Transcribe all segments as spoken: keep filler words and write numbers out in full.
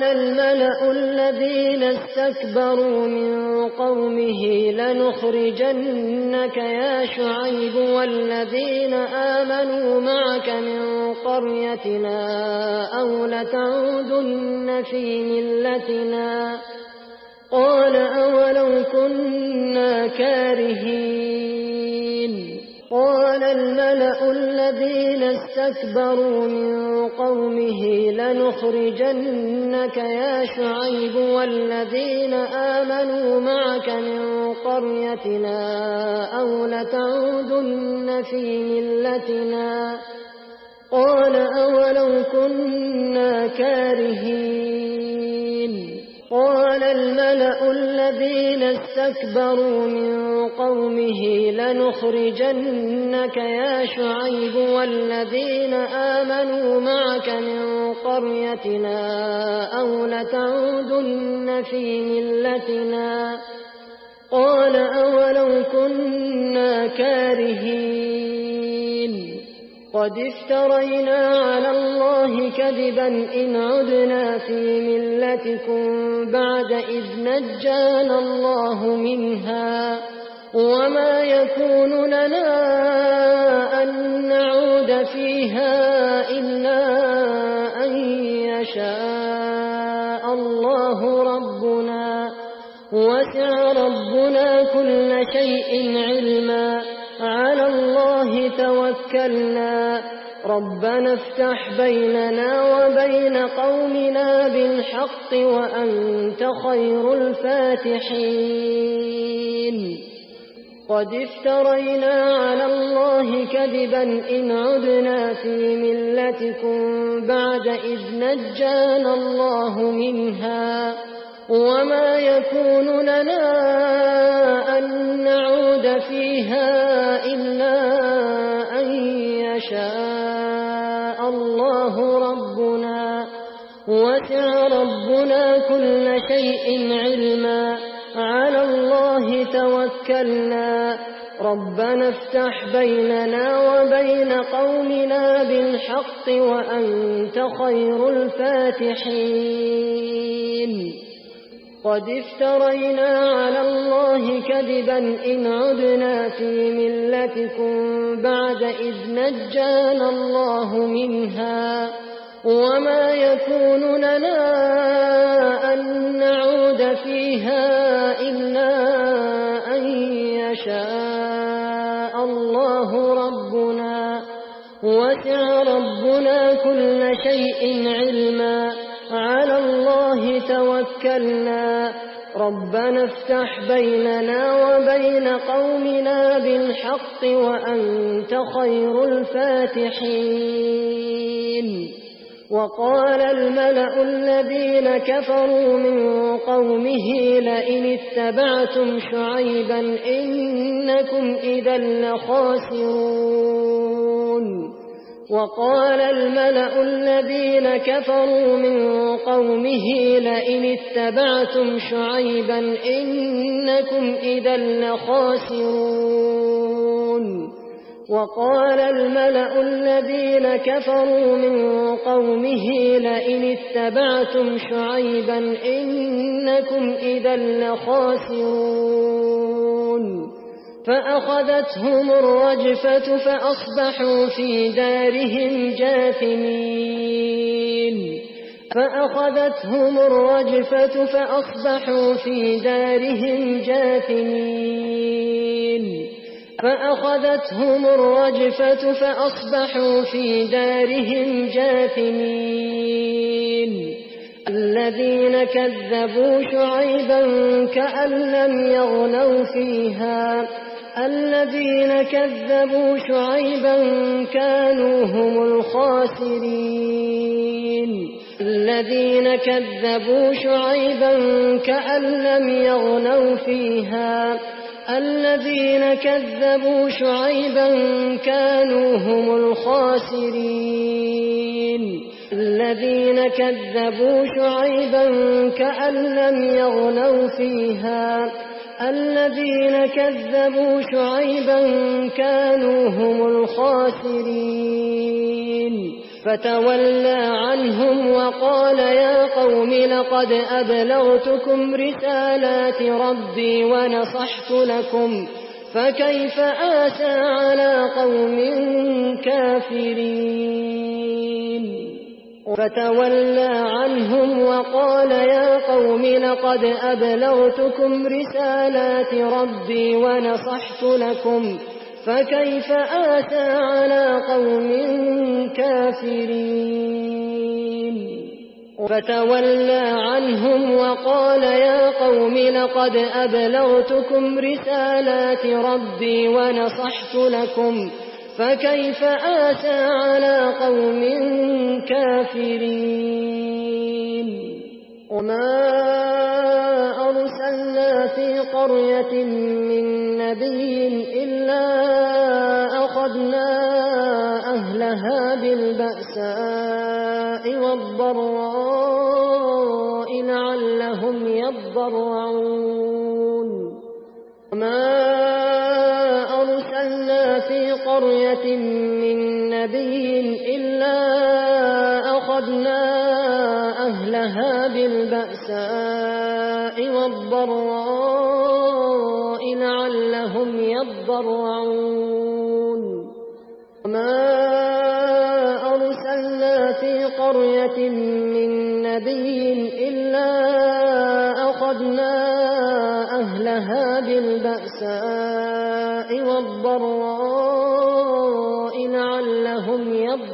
وقال الملأ الذين استكبروا من قومه لنخرجنك يا شعيب والذين آمنوا معك من قريتنا أو لتعودن في ملتنا قال أولو كنا كارهين قال الملأ الذين استكبروا من قومه لنخرجنك يا شعيب والذين آمنوا معك من قريتنا أو لتعودن في ملتنا قال أولو كنا كارهين قال الملأ الذين استكبروا من قومه لنخرجنك يا شعيب والذين آمنوا معك من قريتنا أو لتعودن في ملتنا قال أولو كنا كارهين قد افترينا على الله كذبا إن عدنا في ملتكم بعد إذ نجانا الله منها وما يكون لنا أن نعود فيها إلا أن يشاء الله ربنا وسع ربنا كل شيء علما على الله توكلنا ربنا افتح بيننا وبين قومنا بالحق وأنت خير الفاتحين قد افترينا على الله كذبا إن عدنا في ملتكم بعد إذ نجانا الله منها وما يكون لنا أن نعود فيها إلا أن يشاء الله ربنا وسع ربنا كل شيء علما على الله توكلنا ربنا افتح بيننا وبين قومنا بالحق وأنت خير الفاتحين قد افترينا على الله كذبا إن عدنا في ملتكم بعد إذ نجانا الله منها وما يكون لنا أن نعود فيها إلا أن يشاء الله ربنا وسع ربنا كل شيء علما على الله توكلنا ربنا افتح بيننا وبين قومنا بالحق وأنت خير الفاتحين وقال الملأ الذين كفروا من قومه لئن اتبعتم شعيبا إنكم إذا لخاسرون وقال الملأ الذين كفروا من قومه لئن اتبعتم شعيبا إنكم إذا لخاسرون وقال الملأ الذين كفروا من قومه لئن اتبعتم شعيبا إنكم إذا لخاسرون فأخذتهم الرجفة فأصبحوا في دارهم جاثمين فأخذتهم الرجفة فأصبحوا في دارهم جاثمين فأخذتهم الرجفة فأصبحوا في دارهم جاثمين الذين كذبوا شعيبا كأن لم يغنوا فيها الذين كذبوا شعيبا كانوا هم الخاسرين الذين كذبوا شعيبا كأن لم يغنوا فيها الذين كذبوا شعيبا كانوا هم الخاسرين الذين كذبوا شعيبا كأن لم يغنوا فيها الذين كذبوا شعيبا كانوا هم الخاسرين فتولى عنهم وقال يا قوم لقد أبلغتكم رسالات ربي ونصحت لكم فكيف آسى على قوم كافرين فتولى عنهم وقال يا قوم لقد أبلغتكم رسالات ربي ونصحت لكم فكيف آسى على قوم كافرين فتولى عنهم وقال يا قوم لقد أبلغتكم رسالات ربي ونصحت لكم فكيف آسى على قوم كافرين وما أرسلنا في قرية من نبي إلا أخذنا أهلها بالبأساء والضراء لعلهم يضرعون وما أرسلنا في قرية من نبي إلا أخذنا أهلها بالبأساء والضراء لعلهم يضرعون وما أرسلنا في قرية من نبي إلا أخذنا أهلها بالبأساء والضراء لعلهم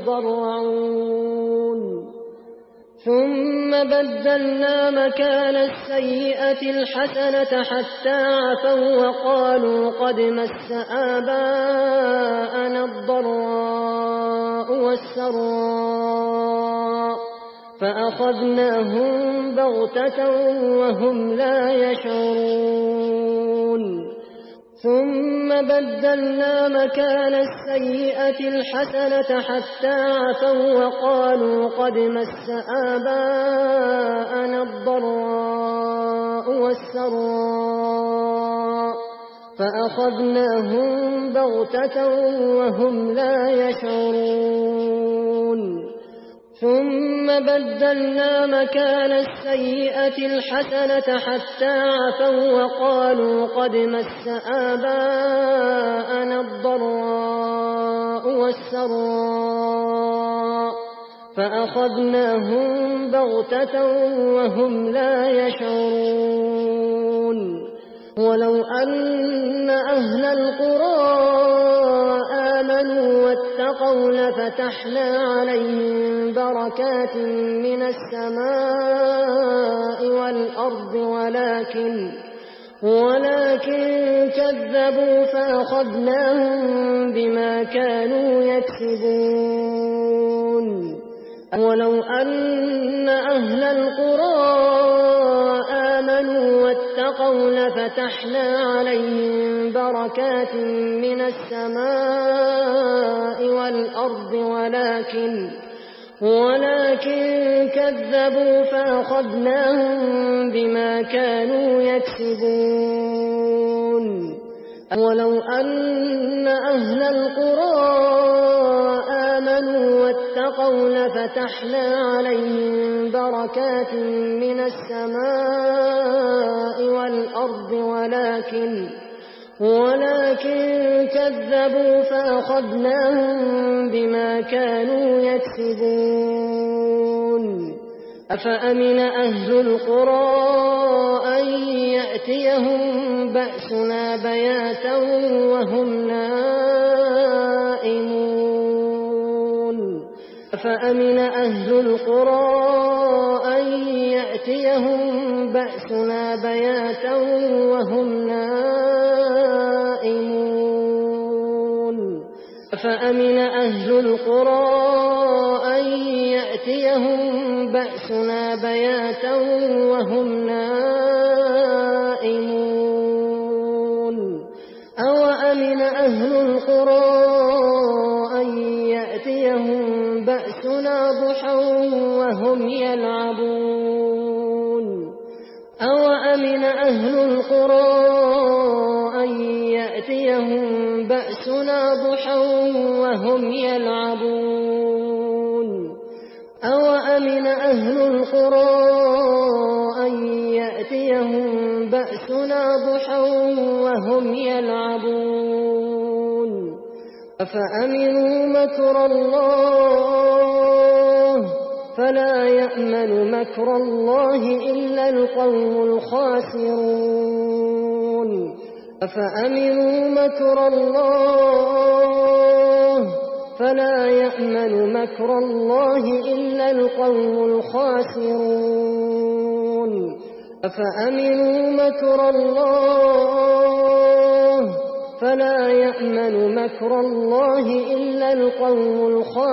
يضرعون ثم بدلنا مكان السيئة الحسنة حتى عفوا وقالوا قد مس آباءنا الضراء والسراء فأخذناهم بغتة وهم لا يشعرون ثم بدلنا مكان السيئة الحسنة حتى عفوا وقالوا قد مس آباءنا الضراء والسراء فأخذناهم بغتة وهم لا يشعرون ثم بدلنا مكان السيئة الحسنة حتى عفوا وقالوا قد مس آباءنا الضراء والسراء فأخذناهم بغتة وهم لا يشعرون ولو أن أهل القرى آمنوا واتقوا لفتحنا عليهم بركات من السماء والأرض ولكن ولكن كذبوا فأخذناهم بما كانوا يكسبون ولو أن أهل القرى آمنوا واتقوا لفتحنا عليهم بركات من السماء والأرض ولكن ولكن كذبوا فأخذناهم بما كانوا يكسبون ولو أن أهل القرى آمنوا واتقوا لفتحنا عليهم بركات من السماء والأرض ولكن ولكن كذبوا فأخذناهم بما كانوا يكسبون أفأمن أهل القرى أن يأتيهم بأسنا بياتا وهم نائمون أفأمن أهل القرى أن يأتيهم بأسنا بياتا وهم نائمون أفأمن أهل القرى أن يأتيهم بأسنا بياتا وهم نائمون أوأمن أهل القرى أن يأتيهم بأسنا ضحى وهم يلعبون أوأمن أهل القرى أن يأتيهم بأسنا ضحى وهم يلعبون أوأمن أهل القرى أن يأتيهم بأسنا ضحى وهم يلعبون أفأمنوا مكر الله فلا يأمن مكر الله إلا القوم الخاسرون أفأمنوا مكر الله فلا يأمن مكر الله إلا القوم الخاسرون أفأمنوا مكر الله فلا يأمن مكر الله إلا القوم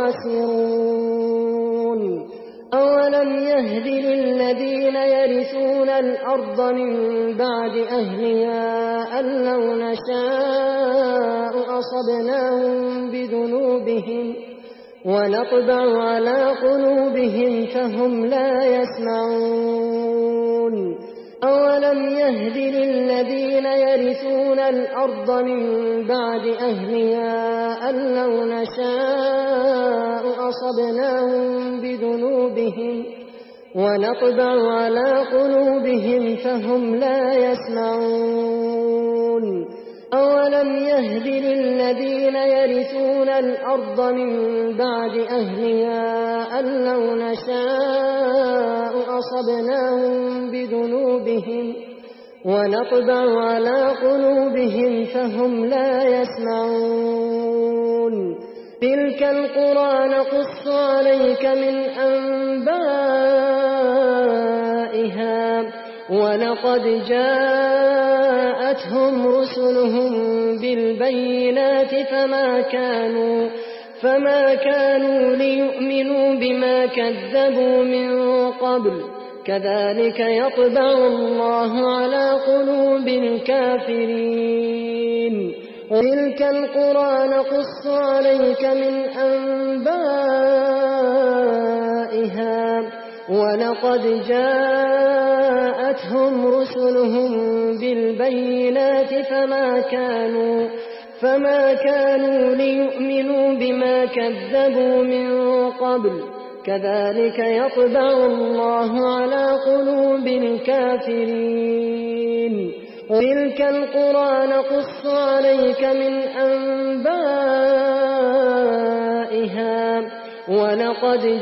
الخاسرون أولم يهد للذين يرثون الأرض من بعد أهلها أن لو نشاء أصبناهم بذنوبهم ونطبع على قلوبهم فهم لا يسمعون أولم يهد للذين يرثون الأرض من بعد أهلها أن لو نشاء أصبناهم بذنوبهم ونطبع على قلوبهم فهم لا يسمعون أولم يهد للذين يرثون الأرض من بعد أهلها أن لو نشاء أصبناهم بذنوبهم ونطبع على قلوبهم فهم لا يسمعون تلك القرى نقص عليك من أنبائها ولقد جاءتهم رسلهم بالبينات فما كانوا فما كانوا ليؤمنوا بما كذبوا من قبل كذلك يطبع الله على قلوب الكافرين تلك القرى نقص عليك من أنبائها ولقد جاءتهم رسلهم بالبينات فما كانوا فما كانوا ليؤمنوا بما كذبوا من قبل كذلك يطبع الله على قلوب الكافرين تلك القرى نقص عليك من أنبائها ولقد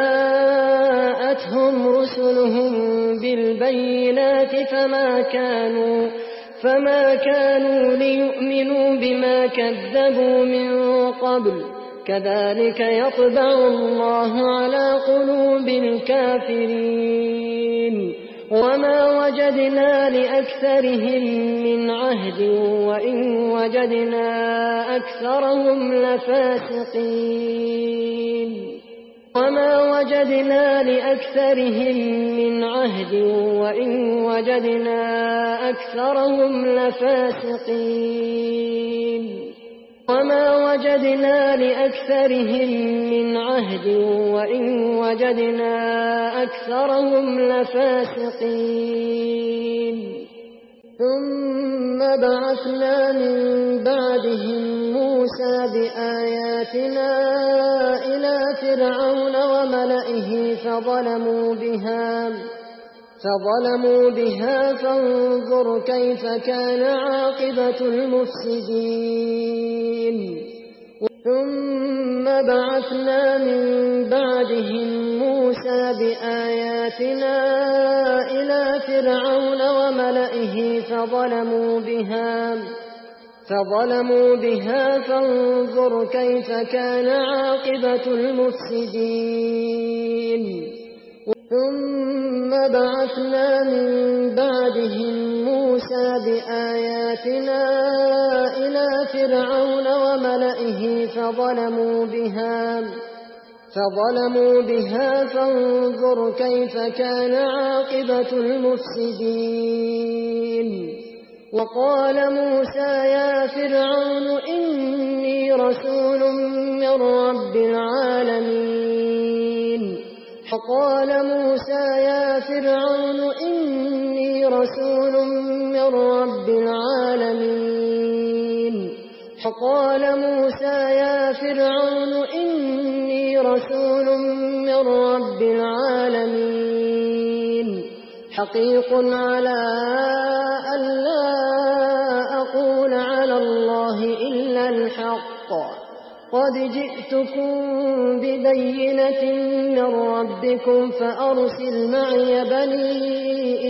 جاءتهم رسلهم بالبينات فما كانوا فما كانوا ليؤمنوا بما كذبوا من قبل كذلك يطبع الله على قلوب الكافرين وما وجدنا لأكثرهم من عهد وإن وجدنا أكثرهم لفاسقين وما وجدنا لأكثرهم من عهد وإن وجدنا أكثرهم لفاسقين وما وجدنا لأكثرهم من عهد وإن وجدنا أكثرهم لفاسقين ثم بعثنا من بعدهم موسى بآياتنا إلى فرعون وملئه فظلموا بها فظلموا بها فانظر كيف كان عاقبة المفسدين ثم بعثنا من بعدهم موسى بآياتنا إلى فرعون وملئه فظلموا بها فظلموا بها فانظر كيف كان عاقبة المفسدين ثم بعثنا من بعدهم موسى بآياتنا إلى فرعون وملئه فظلموا بها فظلموا بها فانظر كيف كان عاقبة المفسدين وقال موسى يا فرعون إني رسول من رب العالمين فقال موسى يا فرعون إني رسول من رب العالمين فقال موسى يا فرعون إني رسول من من رب العالمين حقيق على أن لا أقول على الله إلا الحق قد جئتكم ببينة من ربكم فأرسل معي بني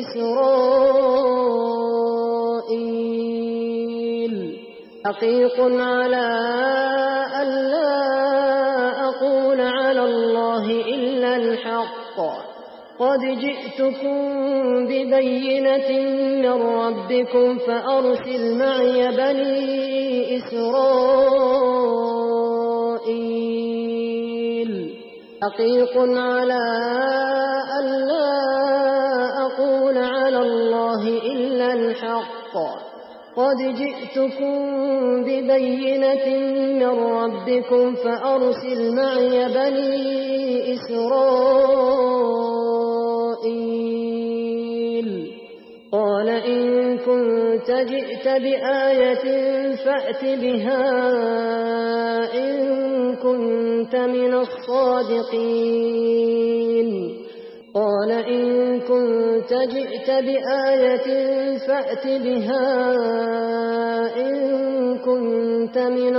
إسرائيل حقيق على أن لا أقول على الله إلا الحق قد جئتكم ببينة من ربكم فأرسل معي بني إسرائيل حقيق على أن لا أقول على الله إلا الحق قد جئتكم ببينة من ربكم فأرسل معي بني إسرائيل قال إن كنت جئت بآية فأت بها إن كنت من الصادقين قال إن كنت جئت بآية فأت بها إن كنت من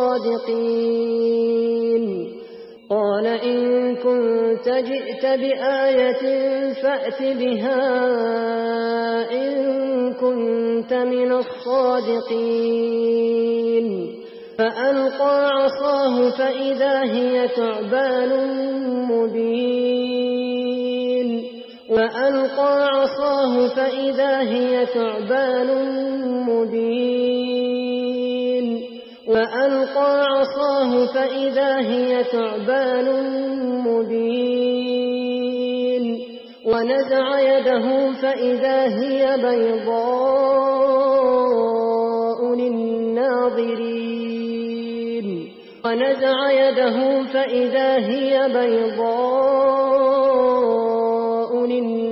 الصادقين قال إن كنت جئت بآية فأت بها إن كنت من الصادقين فألقى عصاه فإذا هي ثعبان مبين وألقى عصاه فإذا هي ثعبان مبين وألقى عصاه فإذا هي ثعبان مبين ونزع يده فإذا هي بيضاء للناظرين ونزع يده فإذا هي بيضاء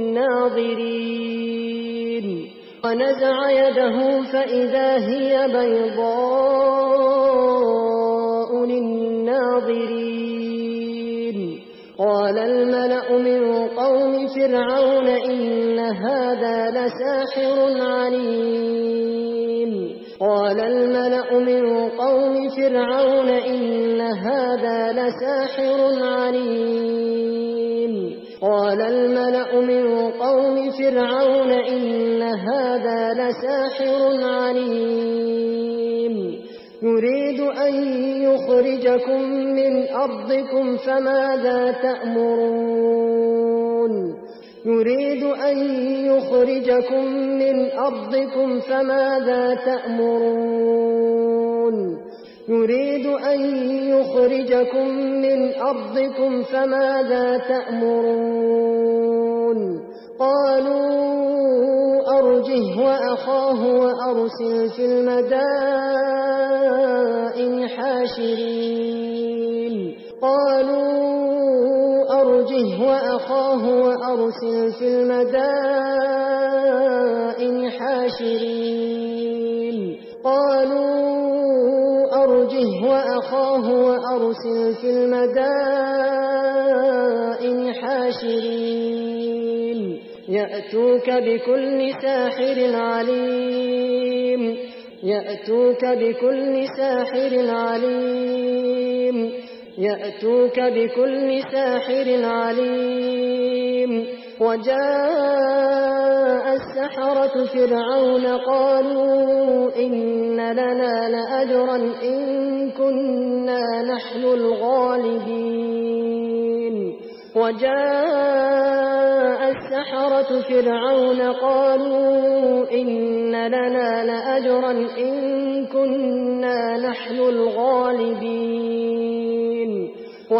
للناظرين ونزع يده فإذا هي بيضاء للناظرين قال الملأ من قوم فرعون إن هذا لساحر عليم قال الملأ من قوم فرعون إن هذا لساحر عليم قال الملأ من قوم فرعون إن هذا لساحر عليم يريد أن يخرجكم من أرضكم فماذا تأمرون يريد أن يخرجكم من أرضكم فماذا تأمرون يريد أن يخرجكم من أرضكم فماذا تأمرون قالوا أرجه وأخاه وأرسل في المدائن حاشرين قالوا أرجه وأخاه وأرسل في المدائن حاشرين قالوا أرجه وأخاه وأرسل في المدائن حاشرين يأتوك بكل ساحر عليم يأتوك بكل ساحر عليم يأتوك بكل ساحر عليم وجاء السحرة فرعون قالوا إن لنا لأجرا إن كنا نحن الغالبين وجاء السحرة فرعون قالوا إن لنا لأجرا إن كنا نحن الغالبين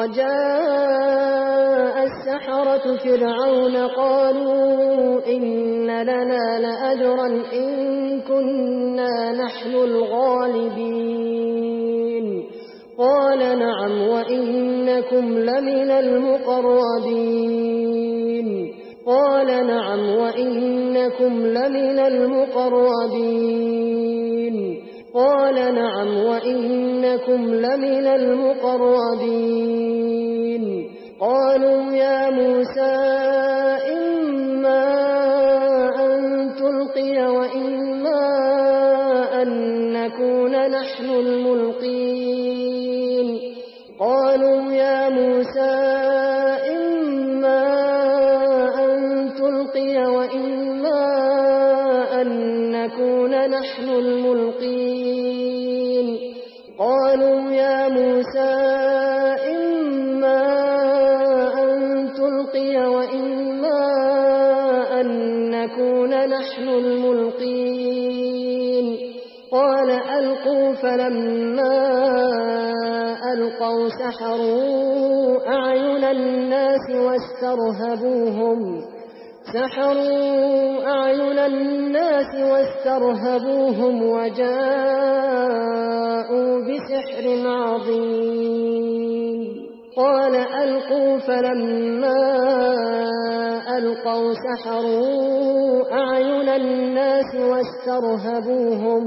وجاء السحرة فرعون قالوا إن لنا لأجرا إن كنا نحن الغالبين قال نعم وإنكم لمن المقربين قال نعم وإنكم لمن المقربين قال نعم وإنكم لمن المقربين قالوا يا موسى إما أن تلقي وإما أن نكون نحن الملقين قالوا يا موسى إما أن تلقي وإما أن نكون نحن الملقين قالوا يا موسى إما أن تلقي وإما أن نكون نحن الملقين قال ألقوا فلما ألقوا سحروا أعين الناس واسترهبوهم سحروا أعين الناس واسترهبوهم وجاءوا بسحر عظيم قال ألقوا فلما ألقوا سحروا أعين الناس واسترهبوهم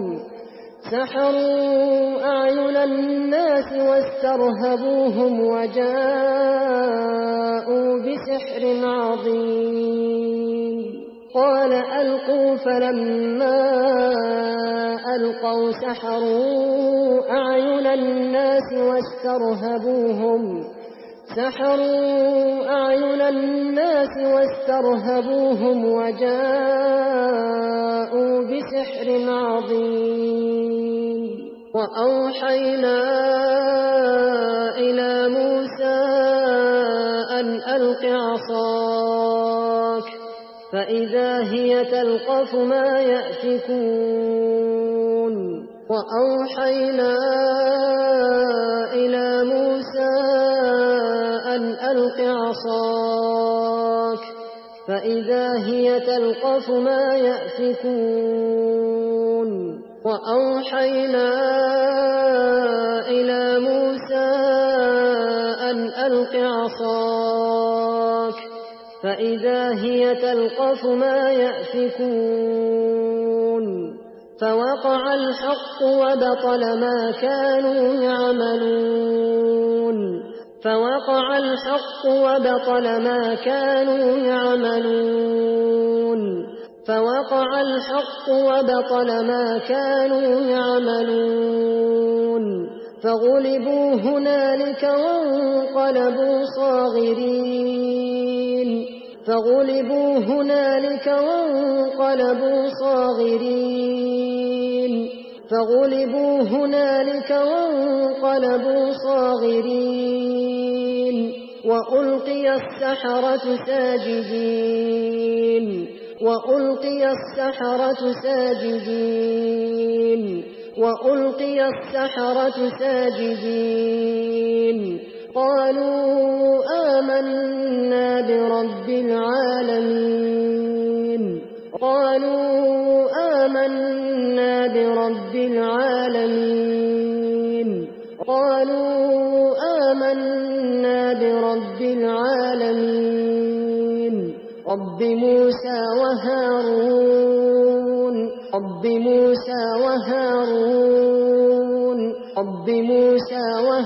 سحروا أعين الناس واسترهبوهم وجاءوا بسحر عظيم قال ألقوا فلما ألقوا سحروا أعين الناس واسترهبوهم سحروا أعين الناس واسترهبوهم وجاءوا بسحر عظيم وأوحينا إلى موسى أن ألق عصاك فإذا هي تلقف ما يأفكون وأوحينا إلى موسى أن ألق عصاك فإذا هي تلقف ما يأفكون وأوحينا إلى موسى أن ألق عصاك فإذا هي تلقف ما يأفكون فوقع الحق وبطل ما كانوا يعملون فوقع الحق وبطل ما كانوا يعملون فوقع الحق وبطل ما كانوا يعملون فغلبوا هنالك وانقلبوا صاغرين فغلبوا هنالك وانقلبوا صاغرين فغلبوا هنالك وانقلبوا صاغرين وألقي السحرة ساجدين وألقي السحرة ساجدين وألقي السحرة ساجدين قالوا آمنا برب العالمين قالوا آمنا برب العالمين قالوا آمنا برب العالمين رب موسى وهارون رب موسى وهارون رب موسى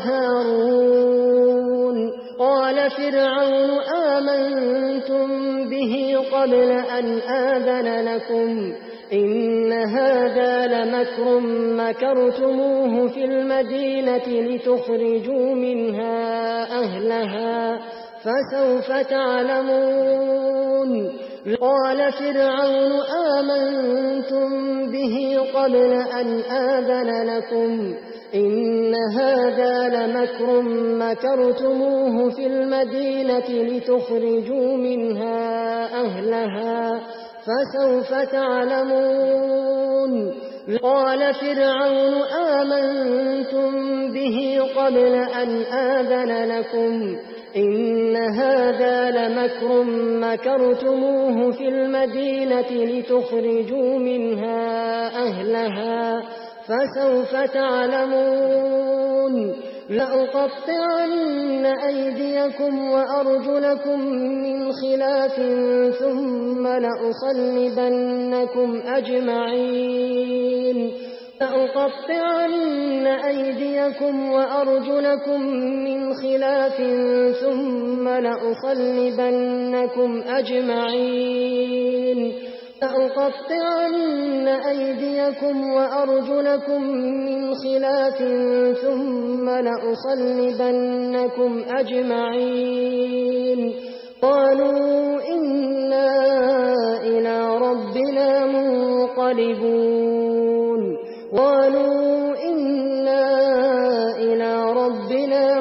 وهارون قال فرعون آمنتم به قبل أن آذن لكم إن هذا لمكر مكرتموه في المدينة لتخرجوا منها أهلها فسوف تعلمون قال فرعون آمنتم به قبل أن آذن لكم إن هذا لمكر مكرتموه في المدينة لتخرجوا منها أهلها فسوف تعلمون قال فرعون آمنتم به قبل أن آذن لكم إن هذا لمكر مكرتموه في المدينة لتخرجوا منها أهلها فسوف تعلمون لأقطعن أيديكم وأرجلكم من خلاف ثم لأصلبنكم أجمعين لأقطعن أيديكم وأرجلكم من خلاف ثم لأصلبنكم أجمعين لأقطعن أيديكم وأرجلكم من خلاف ثم لأصلبنكم أجمعين قالوا إنا إلى ربنا منقلبون قالوا إنا إلى ربنا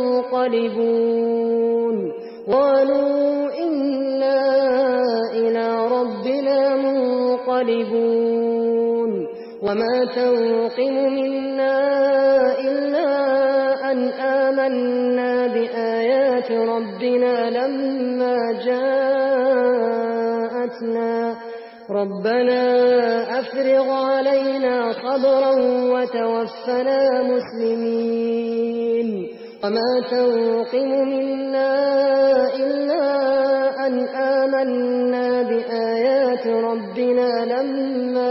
منقلبون قالوا إنا إلى ربنا منقلبون وما تنقم منا إلا أن آمنا بآيات ربنا لما جاءتنا ربنا أفرغ علينا صبرا وتوفنا مسلمين وما تنقم منا إلا أن آمنا بآيات ربنا لما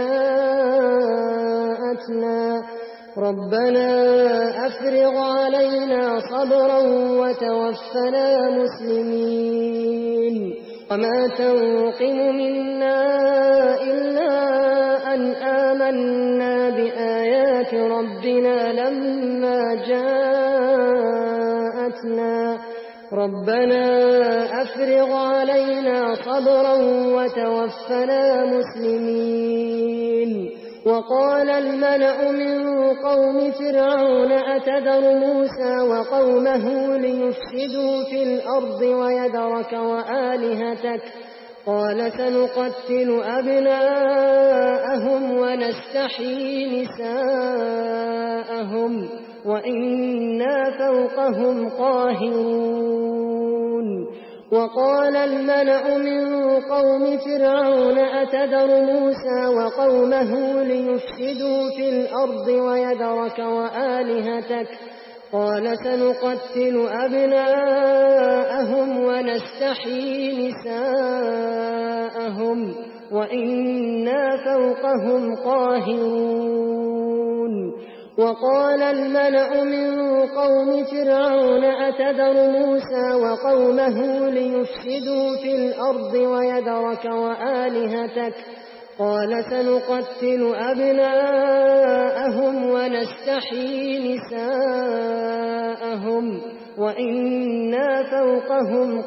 جاءتنا ربنا أفرغ علينا صبرا وتوفنا مسلمين وما تنقم منا إلا أن آمنا بآيات ربنا لما جاءتنا ربنا أفرغ علينا صبرا وتوفنا مسلمين وقال الملأ من قوم فرعون أتذر موسى وقومه ليفسدوا في الأرض ويذرك وآلهتك قال سنقتل أبناءهم ونستحيي نساءهم وإنا فوقهم قاهرون وقال الملأ من قوم فرعون أتذر موسى وقومه ليفسدوا في الأرض ويذرك وآلهتك قال سنقتل أبناءهم ونستحيي نساءهم وإنا فوقهم قاهرون وقال الملأ من قوم فرعون أتذر موسى وقومه ليفسدوا في الأرض ويذرك وآلهتك قال سنقتل أبناءهم ونستحيي نساءهم وإنا فوقهم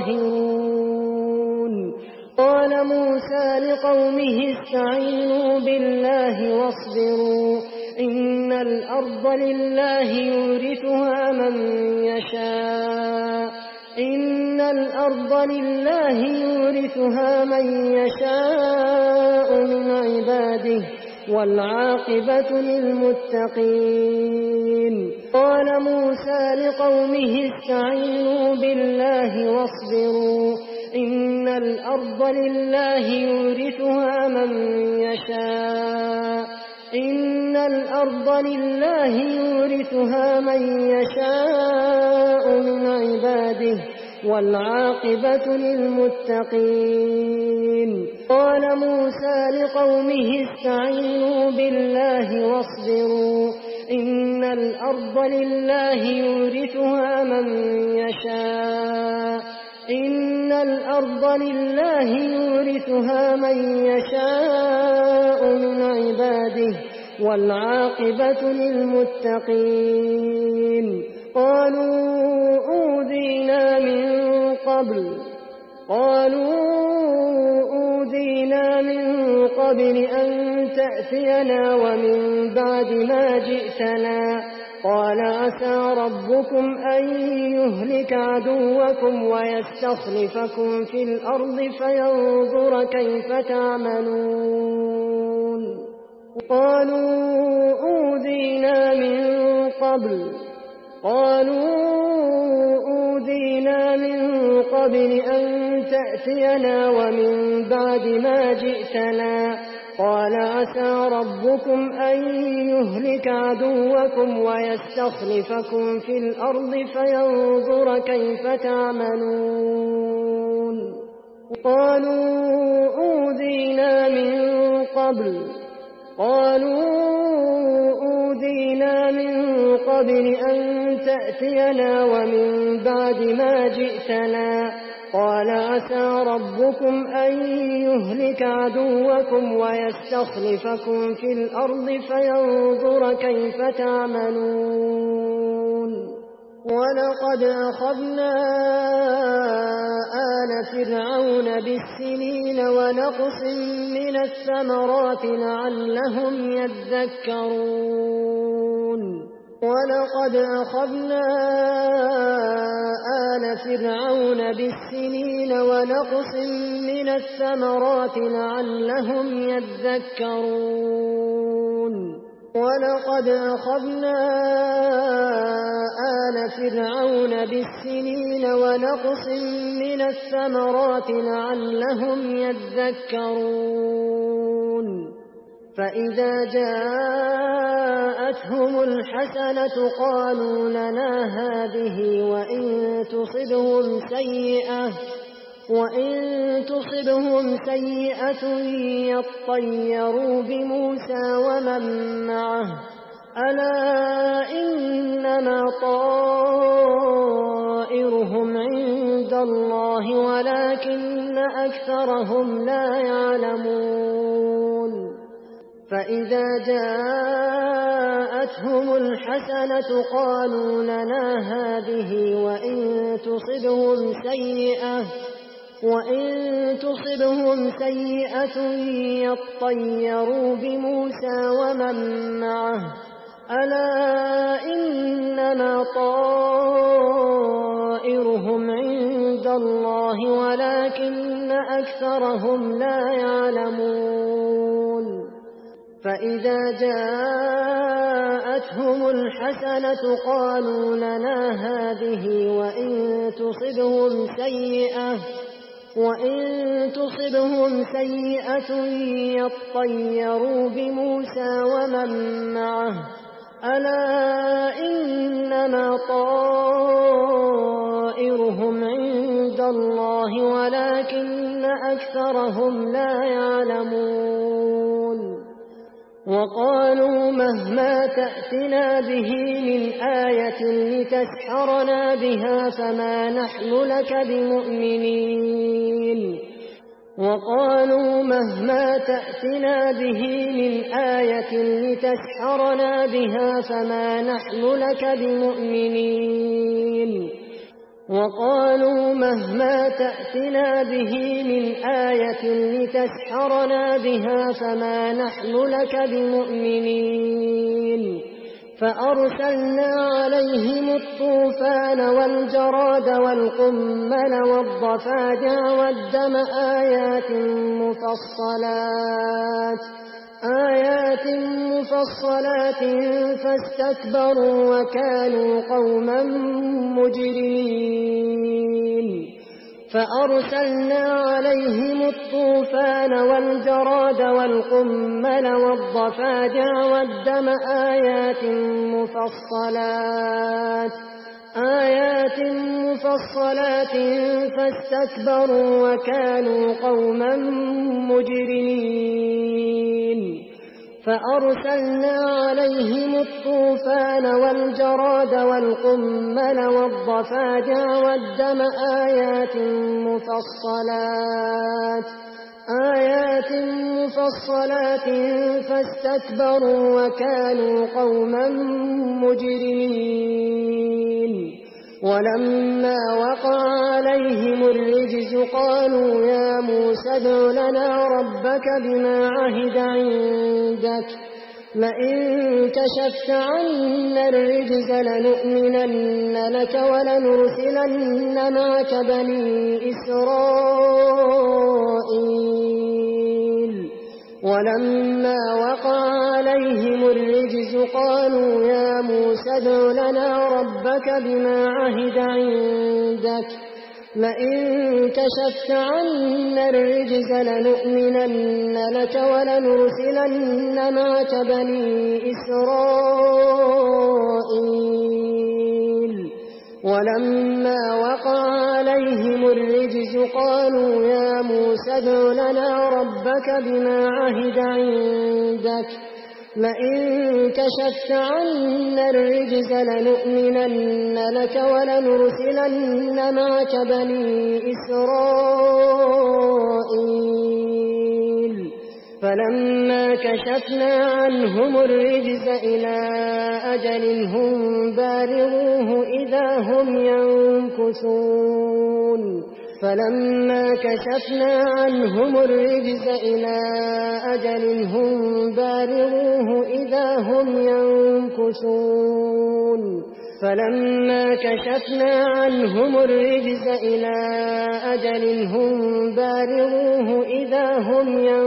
قاهرون قال موسى لقومه استعينوا بالله واصبروا إن الأرض لله يورثها من يشاء إن الأرض لله يورثها من يشاء من عباده والعاقبة للمتقين قال موسى لقومه استعينوا بالله واصبروا إن الأرض لله يورثها من يشاء إن الأرض لله يورثها من يشاء من عباده والعاقبة للمتقين قال موسى لقومه استعينوا بالله واصبروا إن الأرض لله يورثها من يشاء إن الأرض لله يورثها من يشاء من عباده والعاقبة للمتقين قالوا أوذينا من قبل قالوا أوذينا من قبل أن تأتينا ومن بعد ما جئتنا قال عسى ربكم أن يهلك عدوكم ويستخلفكم في الأرض فينظر كيف تعملون قالوا أوذينا من قبل قالوا أوذينا من قبل أن تأتينا ومن بعد ما جئتنا قال عسى ربكم أن يهلك عدوكم ويستخلفكم في الأرض فينظر كيف تعملون قالوا أوذينا من قبل قالوا قبل أن تأتينا ومن بعد ما جئتنا قال عسى ربكم أن يهلك عدوكم ويستخلفكم في الأرض فينظر كيف تعملون ولقد أخذنا آل فرعون بالسنين ونقص من الثمرات لعلهم يذكرون ولقد أخذنا آل فرعون بالسنين ونقص من الثمرات لعلهم يذكرون ولقد أخذنا آل فرعون بالسنين ونقص من الثمرات لعلهم يذكرون فإذا جاءتهم الحسنة قالوا لنا هذه وإن تصبهم سيئة وإن تصبهم سيئة يطيروا بموسى ومن معه ألا إنما طائرهم عند الله ولكن أكثرهم لا يعلمون فإذا جاءتهم الحسنة قالوا لنا هذه وإن تصبهم سيئة وإن تصبهم سيئة يطيروا بموسى ومن معه ألا إنما طائرهم عند الله ولكن أكثرهم لا يعلمون فإذا جاءتهم الحسنة قالوا لنا هذه وإن تصبهم سيئة وإن تصبهم سيئة يطيروا بموسى ومن معه ألا إنما طائرهم عند الله ولكن أكثرهم لا يعلمون وقالوا مهما تأتنا به من آية لتسحرنا بها فما نحن لك بمؤمنين وقالوا مهما تأتنا به من آية لتسحرنا بها فما نحن لك بمؤمنين وقالوا مهما تأتنا به من آية لتسحرنا بها فما نحن لك بمؤمنين فأرسلنا عليهم الطوفان والجراد والقمل والضفادع والدم آيات مفصلات آيات مفصلات فاستكبروا وكانوا قوما مجرمين فأرسلنا عليهم الطوفان والجراد والقمل والضفادع والدم آيات مفصلات آيات مفصلات فاستكبروا وكانوا قوما مجرمين فأرسلنا عليهم الطوفان والجراد والقمل والضفادع والدم آيات مفصلات آيات مفصلات فاستكبروا وكانوا قوما مجرمين ولما وقع عليهم الرجز قالوا يا موسى ادع لنا ربك بما عهد عندك لئن كشفت عنا الرجز لنؤمنن لك ولنرسلن معك بني إسرائيل ولما وقع عليهم الرجز قالوا يا موسى ادع لنا ربك بما عهد عندك لئن كشفت عنا الرجز لنؤمنن لك ولنرسلن معك بني إسرائيل ولما وقع عليهم الرجز قالوا يا موسى ادع لنا ربك بما عهد عندك لئن كشفت عنا الرجز لنؤمنن لك ولنرسلن معك بني إسرائيل فلما كشفنا عنهم الرجز إلى أجل هم بالغوه إذا هم ينكثون فلما كشفنا عنهم الرجز إلى أجل هم بالغوه إذا هم ينكثون فلما كشفنا عنهم الرجز إلى أجل هم بالغوه إذا هم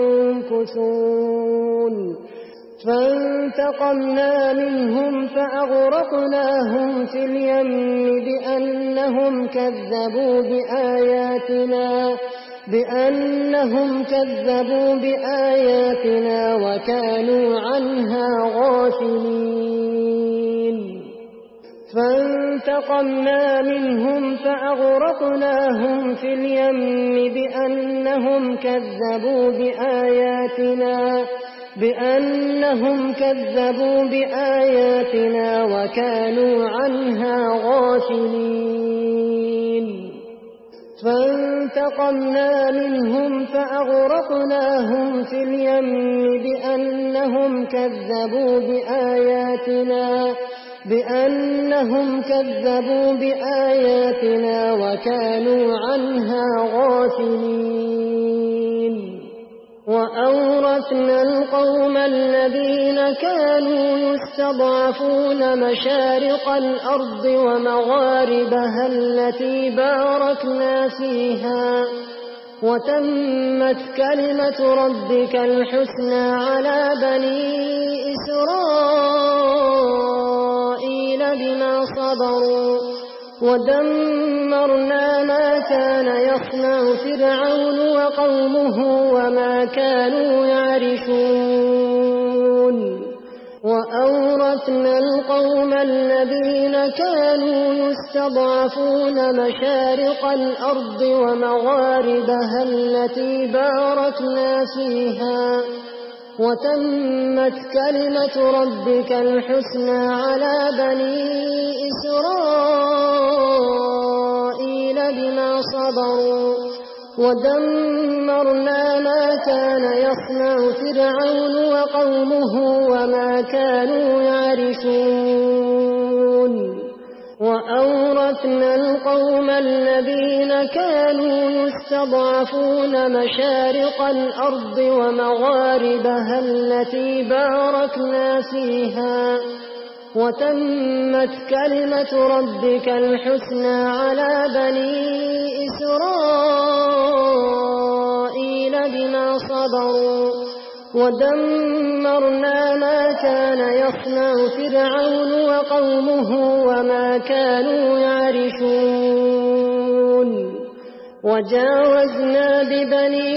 ينكثون فانتقمنا منهم فأغرقناهم في اليم بأنهم كذبوا بآياتنا بأنهم كذبوا بآياتنا وكانوا عنها غافلين فانتقمنا منهم فأغرقناهم في اليم بأنهم كذبوا بآياتنا بأنهم كذبوا بآياتنا وكانوا عنها غافلين فانتقمنا منهم فأغرقناهم في اليم بأنهم كذبوا بآياتنا بأنهم كذبوا بآياتنا وكانوا عنها غافلين وأورثنا القوم الذين كانوا يستضعفون مشارق الأرض ومغاربها التي باركنا فيها وتمت كلمة ربك الحسنى على بني إسرائيل بما صبروا ودمرنا ما كان يصنع فرعون وقومه وما كانوا يعرشون وأورثنا القوم الذين كانوا يستضعفون مشارق الأرض ومغاربها التي باركنا فيها وتمت كلمة ربك الحسنى على بني إسرائيل بما صبروا ودمرنا ما كان يصنع فرعون وقومه وما كانوا يعرشون وأورثنا القوم الذين كانوا يستضعفون مشارق الأرض ومغاربها التي باركنا فيها وتمت كلمة ربك الحسنى على بني إسرائيل بما صبروا ودمرنا ما كان يصنع فرعون وقومه وما كانوا يعرشون وجاوزنا ببني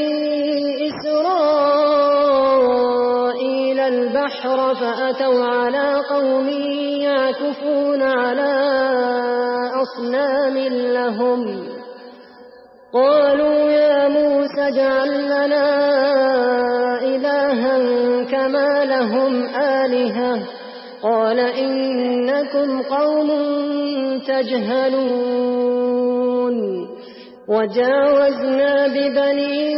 إسرائيل البحر فأتوا على قوم يعكفون على أصنام لهم قالوا يا موسى اجعل لنا إلها كما لهم آلهة قال إنكم قوم تجهلون وجاوزنا ببني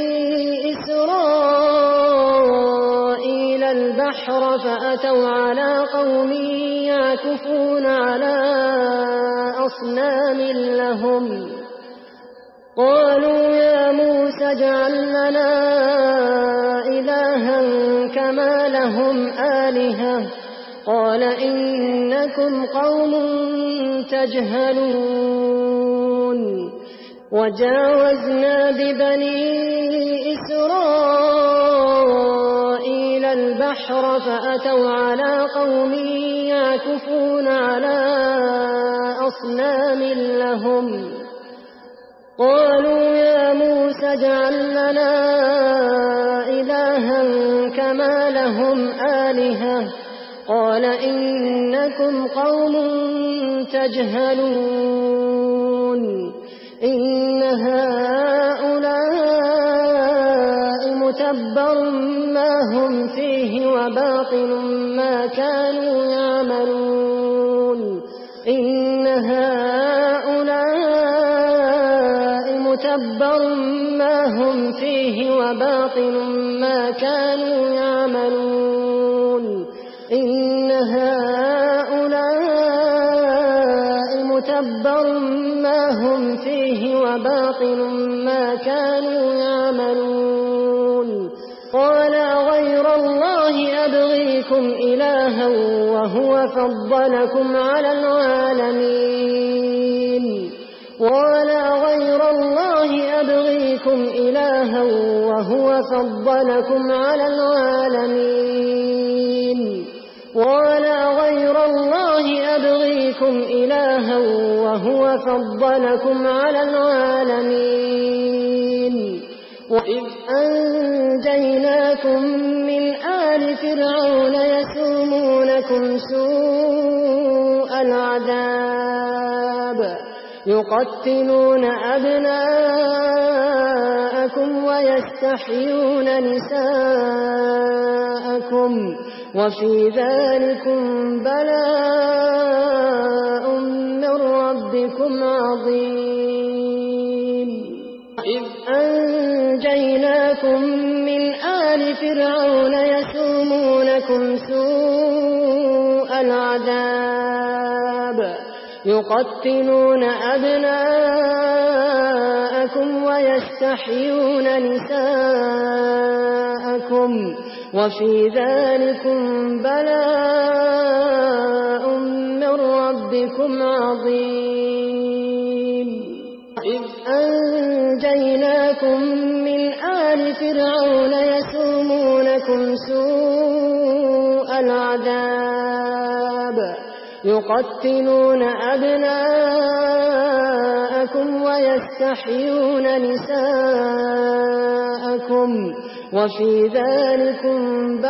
إسرائيل البحر فأتوا على قوم يعكفون على أصنام لهم قالوا يا موسى اجعل لنا إلها كما لهم آلهة قال إنكم قوم تجهلون وجاوزنا ببني إسرائيل البحر فأتوا على قوم يعكفون على أصنام لهم قالوا يا موسى اجعل لنا إلها كما لهم آلهة قال إنكم قوم تجهلون إن هؤلاء متبر ما هم فيه وباطل ما كانوا يعملون إن هؤلاء متبر ما هم فيه وباطل ما كانوا يعملون إن هؤلاء متبر ما هم فيه وباطل ما كانوا يعملون قال غير الله أبغيكم إلها وهو فضلكم على العالمين قال غير الله أبغيكم إلها وهو فضلكم على العالمين قال غير الله أبغيكم إلها وهو فضلكم على العالمين وإذ أنجيناكم من آل فرعون يسومونكم سوء العذاب يقتلون أبناءكم ويستحيون نساءكم وفي ذلكم بلاء من ربكم عظيم إذ أنجيناكم من آل فرعون يسومونكم سوء العذاب يقتلون أبناءكم ويستحيون نساءكم وفي ذلكم بلاء من ربكم عظيم إذ أنجيناكم من آل فرعون يسومونكم سوء العذاب يقتلون أبناءكم ويستحيون نساءكم وفي ذلكم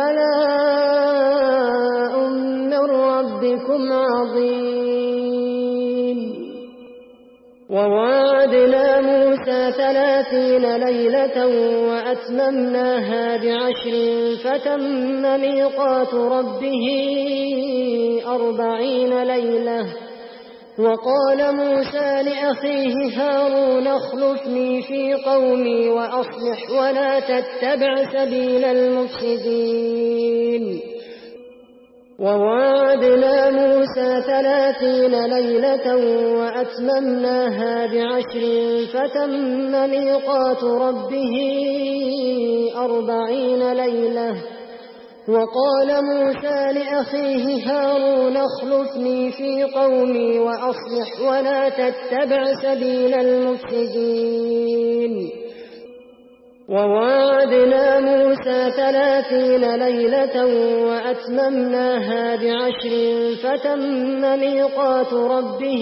بلاء من ربكم عظيم ووعدنا موسى ثلاثين ليلة وأتممناها بعشر فتم ميقات ربه أربعين ليلة وقال موسى لأخيه هارون اخلفني في قومي وأصلح ولا تتبع سبيل المفسدين ووعدنا موسى ثلاثين ليلة وأتممناها بعشر فتم ميقات ربه أربعين ليلة وقال موسى لأخيه هارون اخلفني في قومي وأصلح ولا تتبع سبيل المفسدين ووعدنا موسى ثلاثين ليلة وأتممناها بعشر فتم ميقات ربه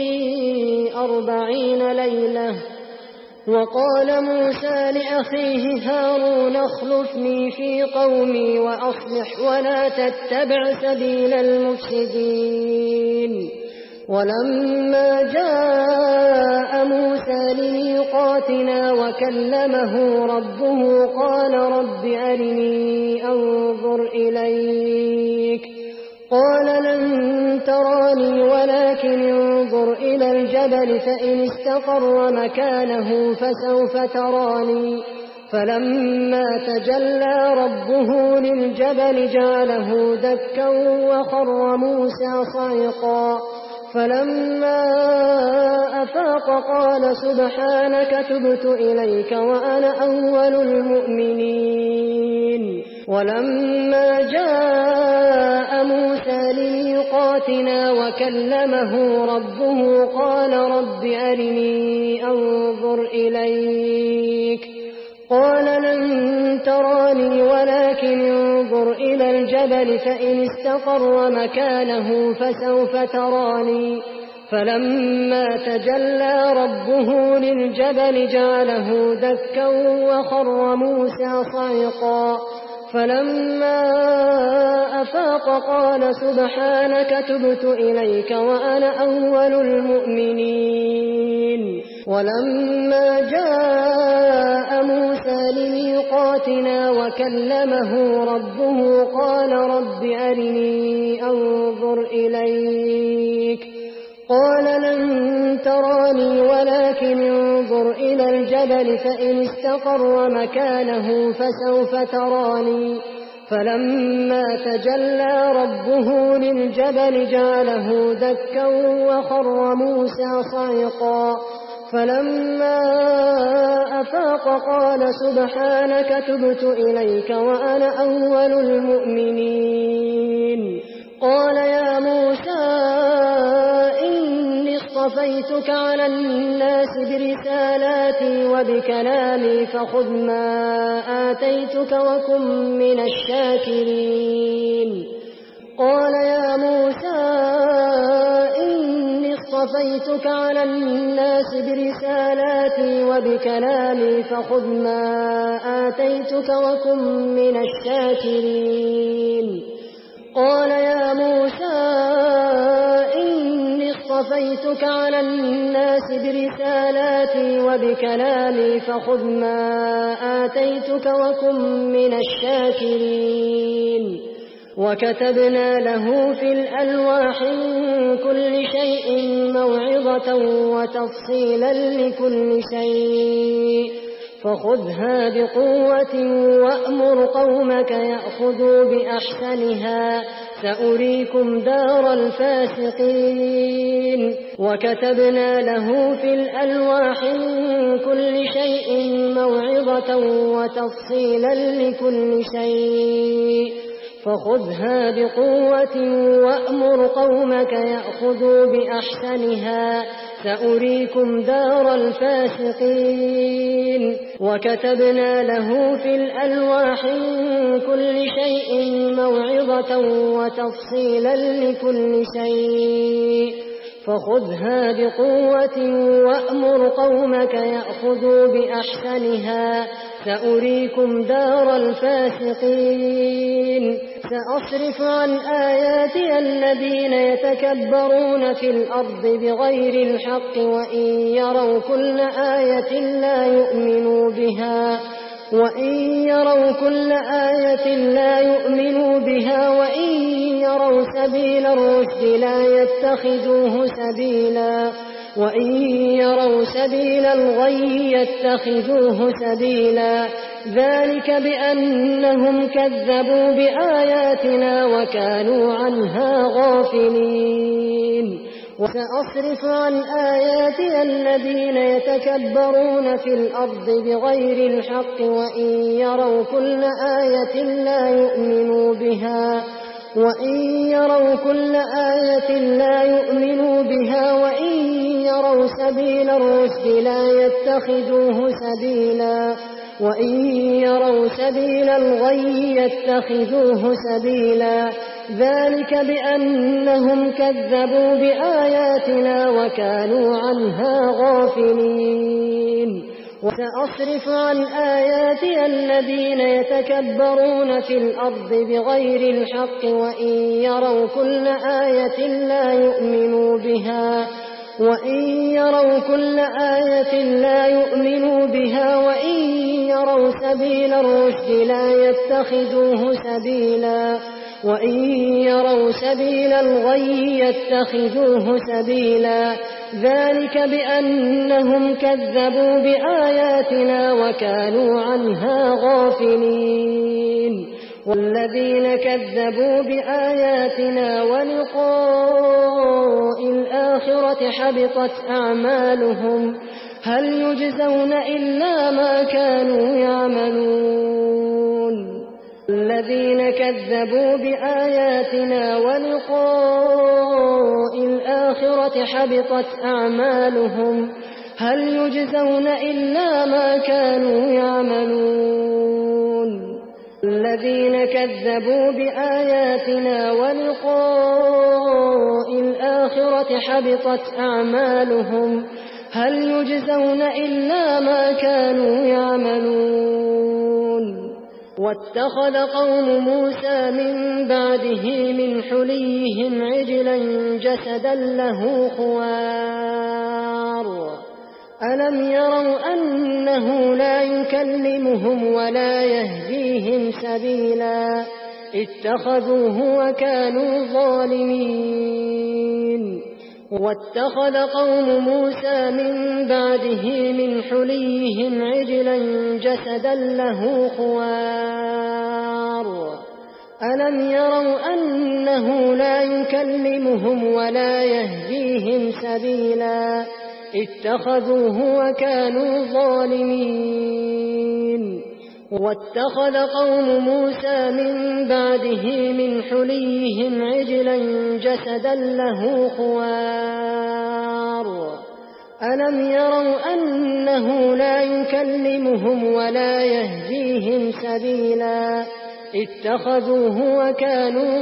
أربعين ليلة وقال موسى لأخيه هارون اخلفني في قومي وأصلح ولا تتبع سبيل المفسدين ولما جاء موسى لميقاتنا وكلمه ربه قال رب أرني أنظر إليك قال لن تراني ولكن انظر إلى الجبل فإن استقر مكانه فسوف تراني فلما تجلى ربه للجبل جعله دكا وخر موسى صعقا فلما أفاق قال سبحانك تبت إليك وأنا أول المؤمنين ولما جاء موسى لميقاتنا وكلمه ربه قال رب أرني أنظر إليك قال لن تراني ولكن انظر إلى الجبل فإن استقر مكانه فسوف تراني فلما تجلى ربه للجبل جعله دكا وخر موسى صعقا فلما أفاق قال سبحانك تبت إليك وأنا أول المؤمنين ولما جاء موسى لميقاتنا وكلمه ربه قال رب أرني أنظر إليك قال لن تراني ولكن انظر إلى الجبل فإن استقر مكانه فسوف تراني فلما تجلى ربه للجبل جعله دكا وخر موسى صعقا فلما أفاق قال سبحانك تبت إليك وأنا أول المؤمنين قال يا موسى إني اصطفيتك على الناس برسالاتي وبكلامي فخذ ما آتيتك وكن من الشاكرين قال يا موسى إني اصطفيتك على الناس برسالاتي وبكلامي فخذ ما آتيتك وكن من الشاكرين قال يا موسى إني اصطفيتك على الناس برسالاتي وبكلامي فخذ ما آتيتك وكن من الشاكرين وكتبنا له في الألواح من كل شيء موعظة وتفصيلا لكل شيء فخذها بقوة وأمر قومك يأخذوا بأحسنها سأريكم دار الفاسقين وكتبنا له في الألواح من كل شيء موعظة وتفصيلا لكل شيء فخذها بقوة وأمر قومك يأخذوا بأحسنها سأريكم دار الفاسقين وكتبنا له في الألواح من كل شيء موعظة وتفصيلا لكل شيء فخذها بقوة وأمر قومك يأخذوا بأحسنها سأريكم دار الفاسقين سأصرف عن آياتي الذين يتكبرون في الأرض بغير الحق وإن يروا كل آية لا يؤمنوا بها وإن يروا كل آية لا يؤمنوا بها وإن يروا سبيل الرشد لا يتخذوه سبيلا وإن يروا سبيل الغي يتخذوه سبيلا ذلك بأنهم كذبوا بآياتنا وكانوا عنها غافلين وسأصرف عن آياتي الذين يتكبرون في الأرض بغير الحق وإن يروا كل آية لا يؤمنوا بها وإن يروا كل آية لا يؤمنوا بها وإن يروا سبيل الرشد لا يتخذوه سبيلا وإن يروا سبيل الغي يتخذوه سبيلا ذلك بأنهم كذبوا بآياتنا وكانوا عنها غافلين وسأصرف عن آياتي الذين يتكبرون في الأرض بغير الحق وإن يروا كل آية لا يؤمنوا بها وإن يروا كل آية لا يؤمنوا بها وإن يروا سبيل الرشد لا يتخذوه سبيلا وإن يروا سبيل الغي يتخذوه سبيلا ذلك بأنهم كذبوا بآياتنا وكانوا عنها غافلين والذين كذبوا بآياتنا ولقاء الآخرة حبطت أعمالهم هل يجزون إلا ما كانوا يعملون الذين كذبوا بآياتنا ولقاء الآخرة حبطت أعمالهم هل يجزون إلا ما كانوا يعملون الذين كذبوا بآياتنا ولقاء الآخرة حبطت أعمالهم هل يجزون إلا ما كانوا يعملون واتخذ قوم موسى من بعده من حليهم عجلا جسدا له خوار ألم يروا أنه لا يكلمهم ولا يهديهم سبيلا اتخذوه وكانوا ظالمين واتخذ قوم موسى من بعده من حليهم عجلا جسدا له خوار ألم يروا أنه لا يكلمهم ولا يهديهم سبيلا اتخذوه وكانوا ظالمين واتخذ قوم موسى من بعده من حليهم عجلا جسدا له خوار ألم يروا أنه لا يكلمهم ولا يهديهم سبيلا اتخذوه وكانوا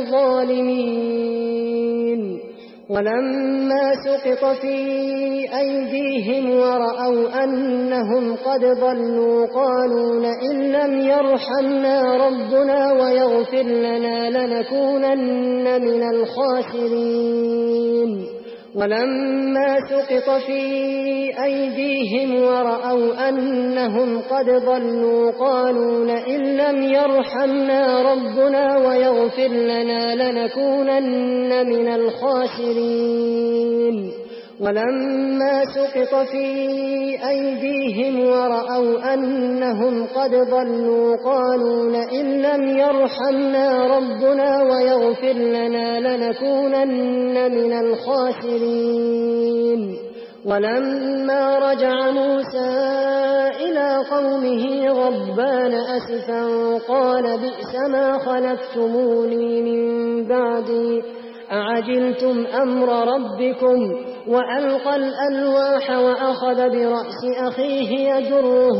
ظالمين ولما سقط في أيديهم ورأوا أنهم قد ضلوا قالوا لئن لم يرحمنا ربنا ويغفر لنا لنكونن من الخاسرين ولما سقط في أيديهم ورأوا أنهم قد ضلوا قالوا لئن لم يرحمنا ربنا ويغفر لنا لنكونن من الخاسرين ولما سقط في أيديهم ورأوا أنهم قد ضلوا قالوا لئن لم يرحمنا ربنا ويغفر لنا لنكونن من الخاسرين ولما رجع موسى إلى قومه غضبان أسفا قال بئس ما خلفتموني من بعدي أعجلتم أمر ربكم وألقى الألواح وأخذ برأس أخيه يجره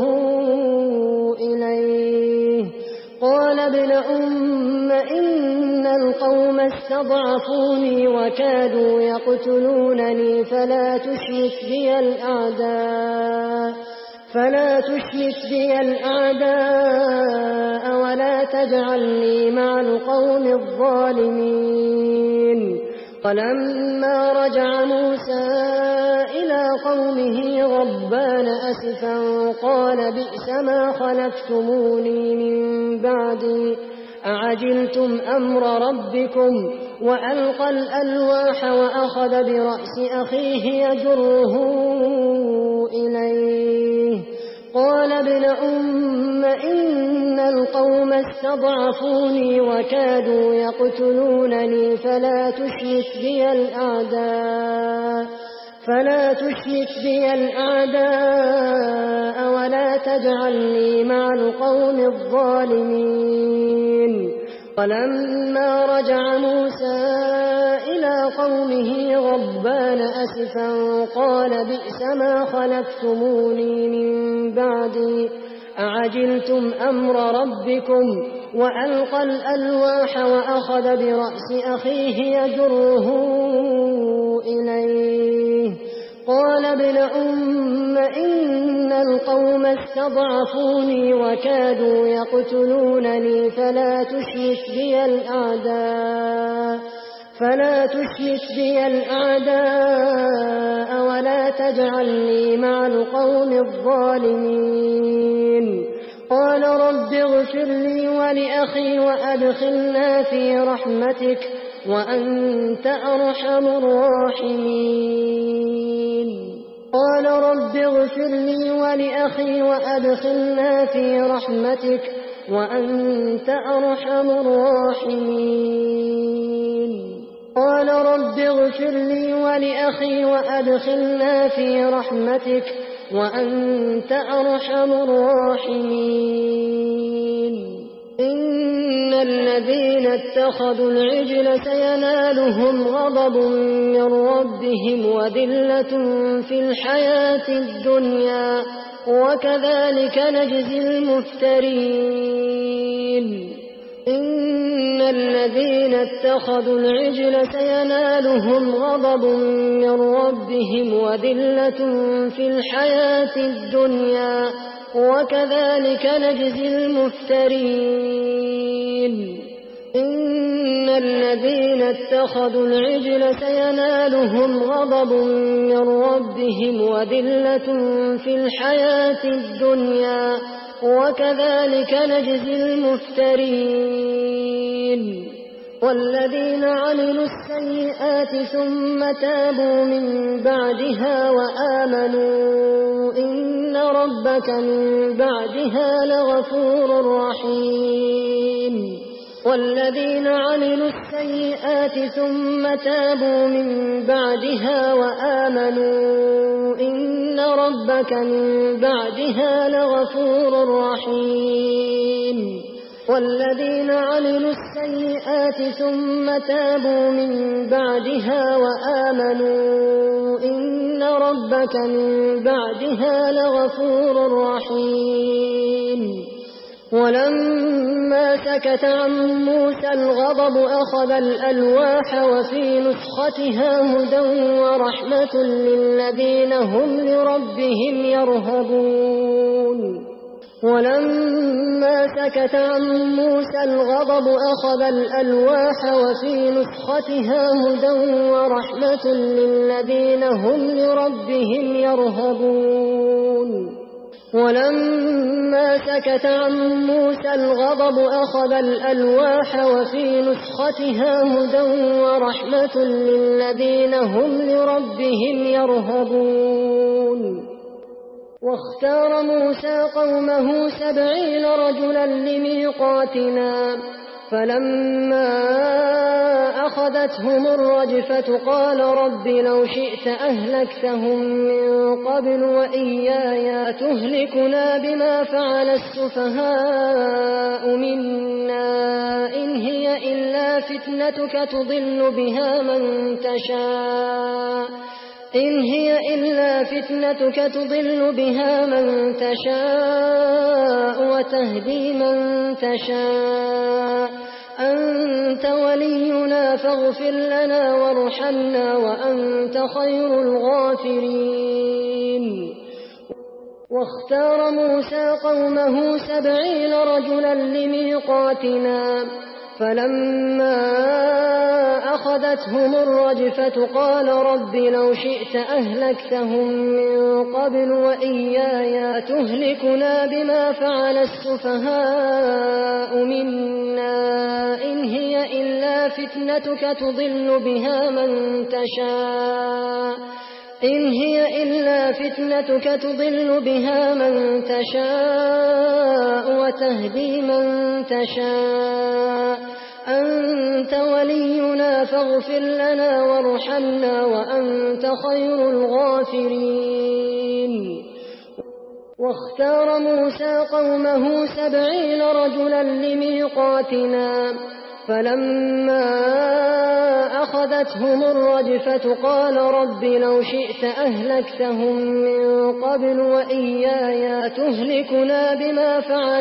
إليه قال ابن أم إن القوم استضعفوني وكادوا يقتلونني فلا تشمت بي الأعداء فلا تشمت بي الأعداء ولا تجعلني مع القوم الظالمين ولما رجع موسى إلى قومه غضبان أسفا قال بئس ما خلفتموني من بعدي أعجلتم أمر ربكم وألقى الألواح وأخذ برأس أخيه يجره إليه قال ابن أم إن القوم استضعفوني وكادوا يقتلونني فلا تشمت بي الأعداء فلا تشمت بي الأعداء ولا تجعلني مع القوم الظالمين ولما رجع موسى إلى قومه غضبان أسفا قال بئس ما خلفتموني من بعدي أعجلتم أمر ربكم وألقى الألواح وأخذ برأس أخيه يجره إليه قال ابن أم إن القوم استضعفوني وكادوا يقتلونني فلا تشمت بي الأعداء فلا تشمت بي الأعداء ولا تجعلني مع القوم الظالمين قال رب اغفر لي ولأخي وأدخلنا في رحمتك وأنت أرحم الراحمين قال رب اغفر لي ولأخي وأدخلنا في رحمتك وأنت أرحم الراحمين قال رب اغفر لي ولأخي وأدخلنا في رحمتك وأنت أرحم الراحمين إن الذين اتخذوا العجل سينالهم غضب من ربهم وذلة في الحياة الدنيا وكذلك نجزي المفترين إن الذين اتخذوا العجل سينالهم غضب من ربهم وذلة في الحياة الدنيا وكذلك نجزي المفترين إن الذين اتخذوا العجل سينالهم غضب من ربهم وذلة في الحياة الدنيا وكذلك نجزي المفترين. والذين عملوا السيئات ثم تابوا من بعدها وآمنوا إن ربك من بعدها لغفور رحيم. والذين عملوا السيئات ثم تابوا من بعدها وآمنوا إن ربك من بعدها لغفور رحيم. والذين عملوا السيئات ثم تابوا من بعدها وآمنوا إن ربك من بعدها لغفور رحيم. ولما سكت عن موسى الغضب أخذ الألواح وفي نسختها هدى ورحمة للذين هم لربهم يرهبون. ولما سكت عن موسى الغضب أخذ الألواح وفي نسختها هدى ورحمة للذين هم لربهم يرهبون. ولما سكت عن موسى الغضب أخذ الألواح وفي نسختها هدى ورحمة للذين هم لربهم يرهبون. واختار موسى قومه سبعين رجلا لميقاتنا فلما أخذتهم الرجفة قال رب لو شئت أهلكتهم من قبل وإياي تهلكنا بما فعل السفهاء منا إن هي إلا فتنتك تضل بها من تشاء إن هي إلا فتنتك تضل بها من تشاء وتهدي من تشاء أنت ولينا فاغفر لنا وارحمنا وأنت خير الغافرين. واختار موسى قومه سبعين رجلا لميقاتنا فلما أخذتهم الرجفة قال رب لو شئت أهلكتهم من قبل وإياي تهلكنا بما فعل السفهاء منا إن هي إلا فتنتك تضل بها من تشاء إن هي إلا فتنتك تضل بها من تشاء وتهدي من تشاء أنت ولينا فاغفر لنا وارحمنا وأنت خير الغافرين. واختار موسى قومه سبعين رجلا لميقاتنا فلما أخذتهم الرجفة قال رب لو شئت أهلكتهم من قبل وإياي تهلكنا بما فعل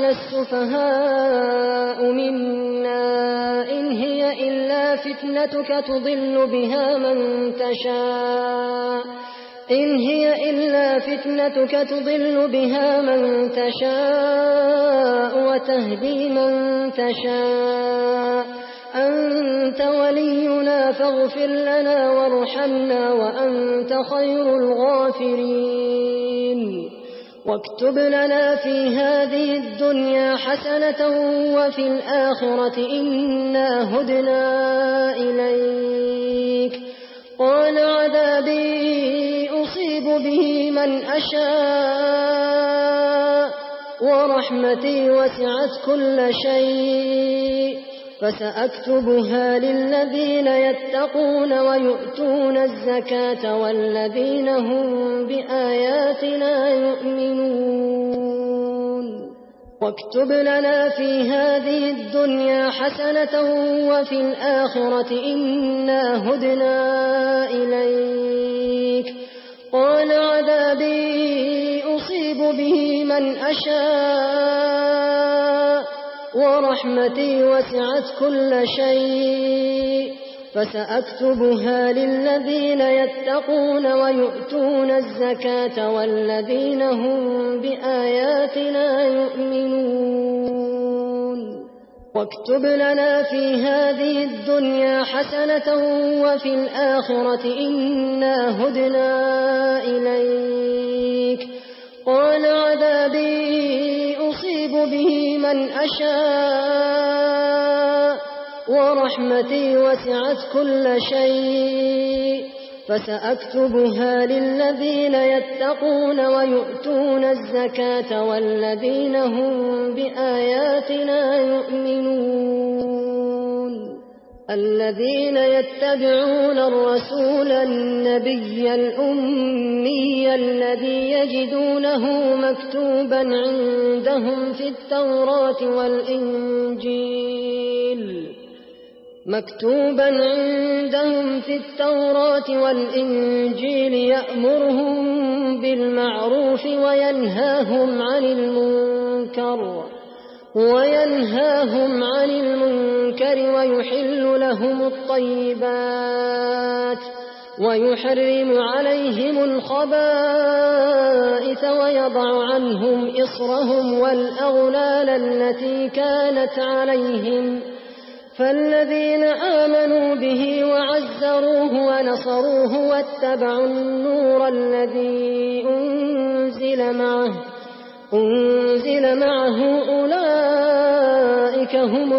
السفهاء منا إن هي إلا فتنتك تضل بها من تشاء إن هي إلا فتنتك تضل بها من تشاء وتهدي من تشاء أنت ولينا فاغفر لنا وارحمنا وأنت خير الغافرين. واكتب لنا في هذه الدنيا حسنة وفي الآخرة إنا هدنا إليك قال عذابي أصيب به من أشاء ورحمتي وسعت كل شيء فسأكتبها للذين يتقون ويؤتون الزكاة والذين هم بآياتنا يؤمنون. واكتب لنا في هذه الدنيا حسنة وفي الآخرة إنا هدنا إليك قال عذابي أصيب به من أشاء ورحمتي وسعت كل شيء فسأكتبها للذين يتقون ويؤتون الزكاة والذين هم بآياتنا يؤمنون. واكتب لنا في هذه الدنيا حسنة وفي الآخرة إنا هدنا إليك. قال عذابي أصيب به من أشاء ورحمتي وسعت كل شيء فسأكتبها للذين يتقون ويؤتون الزكاة والذين هم بآياتنا يؤمنون. الذين يتبعون الرسول النبي الأمي الذي يجدونه مكتوبا عندهم في التوراة والإنجيل مكتوبا عندهم في التوراة والإنجيل يأمرهم بالمعروف وينهاهم عن المنكر وينهاهم عن المنكر ويحل لهم الطيبات ويحرم عليهم الخبائث ويضع عنهم إصرهم والأغلال التي كانت عليهم. فالذين آمنوا به وعزروه ونصروه واتبعوا النور الذي أنزل معه أنزل معه أولئك هم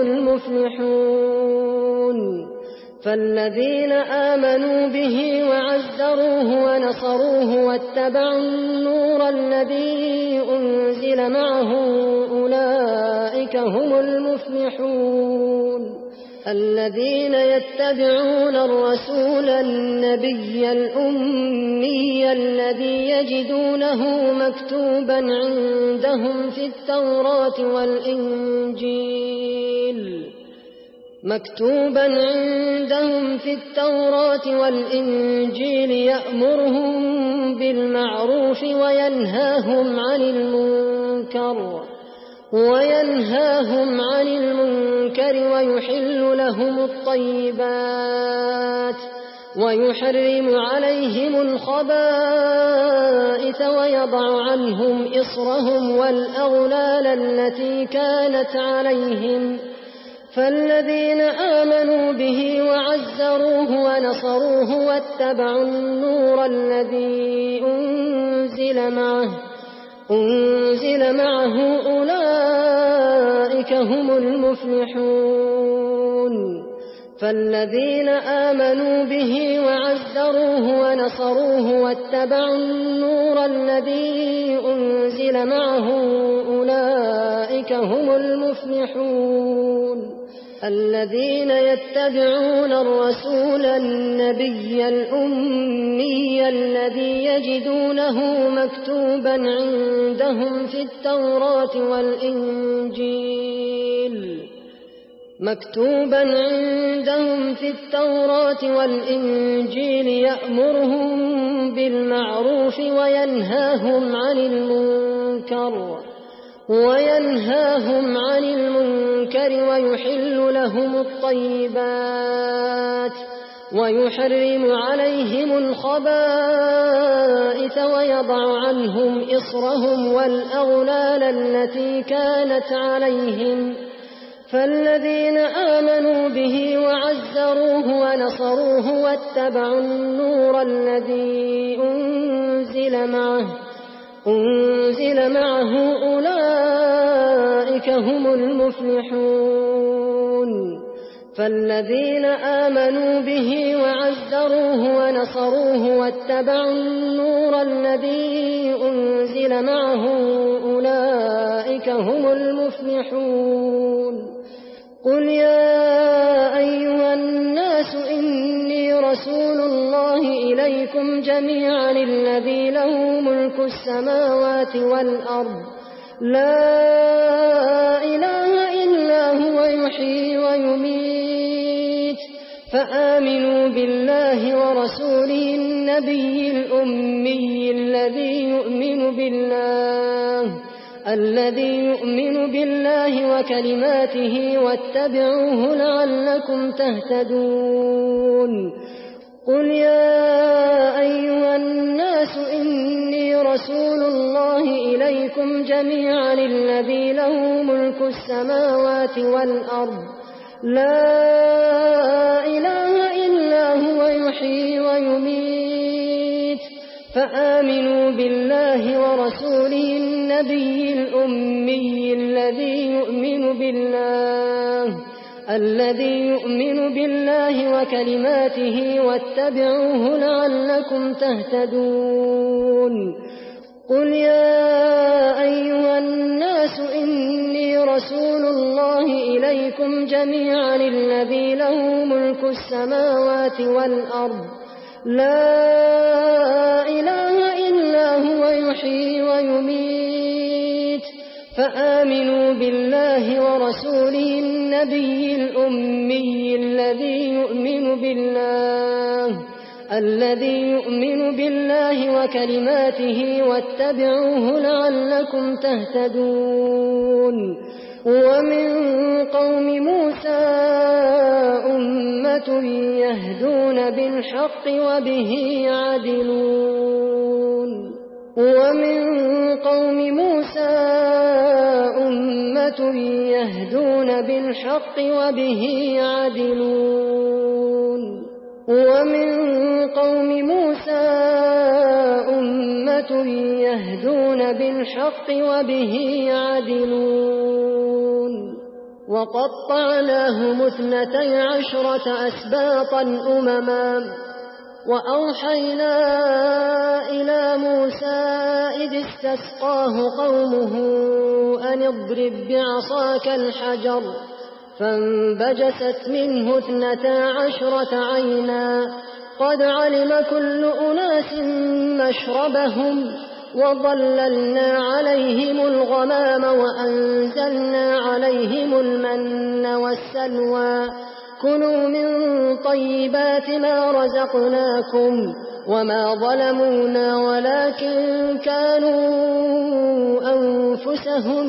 المفلحون. فالذين آمنوا به وعزروه ونصروه واتبعوا النور الذي أنزل معه أولئك هم المفلحون. الذين يتبعون الرسول النبي الأمي الذي يجدونه مكتوبا عندهم في التوراة والإنجيل مكتوبا عندهم في التوراة والإنجيل يأمرهم بالمعروف وينهاهم عن المنكر وينهاهم عن المنكر ويحل لهم الطيبات ويحرم عليهم الخبائث ويضع عنهم إصرهم والأغلال التي كانت عليهم. فالذين آمنوا به وعزروه ونصروه واتبعوا النور الذي أنزل معه أنزل معه أولئك هم المفلحون. فالذين آمنوا به وعزروه ونصروه واتبعوا النور الذي أنزل معه أولئك هم المفلحون. الذين يتبعون الرسول النبي الأمي الذي يجدونه مكتوبا عندهم في التوراة والإنجيل مكتوبا عندهم في التوراة والإنجيل يأمرهم بالمعروف وينهاهم عن المنكر وينهاهم عن المنكر ويحل لهم الطيبات ويحرم عليهم الخبائث ويضع عنهم إصرهم والأغلال التي كانت عليهم. فالذين آمنوا به وعزروه ونصروه واتبعوا النور الذي أنزل معه أنزل معه أولئك هم المفلحون. فالذين آمنوا به وعزروه ونصروه واتبعوا النور الذي أنزل معه أولئك هم المفلحون. قل يا أيها الناس إني رسول الله إليكم جميعا الذي له ملك السماوات والأرض لا إله إلا هو يحيي ويميت فآمنوا بالله ورسوله النبي الأمي الذي يؤمن بالله الذي يؤمن بالله وكلماته واتبعوه لعلكم تهتدون. قل يا أيها الناس إني رسول الله إليكم جميعا الذي له ملك السماوات والأرض لا إله إلا هو يحيي ويميت فآمنوا بالله ورسوله النبي الأمي الذي يؤمن بالله الذي يؤمن بالله وكلماته واتبعوه لعلكم تهتدون قل يا أيها الناس إني رسول الله إليكم جميعا الذي له ملك السماوات والأرض لا إله إلا هو يحيي ويميت فآمنوا بالله ورسوله النبي الأمي الذي يؤمن بالله الذي يؤمن بالله وكلماته واتبعوه لعلكم تهتدون ومن قوم موسى أمة يهدون بالحق وبه يعدلون ومن قوم موسى أمة يهدون بالحق وبه يعدلون ومن قوم موسى أمة يهدون بالحق وبه يعدلون وقطعناهم اثنتي عشرة أسباطا أمما وأوحينا إلى موسى إذ استسقاه قومه أن اضرب بعصاك الحجر فانبجست منه اثنتا عشرة عينا قد علم كل أناس مشربهم وظللنا عليهم الغمام وأنزلنا عليهم المن والسلوى كلوا من طيبات ما رزقناكم وما ظلمونا ولكن كانوا أنفسهم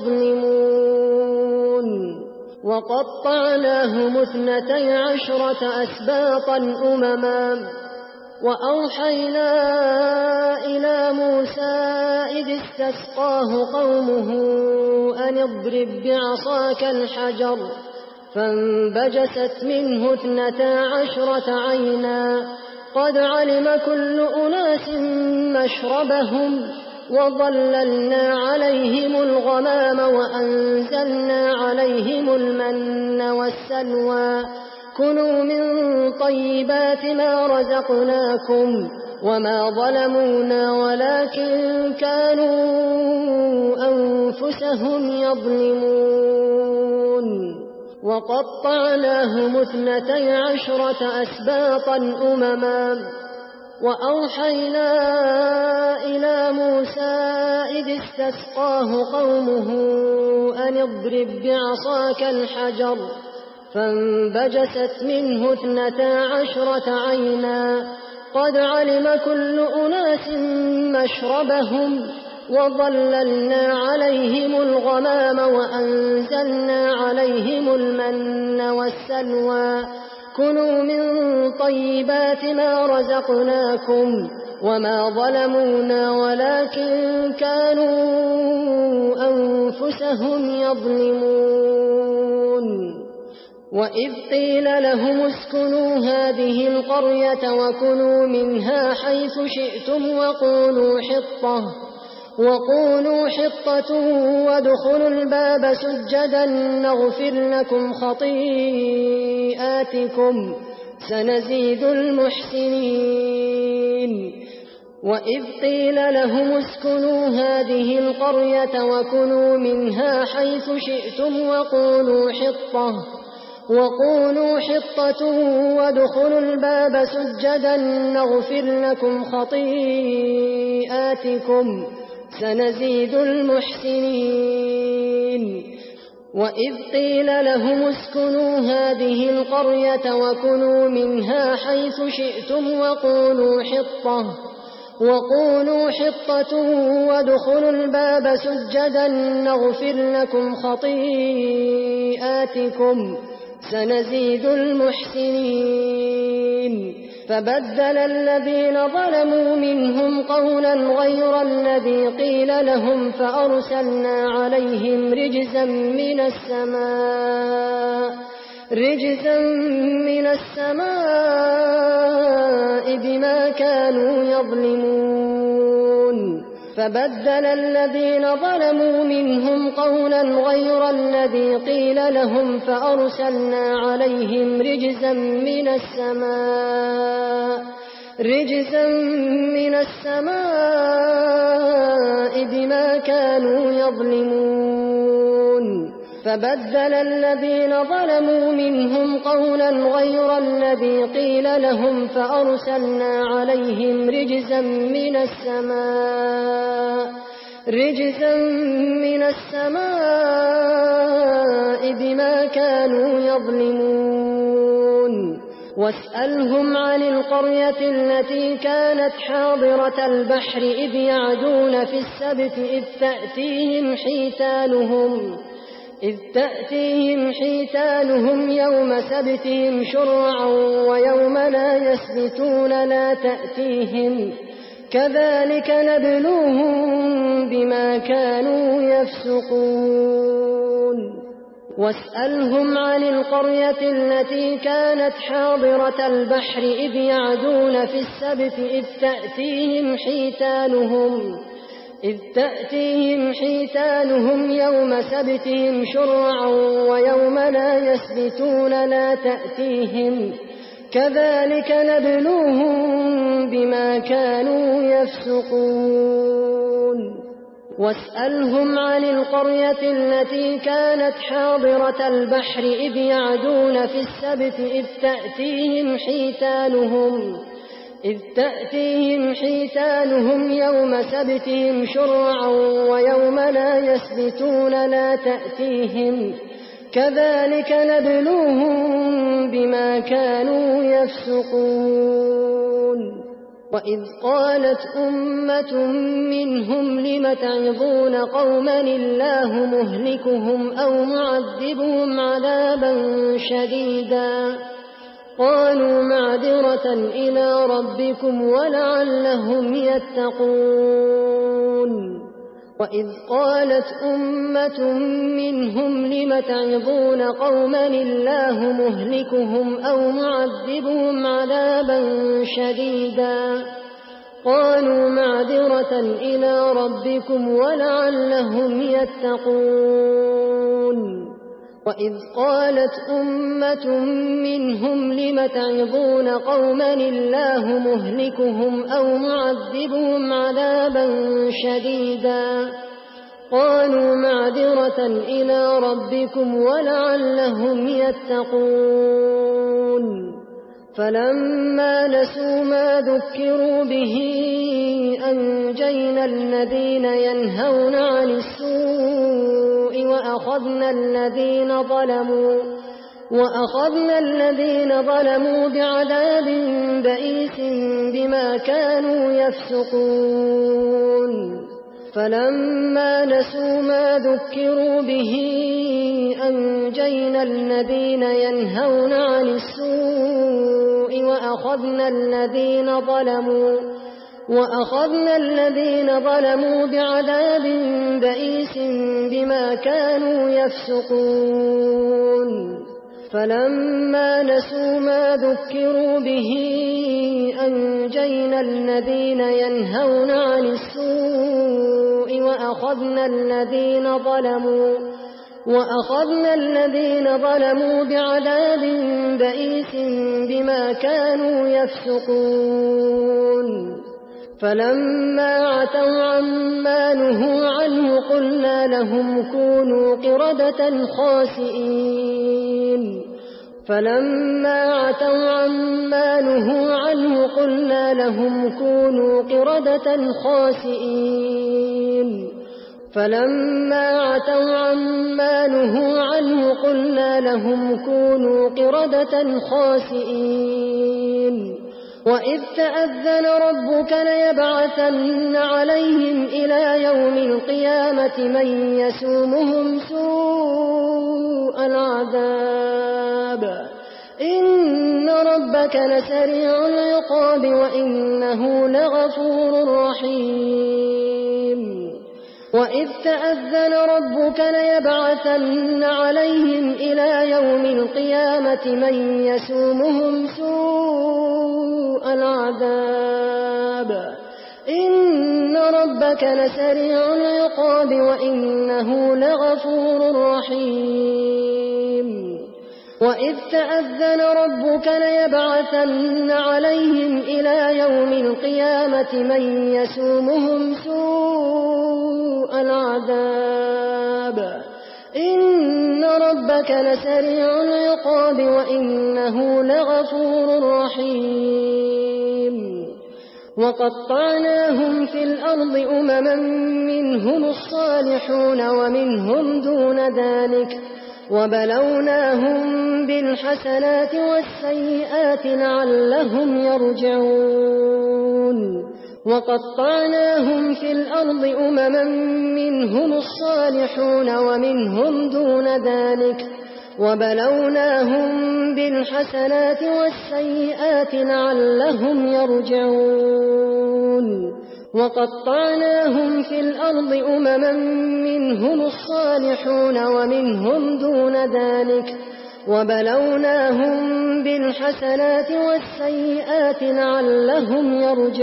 يظلمون وقطعناهم اثنتي عشرة أسباطا أمما وأوحينا إلى موسى إذ استسقاه قومه أن اضرب بعصاك الحجر فانبجست منه اثنتا عشرة عينا قد علم كل أناس مشربهم وظللنا عليهم الغمام وأنزلنا عليهم المن والسلوى كلوا من طيبات ما رزقناكم وما ظلمونا ولكن كانوا أنفسهم يظلمون وقطعناهم اثنتي عشرة أسباطا أمما وأوحينا إلى موسى إذ استسقاه قومه أن اضرب بعصاك الحجر فانبجست منه اثنتا عشرة عينا قد علم كل أناس مشربهم وظللنا عليهم الغمام وأنزلنا عليهم المن والسلوى كلوا من طيبات ما رزقناكم وما ظلمونا ولكن كانوا أنفسهم يظلمون وإذ قيل لهم اسكنوا هذه القرية وكلوا منها حيث شئتم وقولوا حطة وقولوا حطة وادخلوا الباب سجدا نغفر لكم خطيئاتكم سنزيد المحسنين وإذ قيل لهم اسكنوا هذه القرية وكلوا منها حيث شئتم وقولوا حطة وقولوا حطة وادخلوا الباب سجدا نغفر لكم خطيئاتكم سنزيد المحسنين وإذ قيل لهم اسكنوا هذه القرية وكلوا منها حيث شئتم وقولوا حطة وقولوا حطة وادخلوا الباب سجدا نغفر لكم خطيئاتكم سنزيد المحسنين وإذ قيل لهم اسكنوا هذه القرية وكلوا منها حيث شئتم وقولوا حطة وقولوا حطة وادخلوا الباب سجدا نغفر لكم خطيئاتكم سنزيد المحسنين وإذ قيل لهم اسكنوا هذه القرية وكلوا منها حيث شئتم وقولوا حطة وقولوا حطة وادخلوا الباب سجدا نغفر لكم خطيئاتكم سنزيد المحسنين فبدل الذين ظلموا منهم قولا غير الذي قيل لهم فأرسلنا عليهم رجزا من السماء رجزا من السماء بما كانوا يظلمون فبدل الذين ظلموا منهم قولا غير الذي قيل لهم فأرسلنا عليهم رجزا من السماء رجزا من السماء بما كانوا يظلمون فبدل الذين ظلموا منهم قولا غير الذي قيل لهم فأرسلنا عليهم رجزا من السماء رجزا من السماء بما كانوا يظلمون واسألهم عن القرية التي كانت حاضرة البحر إذ يعدون في السبت إذ تأتيهم حيتانهم إذ تأتيهم حيتانهم يوم سبتهم شرعا ويوم لا يسبتون لا تأتيهم كذلك نبلوهم بما كانوا يفسقون واسألهم عن القرية التي كانت حاضرة البحر إذ يعدون في السبت إذ تأتيهم حيتانهم إذ تأتيهم حيتانهم يوم سبتهم شرعا ويوم لا يسبتون لا تأتيهم كذلك نبلوهم بما كانوا يفسقون واسألهم عن القرية التي كانت حاضرة البحر إذ يعدون في السبت إذ تأتيهم حيتانهم إذ تأتيهم حيتانهم يوم سبتهم شرعا ويوم لا يسبتون لا تأتيهم كذلك نبلوهم بما كانوا يفسقون وإذ قالت أمة منهم لم تعظون قوما الله مهلكهم أو معذبهم عذابا شديدا قالوا معذرة إلى ربكم ولعلهم يتقون وإذ قالت أمة منهم لم تعظون قوما الله مهلكهم أو معذبهم عذابا شديدا قالوا معذرة إلى ربكم ولعلهم يتقون وإذ قالت أمة منهم لم تعظون قوما الله مهلكهم أو معذبهم عذابا شديدا قالوا معذرة إلى ربكم ولعلهم يتقون فلما نسوا ما ذكروا به أنجينا الذين ينهون عن السوء وأخذنا الذين ظلموا وأخذنا الذين ظلموا بعذاب بئيس بما كانوا يفسقون فلما نسوا ما ذكروا به أنجينا الذين ينهون عن السوء وأخذنا الذين ظلموا وأخذنا الذين ظلموا بعذاب بئيس بما كانوا يفسقون فلما نسوا ما ذكروا به أنجينا الذين ينهون عن السوء وأخذنا الذين ظلموا وأخذنا الذين ظلموا بعذاب بئيس بما كانوا يفسقون فلما عتوا عما نهوا عنه قلنا لهم كونوا قردة خاسئين فلما عتوا عما نهوا عنه قلنا لهم كونوا قردة خاسئين فلما عتوا عما نهوا عنه قلنا لهم كونوا قردة خاسئين وإذ تأذن ربك ليبعثن عليهم إلى يوم القيامة من يسومهم سوء العذاب إن ربك ربك لسريع العقاب وإنه لغفور رحيم وإذ تأذن ربك ليبعثن عليهم إلى يوم القيامة من يسومهم سوء العذاب إن ربك لسريع العقاب وإنه لغفور رحيم وإذ تأذن ربك ليبعثن عليهم إلى يوم القيامة من يسومهم سوء العذاب إن ربك لسريع العقاب وإنه لغفور رحيم وقطعناهم في الأرض أمما منهم الصالحون ومنهم دون ذلك وبلوناهم بالحسنات والسيئات لعلهم يرجعون وقطعناهم في الأرض أمما منهم الصالحون ومنهم دون ذلك وبلوناهم بالحسنات والسيئات لعلهم يرجعون وقطعناهم في الأرض أمما منهم الصالحون ومنهم دون ذلك وبلوناهم بالحسنات والسيئات لعلهم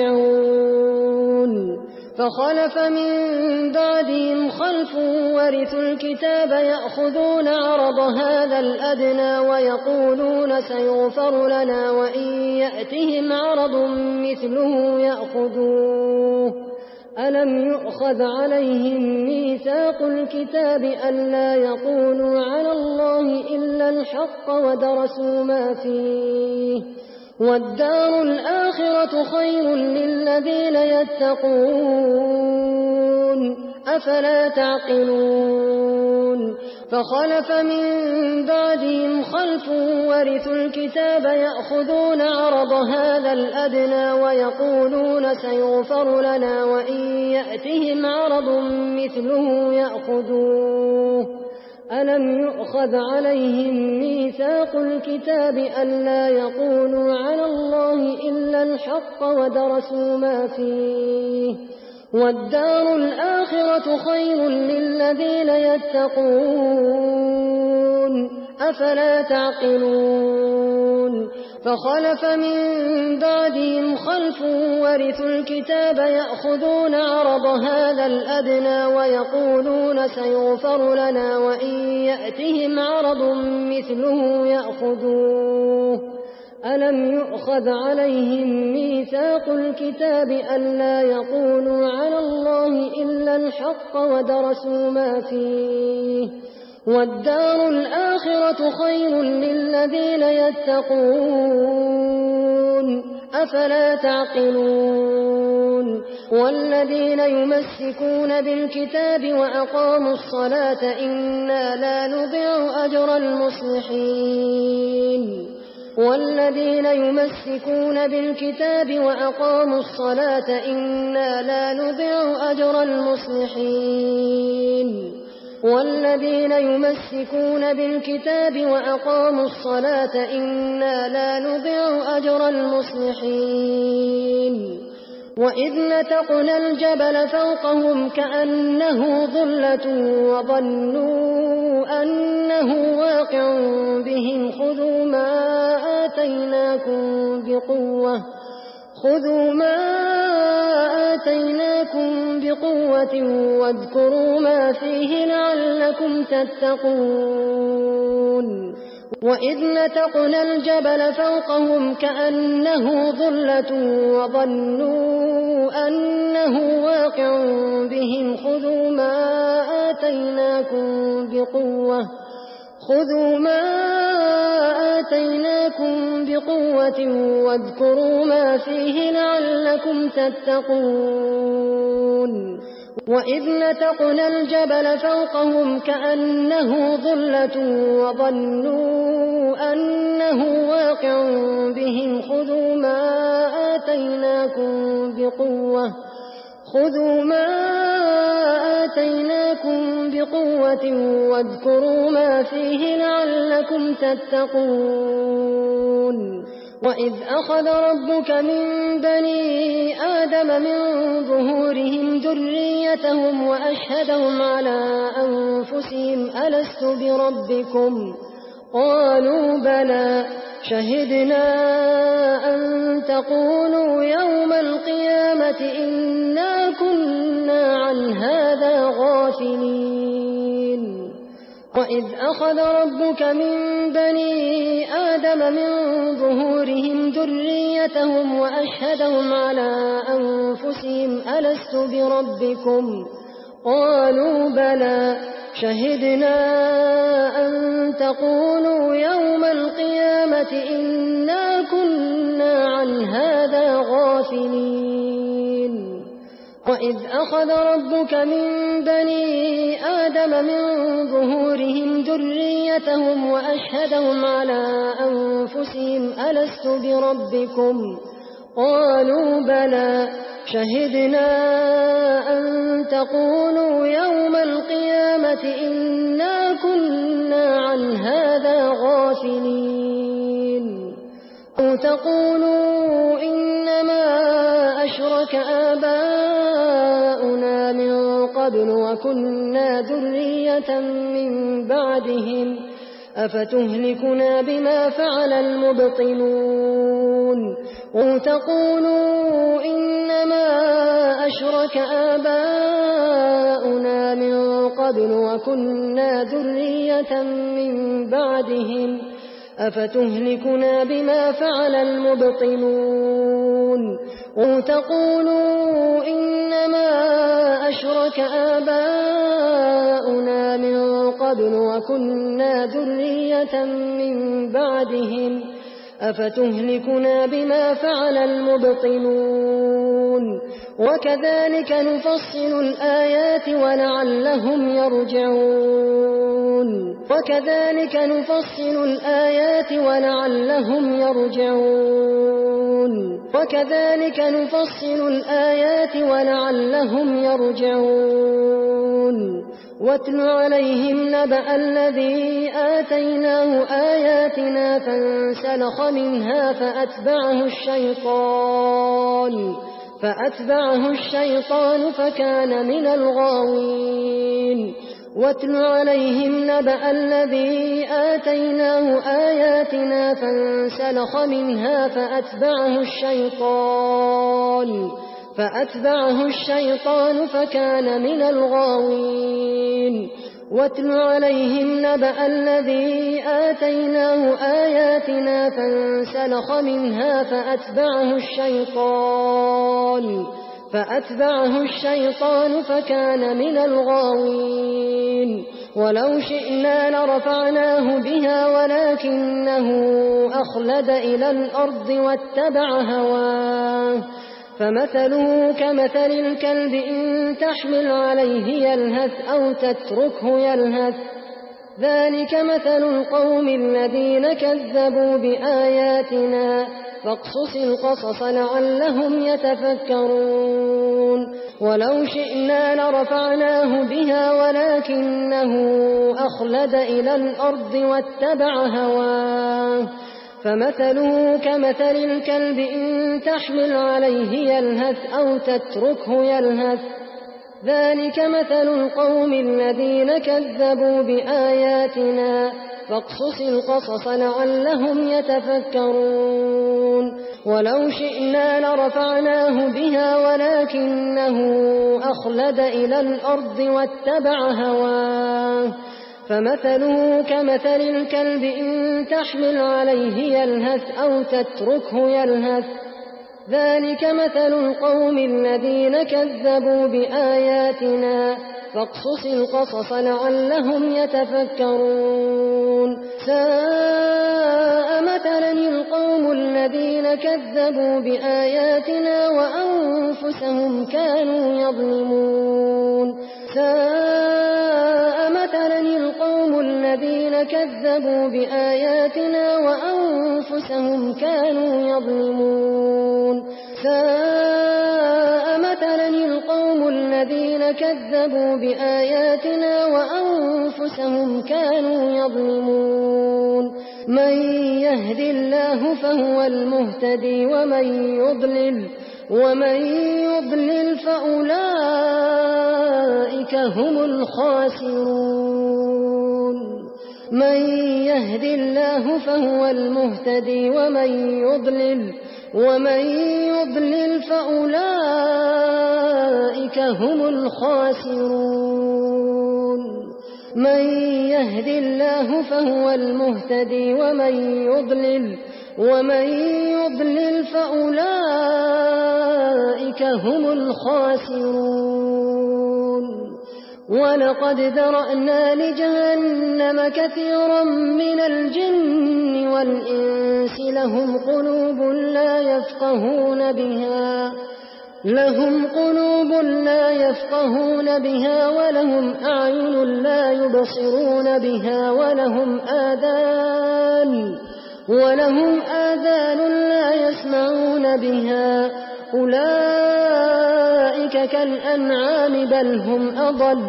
يرجعون فخلف من بعدهم خلف ورثوا الكتاب يأخذون عرض هذا الأدنى ويقولون سيغفر لنا وإن يأتهم عرض مثله يأخذوه ألم يؤخذ عليهم ميثاق الكتاب ألا يقولوا على الله إلا الحق ودرسوا ما فيه والدار الآخرة خير للذين يتقون أفلا تعقلون فخلف من بعدهم خلف ورثوا الكتاب يأخذون عرض هذا الأدنى ويقولون سيغفر لنا وإن يأتهم عرض مثله يأخذوه ألم يؤخذ عليهم ميثاق الكتاب ألا يقولوا على الله إلا الحق ودرسوا ما فيه والدار الآخرة خير للذين يتقون أفلا تعقلون فخلف من بعدهم خلف ورثوا الكتاب يأخذون عرض هذا الأدنى ويقولون سيغفر لنا وإن يأتهم عرض مثله يأخذوه ألم يؤخذ عليهم ميثاق الكتاب ألا يقولوا على الله إلا الحق ودرسوا ما فيه والدار الآخرة خير للذين يتقون أفلا تعقلون والذين يمسكون بالكتاب وأقاموا الصلاة إنا لا نضيع أجر المصلحين والذين يمسكون بالكتاب وأقاموا الصلاة إنا لا نضيع أجر المصلحين والذين يمسكون بالكتاب وأقاموا الصلاة إنا لا نضيع أجر المصلحين وإذ نتقنا الجبل فوقهم كأنه ظلة وظنوا أنه واقع بهم خذوا ما آتيناكم بقوة خذوا ما آتيناكم بقوة واذكروا ما فيه لعلكم تتقون وإذ نتقنا الجبل فوقهم كأنه ظلة وظنوا أنه واقع بهم خذوا ما آتيناكم بقوة خذوا ما آتيناكم بقوة واذكروا ما فيه لعلكم تتقون وإذ نتقنا الجبل فوقهم كأنه ظلة وظنوا أنه واقع بهم خذوا ما آتيناكم بقوة خذوا ما آتيناكم بقوة واذكروا ما فيه لعلكم تتقون وإذ أخذ ربك من بني آدم من ظهورهم ذريتهم وأشهدهم على أنفسهم ألست بربكم قالوا بلى شهدنا أن تقولوا يوم القيامة إنا كنا عن هذا غافلين وإذ أخذ ربك من بني آدم من ظهورهم ذريتهم وأشهدهم على أنفسهم ألست بربكم قالوا بلى شهدنا أن تقولوا يوم القيامة إنا كنا عن هذا غافلين وإذ أخذ ربك من بني آدم من ظهورهم ذريتهم وأشهدهم على أنفسهم ألست بربكم قالوا بلى شهدنا أن تقولوا يوم القيامة إنا كنا عن هذا غافلين أو تقولوا إنما أشرك آباؤنا من قبل وكنا ذرية من بعدهم أفتهلكنا بما فعل المبطلون أو تقولوا إنما أشرك آباؤنا من قبل وكنا ذرية من بعدهم أفتهلكنا بما فعل المبطلون أو تقولوا إنما أشرك آباؤنا من قبل وكنا ذرية من بعدهم أفتهلكنا بما فعل المبطلون وكذلك نفصل الآيات ولعلهم يرجعون وكذلك نفصل الآيات ولعلهم يرجعون وكذلك نفصل الآيات ولعلهم يرجعون واتل عليهم نبأ الذي آتيناه آياتنا فانسلخ منها فأتبعه الشيطان فأتبعه الشيطان فكان من الغاوين واتل عليهم نبأ الذي آتيناه آياتنا فانسلخ منها فأتبعه الشيطان فأتبعه الشيطان فكان من الغاوين واتل عليهم نبأ الذي آتيناه آياتنا فانسلخ منها فأتبعه الشيطان فأتبعه الشيطان فكان من الغاوين ولو شئنا لرفعناه بها ولكنه أخلد إلى الأرض واتبع هواه فمثله كمثل الكلب إن تحمل عليه يلهث أو تتركه يلهث ذلك مثل القوم الذين كذبوا بآياتنا فاقصص القصص لعلهم يتفكرون ولو شئنا لرفعناه بها ولكنه أخلد إلى الأرض واتبع هواه فمثله كمثل الكلب إن تحمل عليه يلهث أو تتركه يلهث ذلك مثل القوم الذين كذبوا بآياتنا فاقصص القصص لعلهم يتفكرون ولو شئنا لرفعناه بها ولكنه أخلد إلى الأرض واتبع هواه فمثله كمثل الكلب إن تحمل عليه يلهث أو تتركه يلهث ذلك مثل القوم الذين كذبوا بآياتنا فاقصص القصص لعلهم يتفكرون ساء مثلا القوم الذين كذبوا بآياتنا وأنفسهم كانوا يظلمون ساء مثلا القوم الذين كذبوا بآياتنا وأنفسهم كانوا يظلمون ساء مثلا القوم الذين كذبوا بآياتنا وأنفسهم كانوا يظلمون من يهد الله فهو المهتدي ومن يضلل ومن يضلل فأولئك هم الخاسرون من يهد الله فهو المهتدي ومن يضلل ومن يضلل فأولئك هم الخاسرون من يهد الله فهو المهتدي ومن يضلل ومن يضلل فأولئك هم الخاسرون ولقد ذرأنا لجهنم كثيرا من الجن والإنس لهم قلوب لا يفقهون بها لهم قلوب لا يفقهون بها ولهم أعين لا يبصرون بها ولهم آذان ولهم آذان لا يسمعون بها أولئك كالأنعام بل هم أضل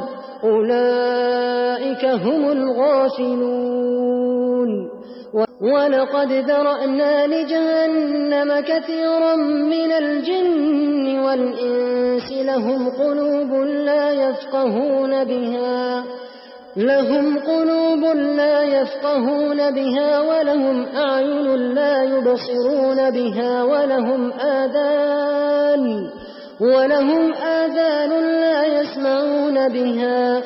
أولئك هم الغافلون ولقد ذرأنا لجهنم كثيرا من الجن والإنس لهم قلوب لا يفقهون بها لهم قلوب لا يفقهون بها ولهم أعين لا يبصرون بها ولهم آذان ولهم آذان لا يسمعون بها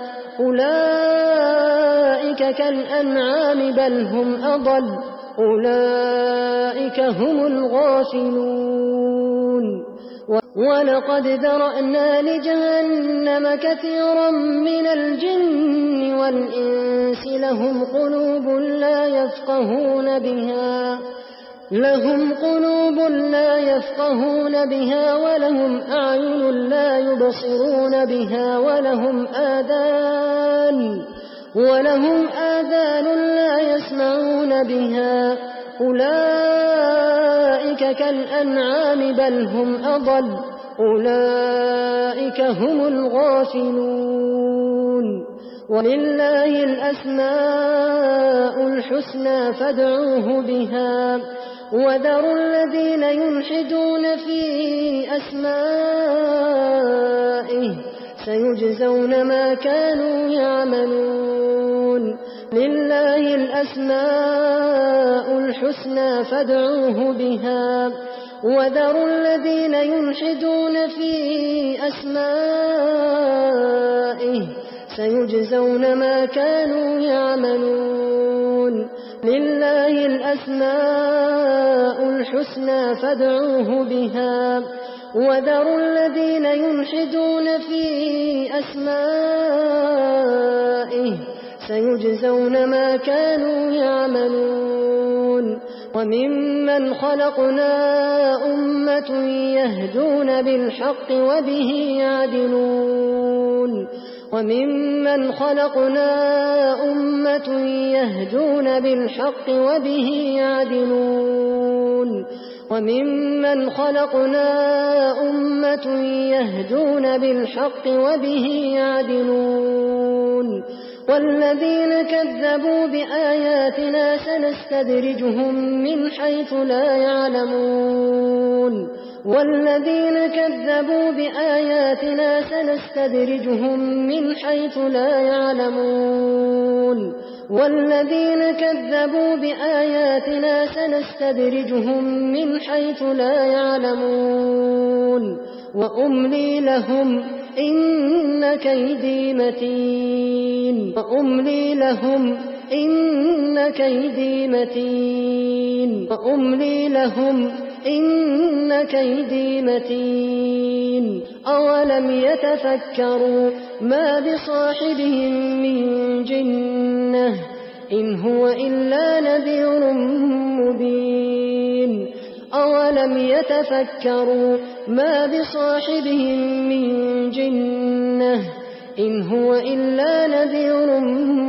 أولئك كالأنعام بل هم أضل أولئك هم الغافلون ولقد ذرأنا لجهنم كثيرا من الجن والإنس لهم قلوب لا يفقهون بها لهم قلوب لا يفقهون بها ولهم أعين لا يبصرون بها ولهم آذان ولهم آذان لا يسمعون بها أولئك كالأنعام بل هم أضل أولئك هم الغافلون ولله الأسماء الحسنى فادعوه بها وذروا الذين يلحدون في أسمائه سيجزون ما كانوا يعملون لله الأسماء الحسنى فادعوه بها وذروا الذين يلحدون في أسمائه سيجزون ما كانوا يعملون لله الأسماء الحسنى فادعوه بها وذروا الذين يلحدون في أسمائه سيجزون ما كانوا يعملون وممن خلقنا أمة يهدون بالحق وبه يعدلون وممن خلقنا أمة يهدون بالحق وبه يعدلون وممن خلقنا أمة يهدون بالحق وبه يعدلون والذين كذبوا بآياتنا سنستدرجهم من حيث لا يعلمون والذين كذبوا بآياتنا سنستدرجهم من حيث لا يعلمون والذين كذبوا بآياتنا سنستدرجهم من حيث لا يعلمون وأملي لهم إن كيدي متين وأملي لهم إن كيدي متين وأملي لهم إن كيدي متين أولم يتفكروا ما بصاحبهم من جنة إن هو إلا نذير مبين أولم يتفكروا ما بصاحبهم من جنة إن هو إلا نذير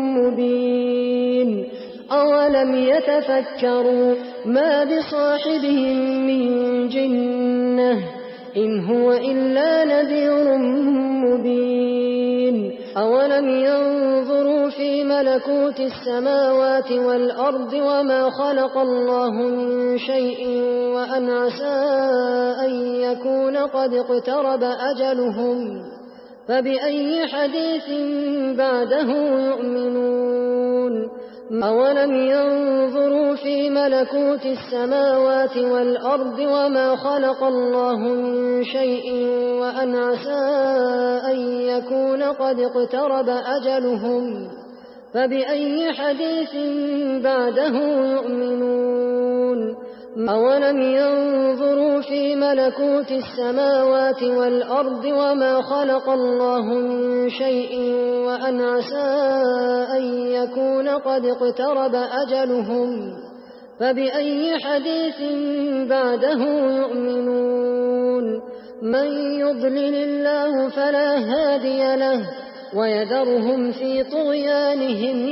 مبين أولم يتفكروا ما بصاحبهم من جنة إن هو إلا نذير مبين أولم ينظروا في ملكوت السماوات والأرض وما خلق الله من شيء وأن عسى أن يكون قد اقترب أجلهم فبأي حديث بعده يؤمنون أولم ينظروا في ملكوت السماوات والأرض وما خلق الله من شيء وأن عسى أن يكون قد اقترب أجلهم فبأي حديث بعده يؤمنون أولم ينظروا في ملكوت السماوات والأرض وما خلق الله من شيء وأن عسى أن يكون قد اقترب أجلهم فبأي حديث بعده يؤمنون من يضلل الله فلا هادي له ويذرهم في طغيانهم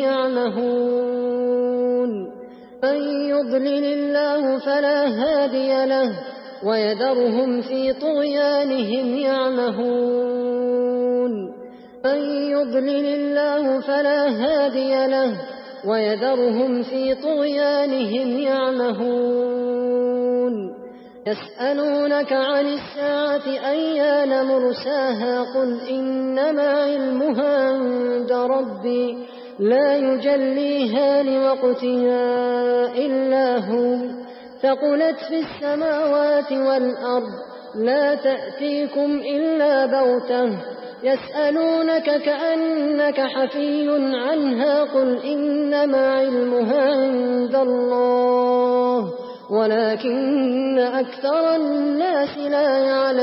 يعمهون من يضلل الله فلا هادي له ويذرهم في طغيانهم يعمهون من يضلل الله فلا هادي له ويذرهم في طغيانهم يعمهون يسألونك عن الساعة أيان مرساها قل إنما علمها عند ربي لا يجليها لوقتها إلا هو ثقلت في السماوات والأرض لا تأتيكم إلا بغتة يسألونك كأنك حفي عنها قل إنما علمها عند الله ولكن أكثر الناس لا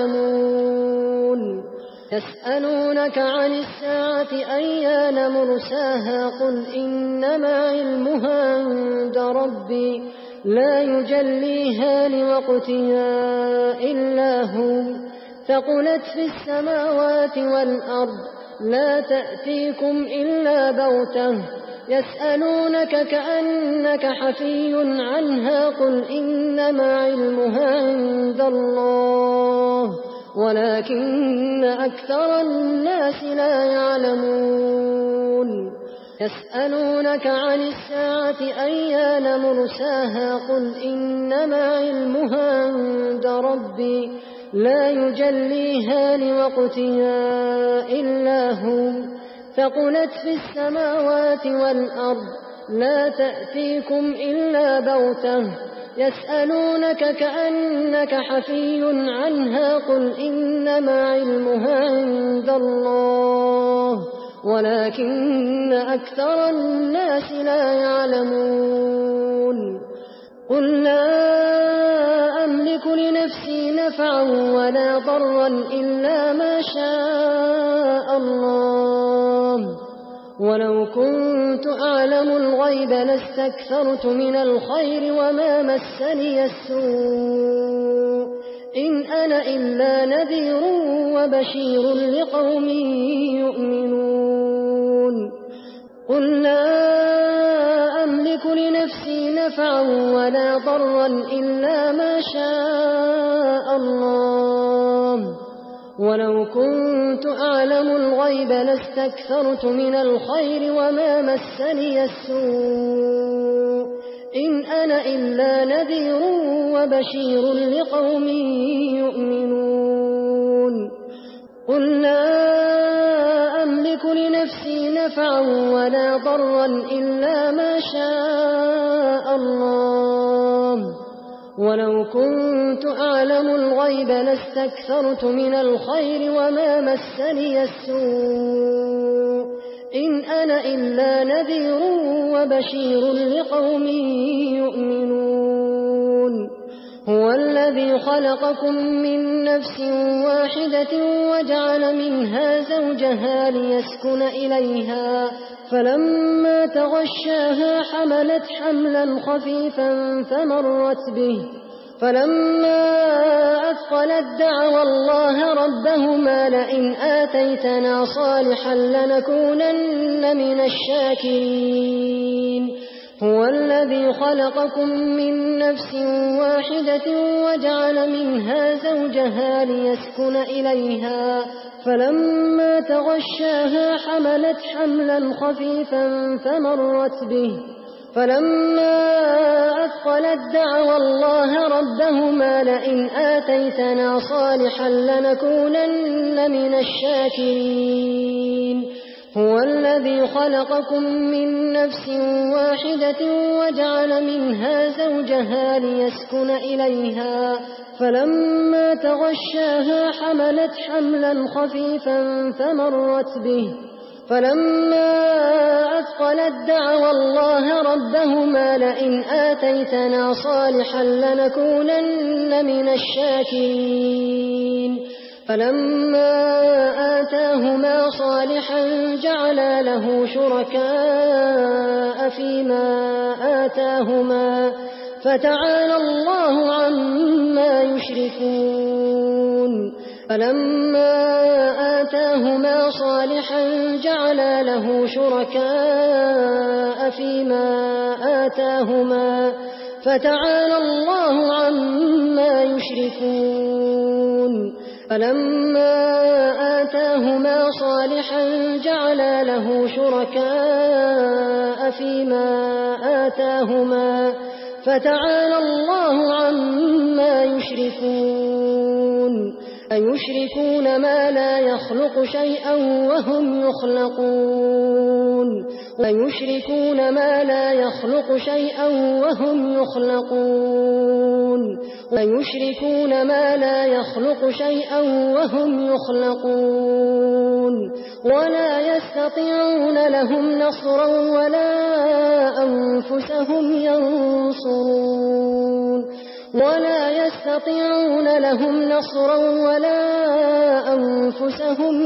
يعلمون يسألونك عن الساعة أيان مرساها قل إنما علمها عند ربي لا يجليها لوقتها إلا هو ثقلت في السماوات والأرض لا تأتيكم إلا بغتة يسألونك كأنك حفي عنها قل إنما علمها عند الله ولكن أكثر الناس لا يعلمون يسألونك عن الساعة أيان مرساها قل إنما علمها عند ربي لا يجليها لوقتها إلا هو ثقلت في السماوات والأرض لا تأتيكم إلا بغتة يسألونك كأنك حفي عنها قل إنما علمها عند الله ولكن أكثر الناس لا يعلمون قل لا أملك لنفسي نفعا ولا ضرا إلا ما شاء الله ولو كنت أعلم الغيب لاستكثرت من الخير وما مسني السوء إن أنا إلا نذير وبشير لقوم يؤمنون قل لا أملك لنفسي نفعا ولا ضرا إلا ما شاء الله ولو كنت أعلم الغيب لاستكثرت من الخير وما مسني السوء إن أنا إلا نذير وبشير لقوم يؤمنون قل لا أملك لنفسي نفعا ولا ضرا إلا ما شاء الله ولو كنت أعلم الغيب لاستكثرت من الخير وما مسني السوء إن أنا إلا نذير وبشير لقوم يؤمنون هو الذي خلقكم من نفس واحدة وجعل منها زوجها ليسكن إليها فلما تغشاها حملت حملا خفيفا فمرت به فلما أثقلت دعوا الله ربهما لئن آتيتنا صالحا لنكونن من الشاكرين هو الذي خلقكم من نفس واحدة وجعل منها زوجها ليسكن إليها فلما تغشاها حملت حملا خفيفا فمرت به فلما أثقلت دعوا الله ربهما لئن آتيتنا صالحا لنكونن من الشاكرين هو الذي خلقكم من نفس واحدة وجعل منها زوجها ليسكن إليها فلما تغشاها حملت حملا خفيفا فمرت به فلما أثقلت دعوا الله ربهما لئن آتيتنا صالحا لنكونن من الشاكرين فلما آتاهما صالحا جعلا له شركاء فيما آتاهما فتعالى الله عما يشركون فلما آتاهما صالحا جعلا له شركاء فيما آتاهما فتعالى الله عما يشركون فلما آتاهما صالحا جعلا له شركاء فيما آتاهما فتعالى الله عما يشركون أيشركون ما لا يخلق شيئا وهم يخلقون ويشركون ما لا يخلق شيئا وهم يخلقون ويشركون ما لا يخلق شيئا وهم يخلقون ولا يستطيعون لهم نصرا ولا أنفسهم ينصرون ولا يستطيعون لهم نصرا ولا أنفسهم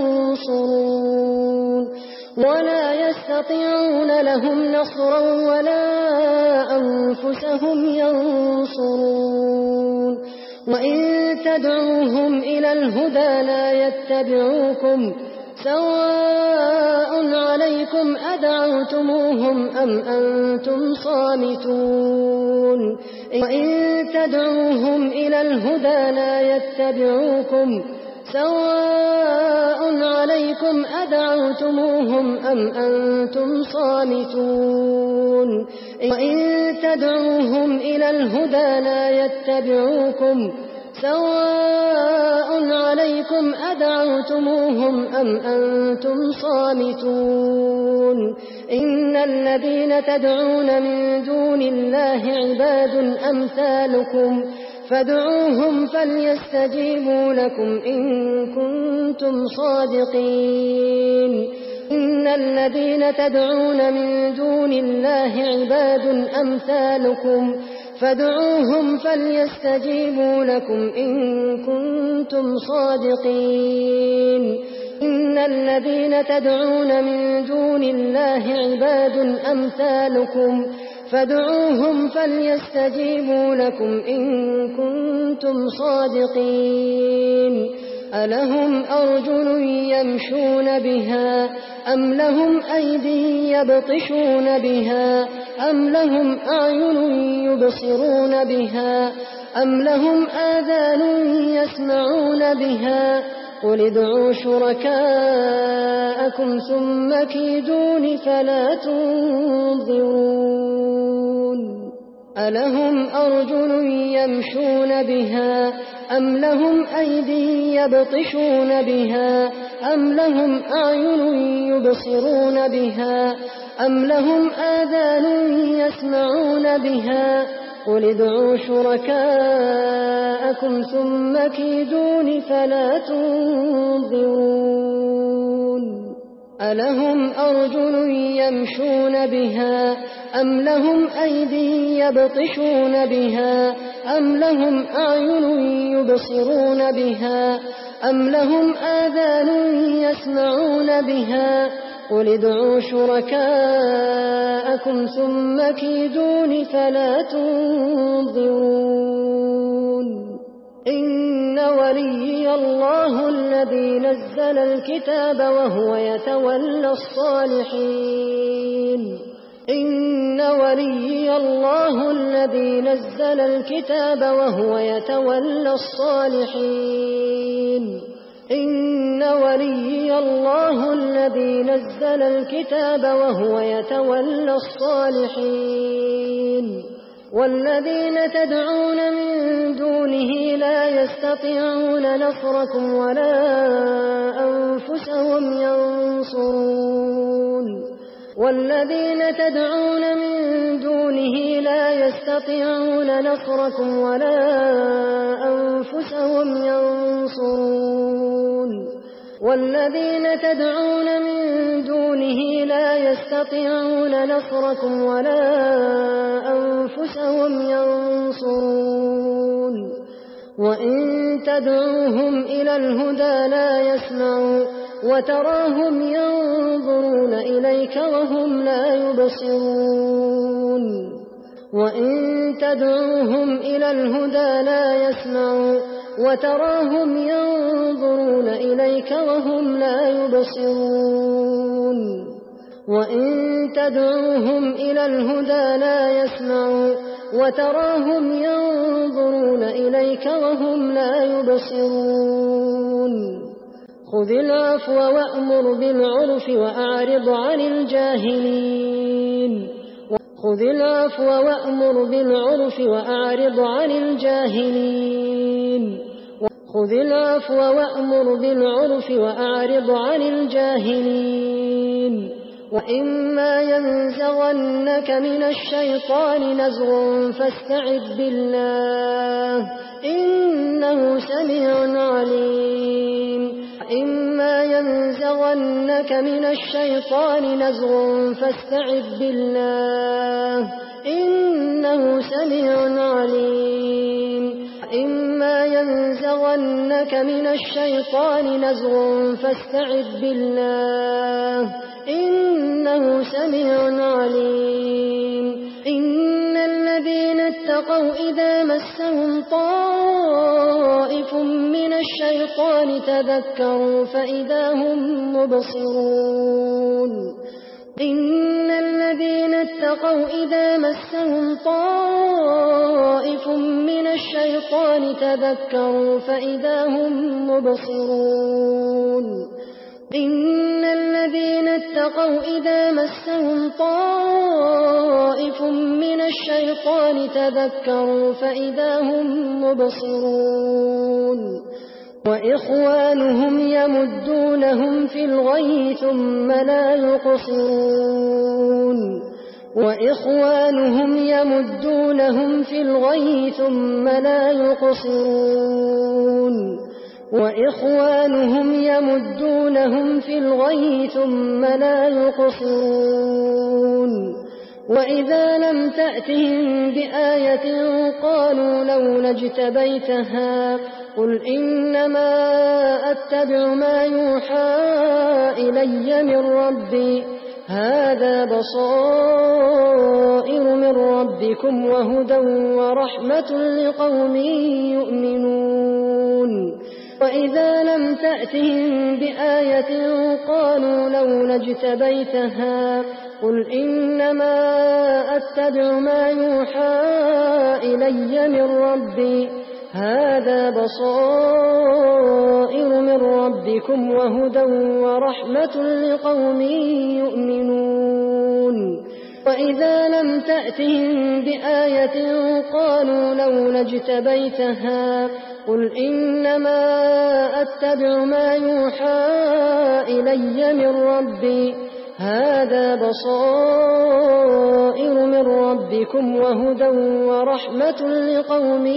ينصرون ولا يستطيعون لهم نصرا ولا أنفسهم ينصرون وإن تدعوهم إلى الهدى لا يتبعوكم سواء عليكم أدعوتموهم أم أنتم صامتون وإن تدعوهم إلى الهدى لا يتبعوكم سواء عليكم أدعوتموهم أم أنتم صامتون وإن تدعوهم إلى الهدى لا يتبعوكم سواء عليكم أدعوتموهم أم أنتم صامتون إن الذين تدعون من دون الله عباد أمثالكم فادعوهم فليستجيبوا لكم إن كنتم صادقين إن الذين تدعون من دون الله عباد أمثالكم فادعوهم فليستجيبوا لكم إن كنتم صادقين إن الذين تدعون من دون الله عباد أمثالكم فادعوهم فليستجيبوا لكم إن كنتم صادقين ألهم أرجل يمشون بها أم لهم أيدي يبطشون بها أم لهم أعين يبصرون بها أم لهم آذان يسمعون بها قل ادعوا شركاءكم ثم كيدون فلا تنظرون ألهم أرجل يمشون بها أم لهم أيدي يبطشون بها أم لهم أعين يبصرون بها أم لهم آذان يسمعون بها قل ادعوا شركاءكم ثم كيدون فلا تنظرون ألهم أرجل يمشون بها أم لهم أيدي يبطشون بها أم لهم أعين يبصرون بها أم لهم آذان يسمعون بها قل ادعوا شركاءكم ثم كيدون فلا تنظرون إن وليي الله الذي نزل الكتاب وهو يتولى الصالحين إن وليي الله الذي نزل الكتاب وهو يتولى الصالحين إن وليي الله الذي نزل الكتاب وهو يتولى الصالحين والذين تدعون من دونه لا يستطيعون نصركم ولا أنفسهم ينصرون والذين تدعون من دونه لا يستطيعون نصركم ولا أنفسهم ينصرون والذين تدعون من دونه لا يستطيعون نصركم ولا أنفسهم ينصرون وإن تدعوهم إلى الهدى لا يسمعوا وتراهم ينظرون إليك وهم لا يبصرون وإن تدعوهم إلى الهدى لا يسمعوا وتراهم ينظرون إليك وهم لا يبصرون وإن تدعوهم إلى الهدى لا يسمعوا وتراهم ينظرون إليك وهم لا يبصرون خذ العفو وأمر بالعرف وأعرض عن الجاهلين خذ العفو وأمر بالعرف وأعرض عن الجاهلين خذ العفو وأمر بالعرف وأعرض عن الجاهلين وإما ينزغنك من الشيطان نزغ فاستعذ بالله إنه سميع عليم إما ينزغنك من الشيطان نزغ فاستعذ بالله إنه سميع عليم إما ينزغنك من الشيطان نزغ فاستعذ بالله إنه سميع عليم إن الذين اتقوا إذا مسهم طائف من الشيطان تذكروا فإذا هم مبصرون إن الذين اتقوا إذا مسهم طائف من الشيطان تذكروا فإذا هم مبصرون إن الذين اتقوا إذا مسهم طائف من الشيطان تذكروا فإذا هم مبصرون وإخوانهم يمدونهم في الغي ثم لا يقصرون وإخوانهم يمدونهم في الغي ثم لا يقصرون وإخوانهم يمدونهم في الغي ثم لا يقصرون وإذا لم تأتهم بآية قالوا لولا اجتبيتها قل إنما أتبع ما يوحى إلي من ربي هذا بصائر من ربكم وهدى ورحمة لقوم يؤمنون وإذا لم تأتهم بآية قالوا لولا اجتبيتها قل إنما أتبع ما يوحى إلي من ربي هذا بصائر من ربكم وهدى ورحمة لقوم يؤمنون وإذا لم تأتهم بآية قالوا لولا اجتبيتها قل إنما أتبع ما يوحى إلي من ربي هذا بصائر من ربكم وهدى ورحمة لقوم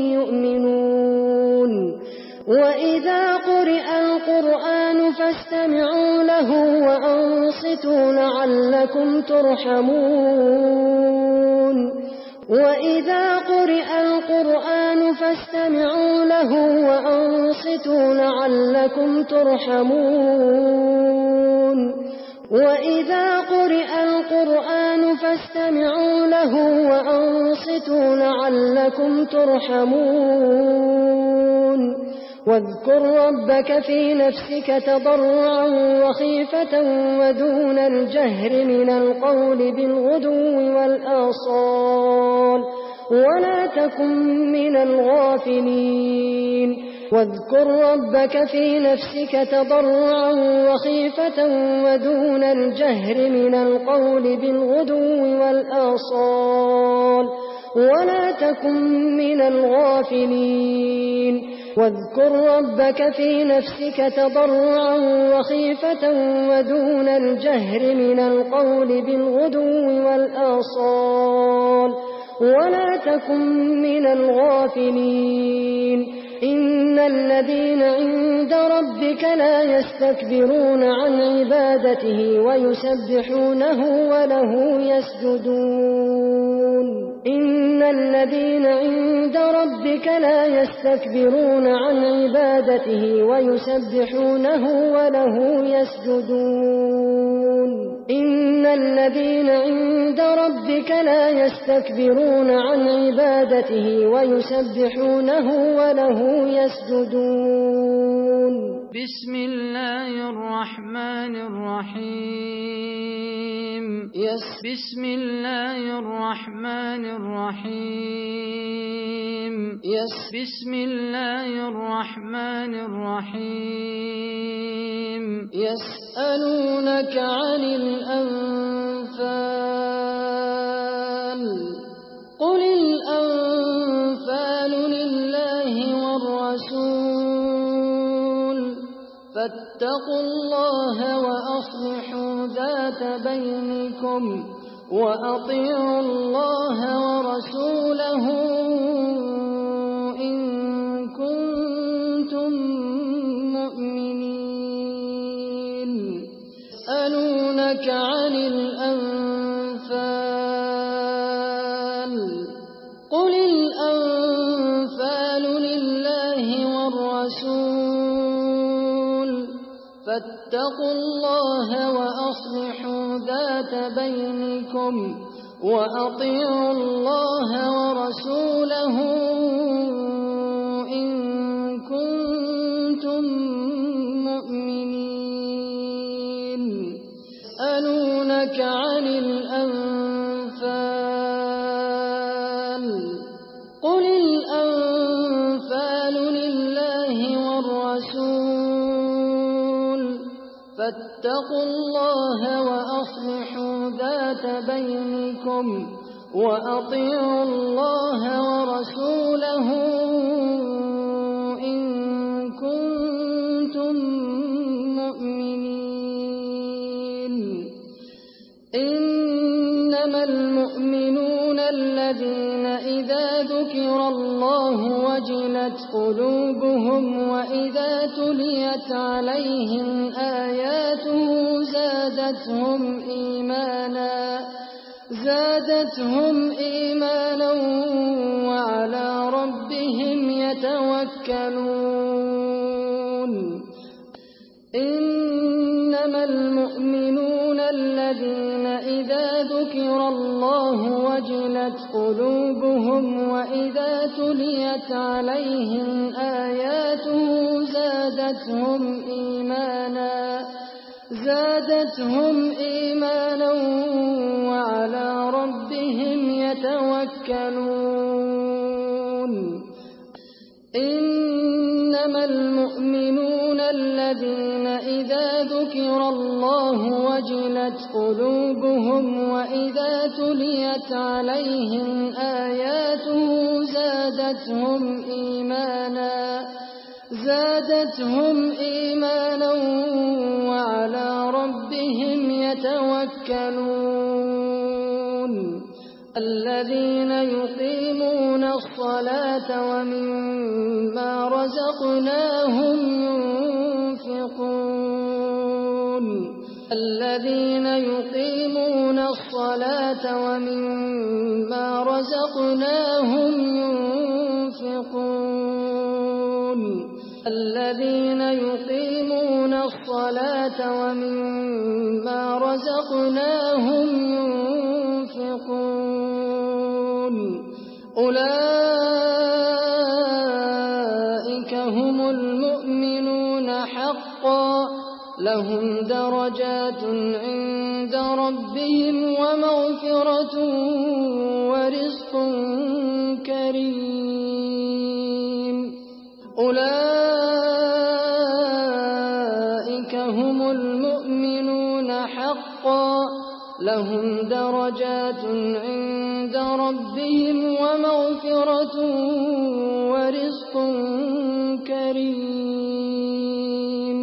يؤمنون وإذا قرئ القرآن فاستمعوا له وأنصتوا لعلكم ترحمون وإذا قرئ القرآن فاستمعوا له وأنصتوا لعلكم ترحمون وإذا قرئ القرآن فاستمعوا له وأنصتوا لعلكم ترحمون واذكر ربك في نفسك تضرعا وخيفة ودون الجهر من القول بالغدو والآصال ولا تكن من الغافلين واذكر ربك في نفسك تضرعا وخيفة ودون الجهر من القول بالغدو والآصال ولا تكن من الغافلين واذكر ربك في نفسك تضرعا وخيفة ودون الجهر من القول بالغدو والآصال ولا تكن من الغافلين إن الذين عند ربك لا يستكبرون عن عبادته ويسبحونه وله يسجدون إن الذين عند ربك لا يستكبرون عن عبادته ويسبحونه وله يسجدون إن الذين عند ربك لا يستكبرون عن عبادته ويسبحونه وله يسجدون بسم الله الرحمن الرحيم يس بسم الله الرحمن الرحيم يس بسم الله الرحمن الرحيم يسألونك عن الأنفال قل الأنفال لله والرسول فاتقوا الله وأصلحوا ذات بينكم وأطيعوا الله ورسوله إن كنتم مؤمنين يسألونك عن الأنفال قل الأنفال لله والرسول فاتقوا الله وأصلحوا ذات بينكم وأطيعوا الله ورسوله إن كنتم مؤمنين يسألونك عن الأنفال قل الأنفال لله والرسول فاتقوا الله وأصلحوا ذات بينكم وأطيعوا الله ورسوله إن كنتم مؤمنين إنما المؤمنون الذين إذا ذكر الله وجلت قلوبهم وإذا تليت عليهم آياته زادتهم إيمانا زادتهم إيمانا وعلى ربهم يتوكلون إنما المؤمنون الذين إذا ذكر الله وجلت قلوبهم وإذا تليت عليهم آياته زادتهم إيمانا زادتهم إيمانا وعلى ربهم يتوكلون إنما المؤمنون الذين إذا ذكر الله وجلت قلوبهم وإذا تليت عليهم آياته زادتهم إيمانا زادتهم إيمانا وعلى ربهم يتوكلون الذين يقيمون الصلاة ومما رزقناهم ينفقون الذين يقيمون الصلاة ومما رزقناهم ينفقون الذين يقيمون الصلاة ومما رزقناهم ينفقون أولئك هم المفلحون لهم درجات عند ربهم ومغفرة ورزق كريم. أولئك هم المؤمنون حقا لهم درجات عند ربهم ومغفرة ورزق كريم.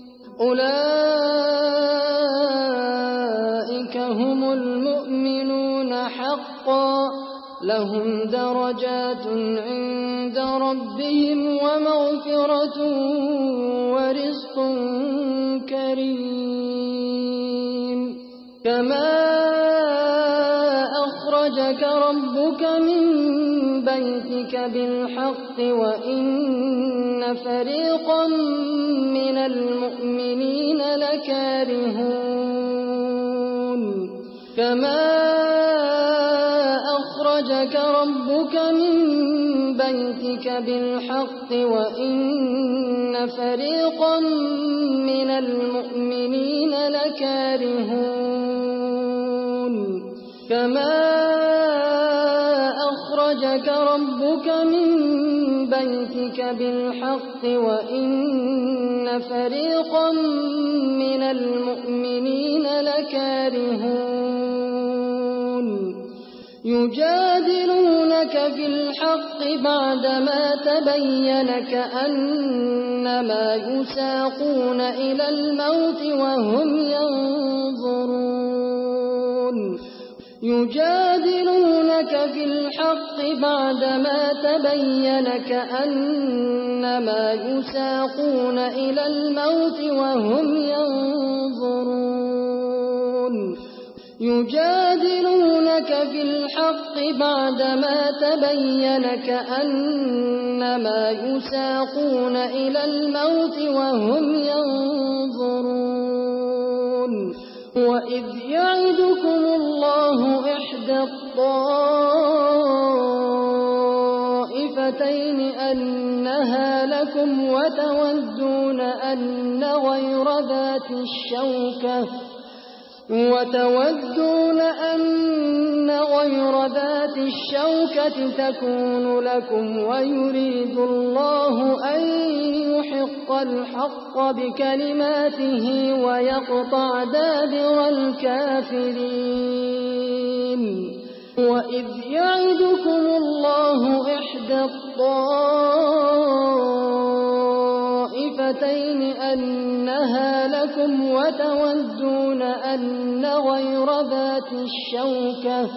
أولئك هم المؤمنون حقا لهم درجات عند ربهم ومغفرة ورزق كريم. كما أخرجك ربك من بيتك بالحق وإن فريقا من المؤمنين لكارهون. كما أخرجك ربك من بيتك بالحق وإن فريقا من المؤمنين لكارهون. كما أخرجك ربك من بيتك بالحق وإن فريقا من المؤمنين لكارهون. يجادلونك في الحق بعدما تبين كأنما يساقون إلى الموت وهم ينظرون. يجادلونك في الحق بعدما تبين كأنما يساقون إلى الموت وهم ينظرون. يجادلونك في الحق بعدما تبين كأنما يساقون إلى الموت وهم ينظرون. وإذ يعدكم الله إحدى الطائفتين أنها لكم وتودون أن غير ذات الشوكة وتودون أن غير ذات الشوكة تكون لكم ويريد الله أن يحق الحق بكلماته ويقطع دابر الكافرين. وإذ يعدكم الله إحدى الطائفتين أنها لكم وتودون أن غير ذات الشوكة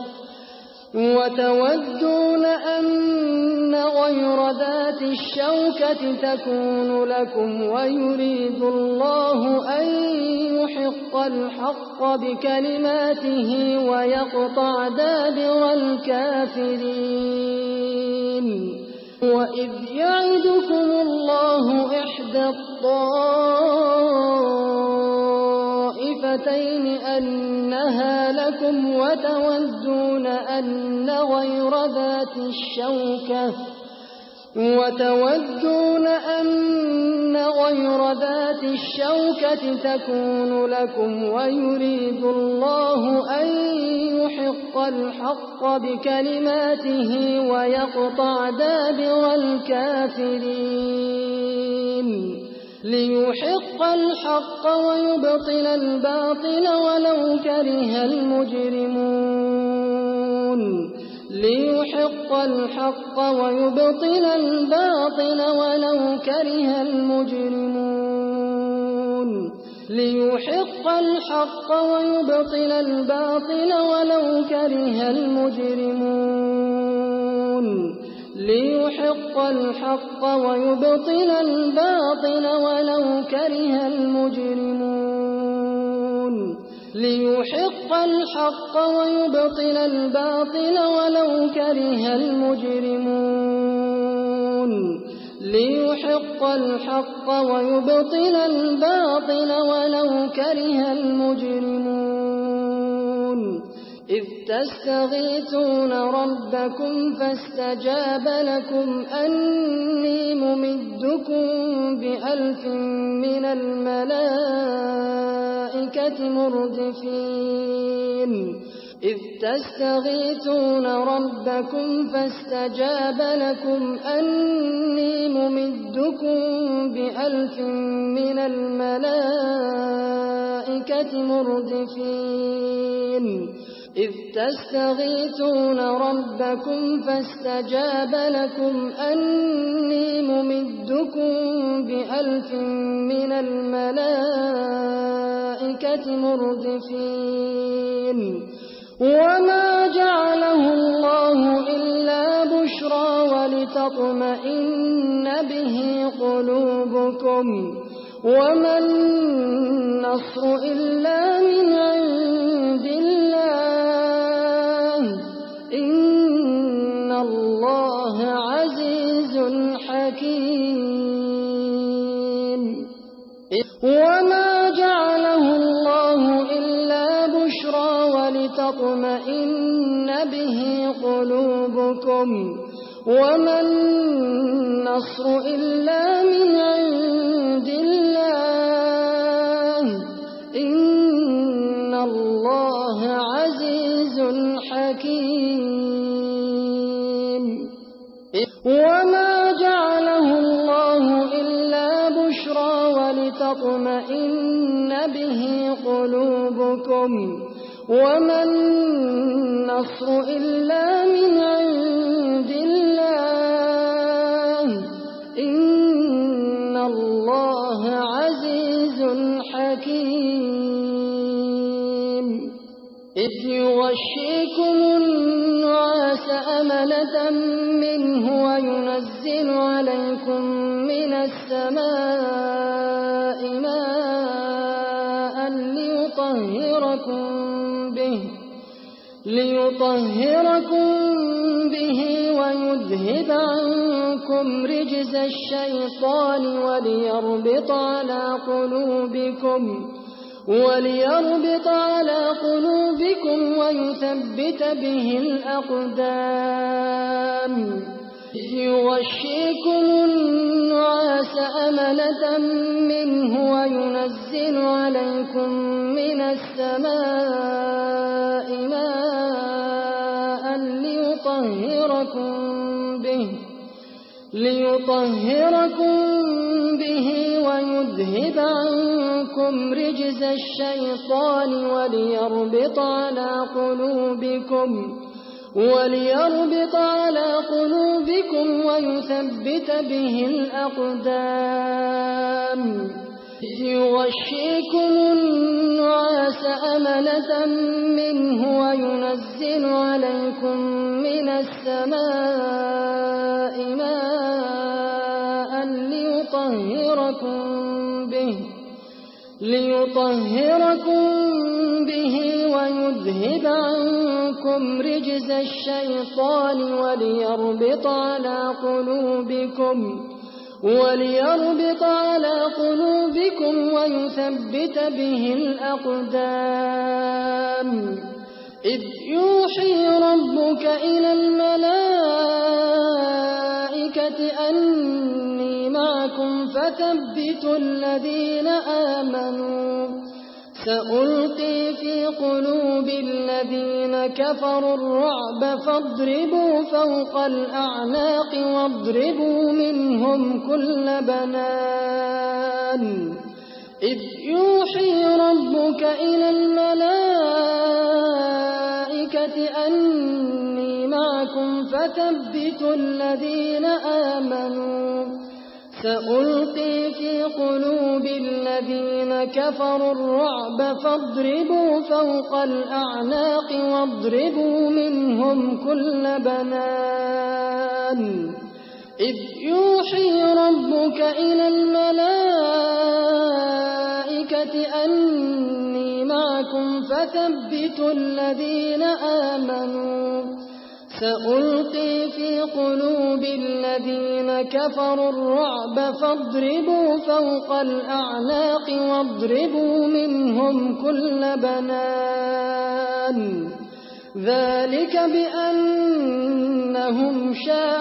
وتودون أن غير ذات الشوكة تكون لكم ويريد الله أن يحق الحق بكلماته ويقطع دابر الكافرين. وإذ يعدكم الله إحدى الطائفتين أنها لكم وتودون أن غير ذات الشوكة وتودون أن غير ذات الشوكة تكون لكم ويريد الله أن يحق الحق بكلماته ويقطع دابر الكافرين. ليحق الحق ويبطل الباطل ولو كره المجرمون. ليحق الحق ويبطل الباطل ولو كره المجرمون. ليحق الحق ويبطل الباطل ولو كره المجرمون. ليحق الحق ويبطل الباطل ولو كره المجرمون. ليحق الحق ويبطل الباطل ولو كره المجرمون. ليحق الحق ويبطل الباطل ولو كره المجرمون. إذ تستغيثون ربكم فاستجاب لكم أني ممدكم بألف من الملائكة مردفين إذ تستغيثون ربكم فاستجاب لكم أني ممدكم بألف من الملائكة مردفين إذ تستغيثون ربكم فاستجاب لكم أني ممدكم بألف من الملائكة مردفين وما جعله الله إلا بشرى ولتطمئن به قلوبكم وما النصر إلا من عند الله إن الله عزيز حكيم وما جعله الله إلا بشرى ولتطمئن به قلوبكم وما النصر إلا من عند الله إن الله عزيز حكيم وما جعله الله إلا بشرى ولتطمئن به قلوبكم وما النصر إلا من عند الله إن الله عزيز حكيم إذ يغشيكم النعاس أمنة منه وينزل عليكم من السماء ماء ليطهركم به ليطهركم به ويذهب عنكم رجز الشيطان وليربط على قلوبكم وليربط على قلوبكم ويثبت به الأقدام يغشيكم النعاس أمنة منه وينزل عليكم من السماء ماء ليطهركم به ليطهركم به ويذهب عنكم رجز الشيطان وليربط على قلوبكم وليربط على قلوبكم ويثبت به الأقدام يغشيكم النعاس أمنة منه وينزل عليكم من السماء ماء ليطهركم به ليطهركم به ويذهب عنكم رجز الشيطان وليربط على قلوبكم وليربط على قلوبكم ويثبت به الأقدام إذ يوحي ربك إلى الملائكة أني معكم فثبتوا الذين آمنوا سألقي في قلوب الذين كفروا الرعب فاضربوا فوق الأعناق واضربوا منهم كل بنان إذ يوحي ربك إلى الملائكة أني معكم فثبتوا الذين آمنوا سألقي في قلوب الذين كفروا الرعب فاضربوا فوق الأعناق واضربوا منهم كل بنان إذ يوحي ربك إلى الملائكة أني معكم فثبتوا الذين آمنوا سألقي في قلوب الذين كفروا الرعب فاضربوا فوق الأعناق واضربوا منهم كل بنان ذلك بأنهم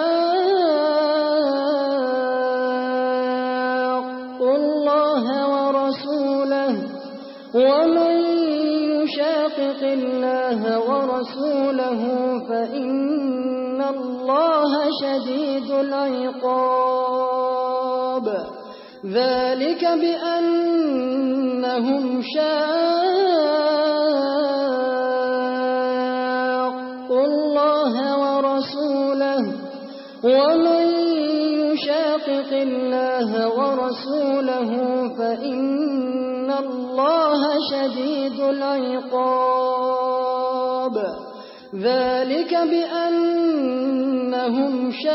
شاقوا الله ورسوله ومن يشاقق الله ورسوله فإن الله شديد العقاب ذلك بأنهم شاقوا الله ورسوله ومن يشاقق الله ورسوله فإن الله شديد العقاب ذلك بأنهم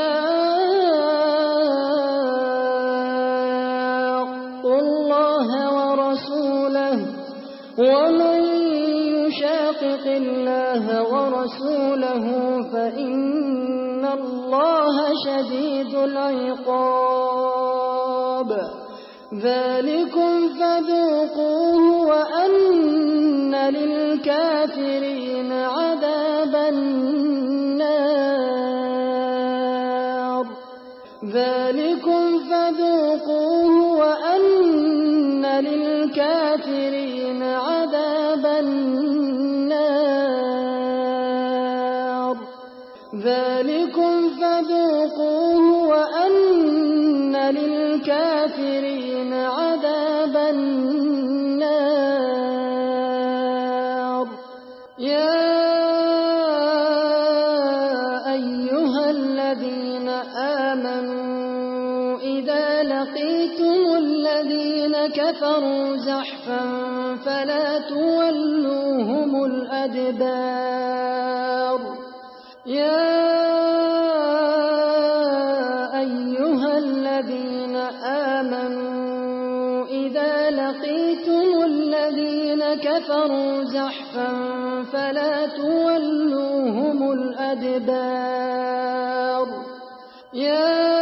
شاقوا الله ورسوله ومن يشاقق الله ورسوله فإن الله شديد العقاب ذلكم فذوقوه وأن للكافرين عذاب النار ذلكم فذوقوه وأن للكافرين عذاب النار ذلكم فذوقوه وأن للكافرين عذاب النار يا أيها الذين آمنوا إذا لقيتم الذين كفروا زحفا فلا تولوهم الأدبار يا أيها الذين آمنوا إذا لقيتم الذين كفروا زحفا فلا تولوهم الأدبار يا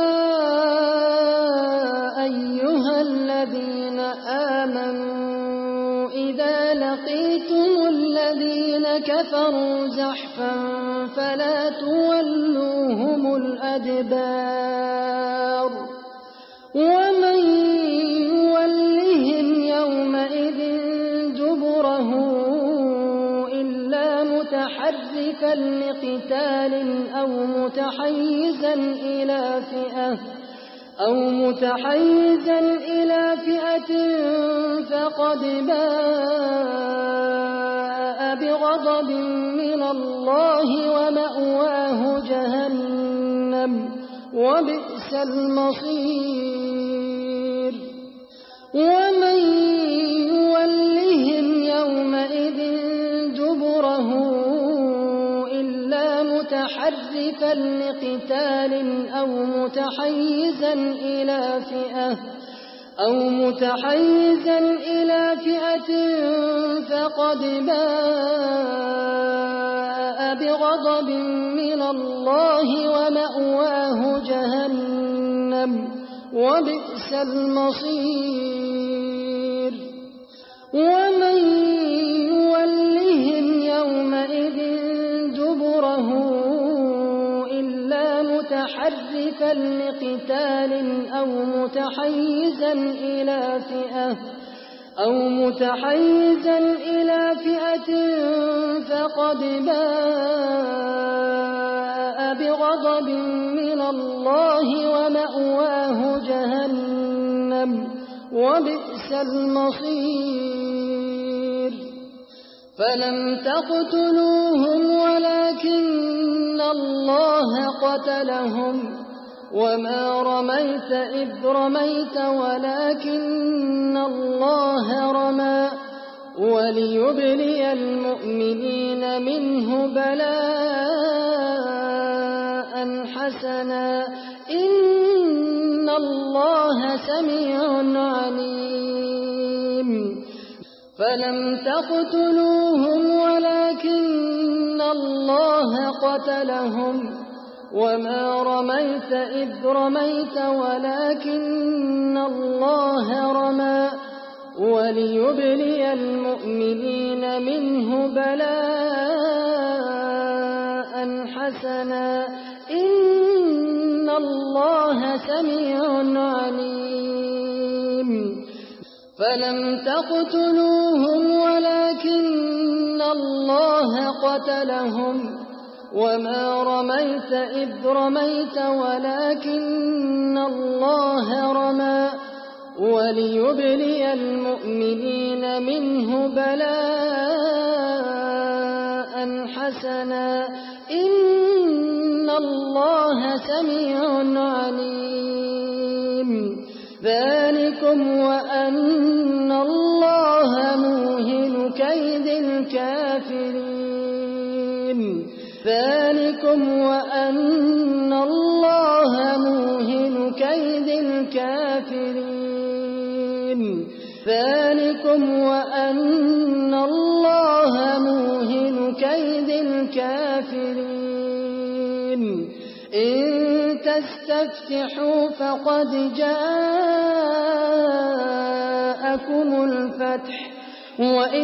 أيها الذين آمنوا إذا لقيتم الذين كفروا زحفا فلا تولوهم الأدبار ومن يولهم يومئذ دبره إلا متحرفا لقتال أو متحيزا إلى فئة أو متحيزا إلى فئة فقد باء بغضب من الله ومأواه جهنم وبئس المصير ومن يولهم يومئذ دبره إلا متحرفا لقتال أو متحيزا إلى فئة أو متحيزا إلى فئة فقد باء بغضب من الله ومأواه جهنم وبئس المصير ومن يولهم يومئذ دبره إلا متحرفا لقتال أو متحيزا إلى فئة أو متحيزا إلى فئة فقد باء بغضب من الله ومأواه جهنم وبئس المصير فلم تقتلوهم ولكن الله قتلهم وما رميت إذ رميت ولكن الله رمى وليبلي المؤمنين منه بلاء حسنا إن الله سميع عليم فلم تقتلوهم ولكن الله قتلهم وما رميت إذ رميت ولكن الله رمى وليبلي المؤمنين منه بلاء حسنا إن الله سميع عليم فلم تقتلوهم ولكن الله قتلهم وما رميت إذ رميت ولكن الله رمى وليبلي المؤمنين منه بلاء حسنا إن الله سميع عليم ذلكم وأن الله موهن كيد الكافرين ذلكم وأن الله موهن كيد الكافرين ذلكم وأن الله موهن كيد الكافرين إن تستفتحوا فقد جاءكم الفتح وإن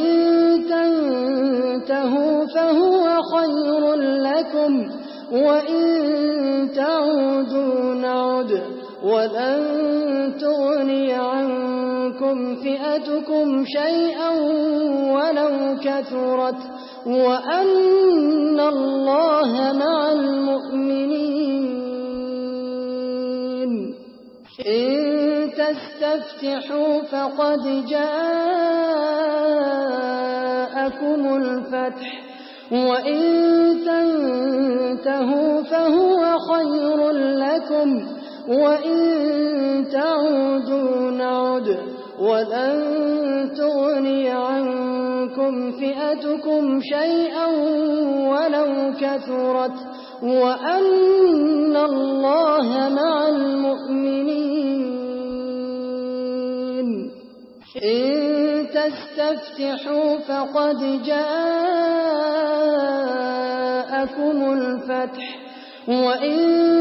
تنتهوا فهو خير لكم وإن تعودوا نعد ولن تغني عنكم فئتكم شيئا ولو كثرت وأن الله مع المؤمنين إن تستفتحوا فقد جاءكم الفتح وإن تنتهوا فهو خير لكم وإن تعودوا نعد ولن تغني عنكم فئتكم شيئا ولو كثرت وأن الله مع المؤمنين إن تستفتحوا فقد جاءكم الفتح وإن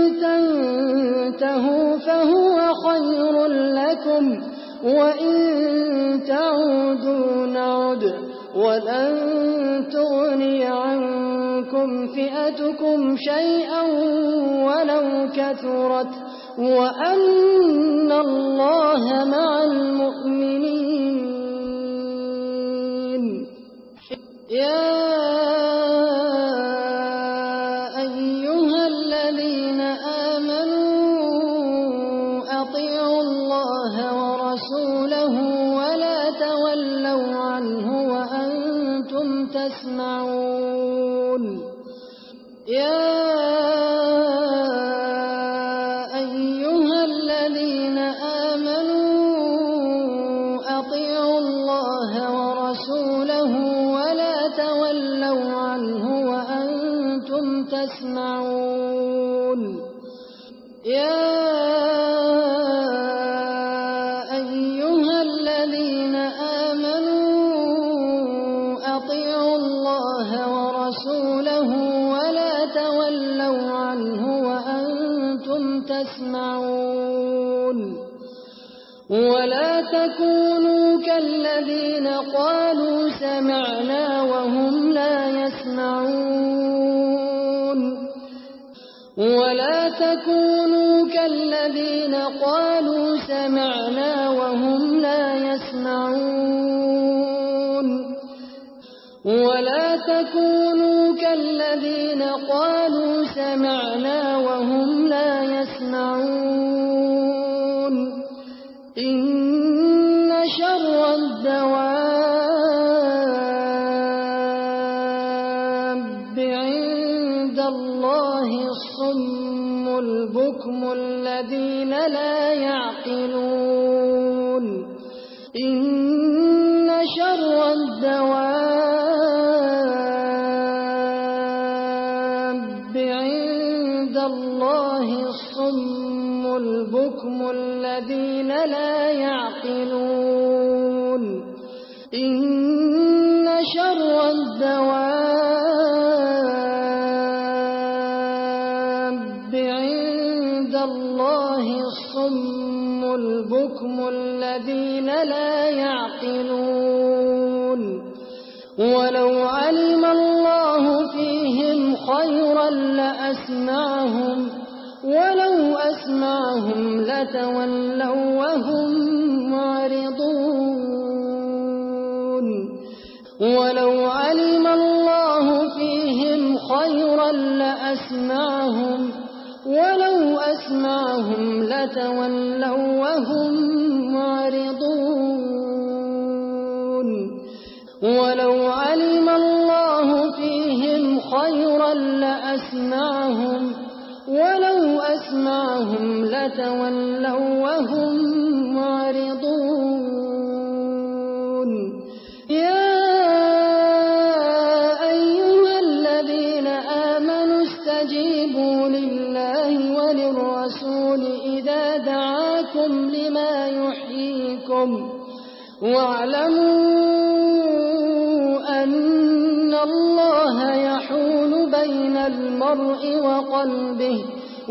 تنتهوا فهو خير لكم وإن تعودوا نعد ولن تغني عنكم فئتكم شيئا ولو كثرت وأن الله مع المؤمنين يا أيها الذين آمنوا أطيعوا الله ورسوله ولا تولوا عنه وأنتم تسمعون يا أيها الذين آمنوا أطيعوا الله ورسوله ولا تولوا عنه وأنتم تسمعون يا أيها الذين آمنوا أطيعوا الله ورسوله ولا تولوا عنه وأنتم تسمعون ولا تكونوا كالذين قالوا سمعنا وهم لا يسمعون ولا تكونوا كالذين قالوا سمعنا وهم لا يسمعون ولا تكونوا كالذين قالوا سمعنا وهم لا يسمعون إن شر الدواب عند الله الصم البكم الذين لا يعقلون إن شر الدواب عند الله الصم البكم الذين لا يعقلون إن شر الدواب عند الله الصم البكم الذين لا يعقلون ولو علم الله فيهم خيرا لأسمعهم ولو أسمعهم لتولوا وهم معرضون ولو علم الله فيهم خيرا لأسمعهم ولو أسمعهم لتولوا وهم معرضون ولو علم الله فيهم خيرا لأسمعهم ولو أسمعهم لتولوا وهم معرضون يا أيها الذين آمنوا استجيبوا لله وللرسول إذا دعاكم لما يحييكم واعلموا أن الله يحول بين المرء وقلبه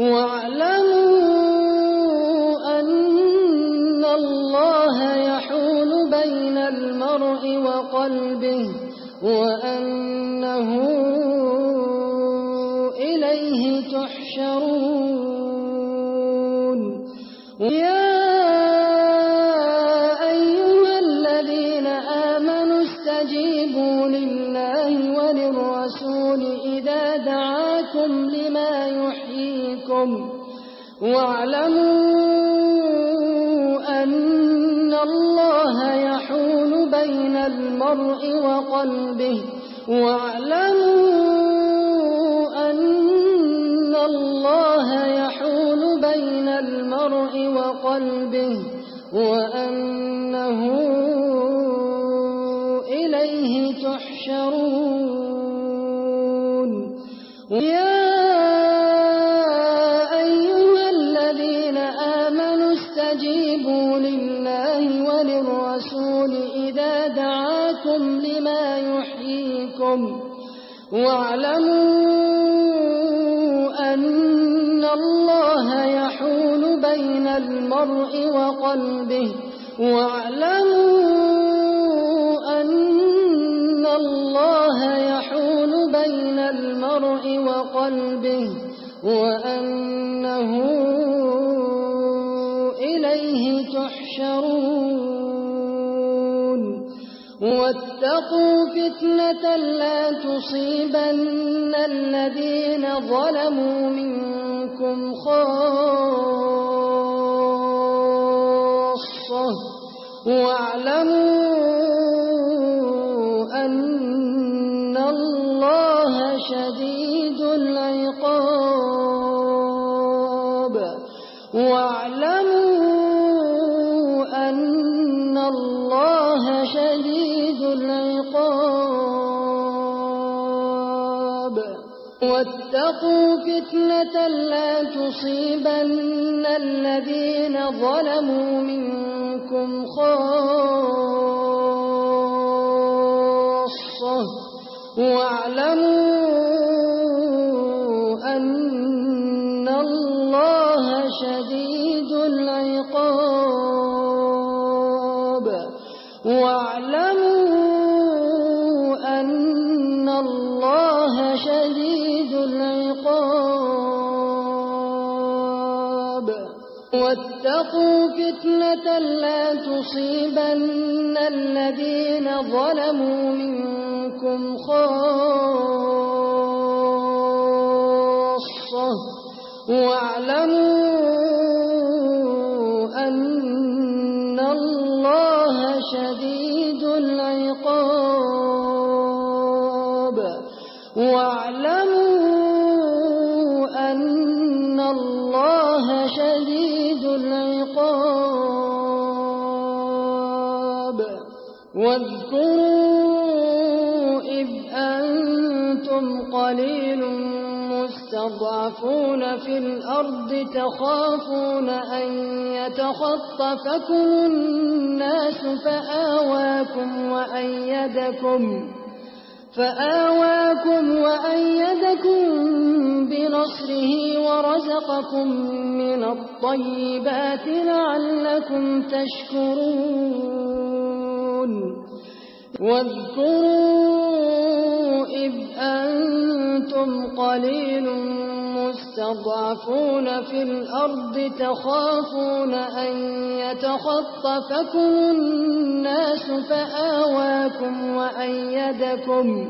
واعلموا أن الله يحول بين المرء وقلبه وأنه إليه تحشرون يا أيها الذين آمنوا استجيبوا لله وللرسول إذا دعاكم لما يحييكم واعلموا أن الله يحول بين المرء وقلبه واعلموا أن الله يحول بين المرء وقلبه وأنه إليه تحشرون يا أيها الذين آمنوا استجيبوا لله وللرسول إذا دعاكم لما يحييكم واعلموا أن الله يحول بين المرء وقلبه واعلموا أن الله يحول بين المرء وقلبه وأنه إليه تحشرون واتقوا فتنة لا تصيبن الذين ظلموا منكم خاصة واعلموا أن الله شديد العقاب واعلموا أن الله شديد العقاب واتقوا فتنة لا تصيبن الذين ظلموا منكم خاصة واعلموا أن الله شديد العقاب واعلموا أن الله شديد العقاب واتقوا فتنة لا تصيبن الذين ظلموا منكم خاصة واعلموا أن الله شديد العقاب واعلموا أن الله شديد العقاب واذكروا إذ أنتم قليل مستضعفون في الأرض تخافون أن يتخطفكم الناس فآواكم وأيدكم فآواكم وأيدكم بنصره ورزقكم من الطيبات لعلكم تشكرون واذكروا إذ أنتم قليل مستضعفون في الأرض تخافون أن يتخطفكم الناس فآواكم وأيدكم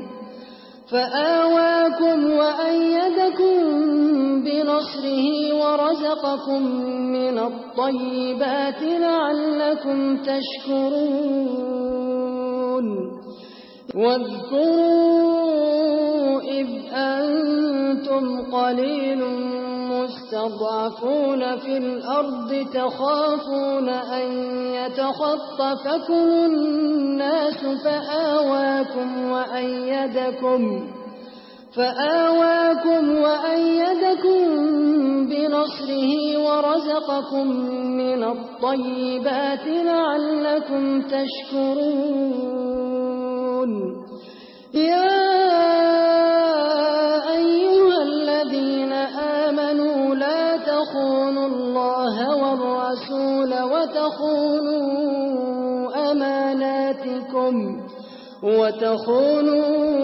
فآواكم وأيدكم بنصره ورزقكم من الطيبات لعلكم تشكرون واذكروا إذ أنتم قليل مستضعفون في الأرض تخافون أن يتخطفكم الناس فآواكم وأيدكم فآواكم وأيدكم بنصره ورزقكم من الطيبات لعلكم تشكرون يا أيها الذين آمنوا لا تخونوا الله والرسول وتخونوا أماناتكم وتخونوا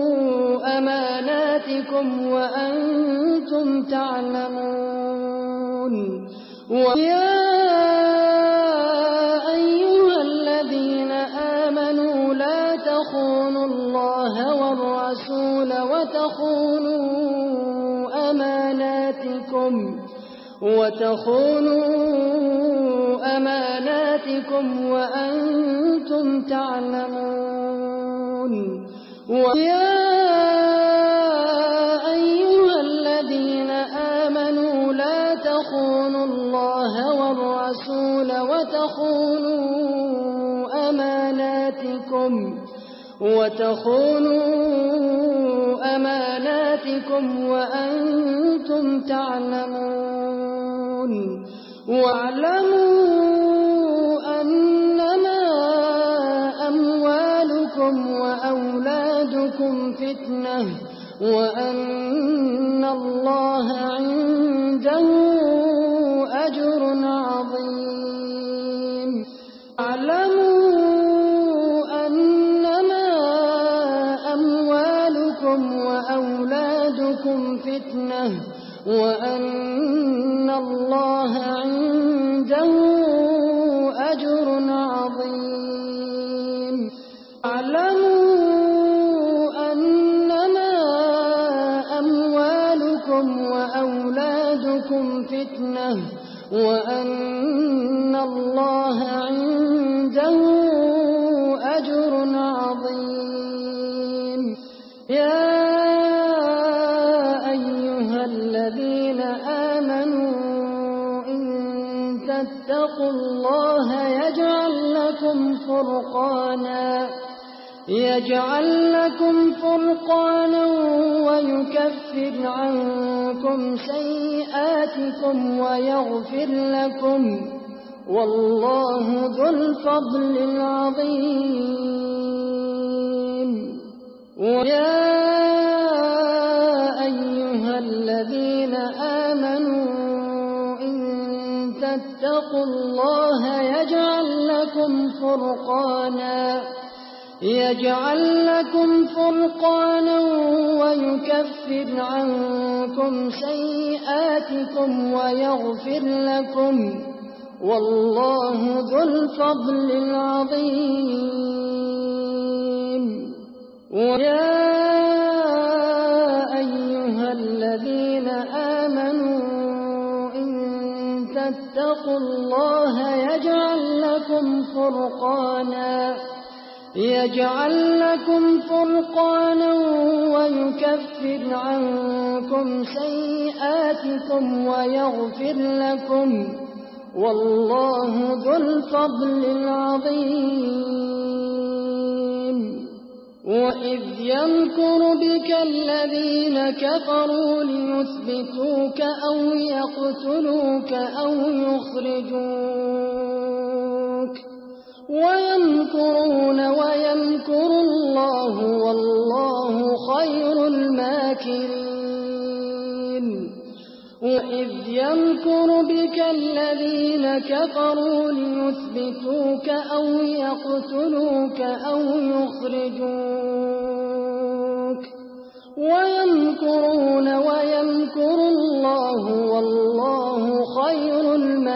أماناتكم وأنتم تعلمون ويا أيها الذين آمنوا لا تخونوا الله والرسول وتخونوا أماناتكم وتخونوا أماناتكم وأنتم تعلمون ويا أيها الذين آمنوا لا تخونوا الله والرسول وتخونوا أماناتكم وتخونوا أماناتكم وأنتم تعلمون واعلموا أنما أموالكم وأولادكم فتنة وأن الله عنده أجر عظيم واعلموا أنما أموالكم وأولادكم فتنة وأن الله عنده أجر عظيم واعلموا أنما أموالكم وأولادكم فتنة وأن الله عنده أجر عظيم يا أيها الذين آمنوا إن تتقوا الله يجعل لكم فرقانا يجعل لكم فرقانا ويكفر عنكم سيئاتكم ويغفر لكم والله ذو الفضل العظيم ويا أيها الذين آمنوا إن تتقوا الله يجعل لكم فرقانا يجعل لكم فرقانا ويكفر عنكم سيئاتكم ويغفر لكم والله ذو الفضل العظيم ويا أيها الذين آمنوا إن تتقوا الله يجعل لكم فرقانا يجعل لكم فرقانا ويكفر عنكم سيئاتكم ويغفر لكم والله ذو الفضل العظيم وإذ يمكر بك الذين كفروا ليثبتوك أو يقتلوك أو يخرجوك ويمكرون ويمكر الله والله خير الماكرين وإذ يمكر بك الذين كفروا ليثبتوك أو يقتلوك أو يخرجوك ويمكرون ويمكر الله والله خير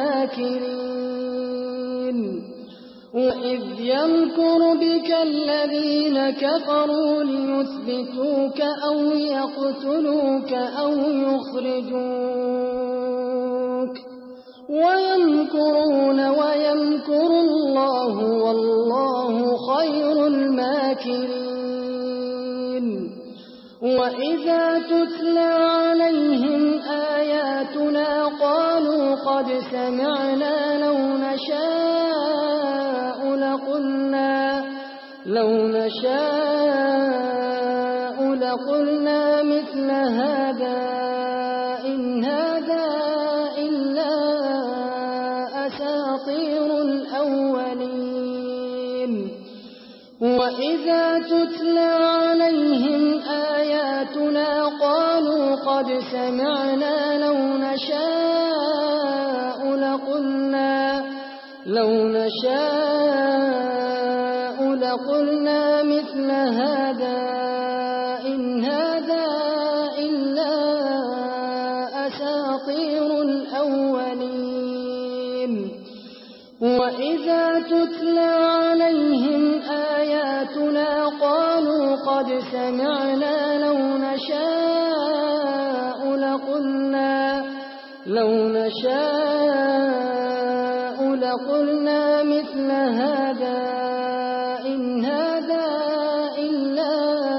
الماكرين وإذ يمكر بك الذين كفروا ليثبتوك أو يقتلوك أو يخرجوك ويمكرون ويمكر الله والله خير الماكرين وإذا تتلى عليهم آياتنا قالوا قد سمعنا لو نشاء لقلنا لو نشاء لقلنا مثل هذا إن هذا إلا أساطير الأولين وإذا تتلى عليهم آياتنا قالوا قد سمعنا لو نشاء لقلنا لو نشاء لقلنا مثل هذا إن هذا إلا أساطير الأولين وإذا تتلى عليهم آياتنا قالوا قد سمعنا لو نشاء لقلنا لو نشاء لقلنا مثل هذا إن هذا إلا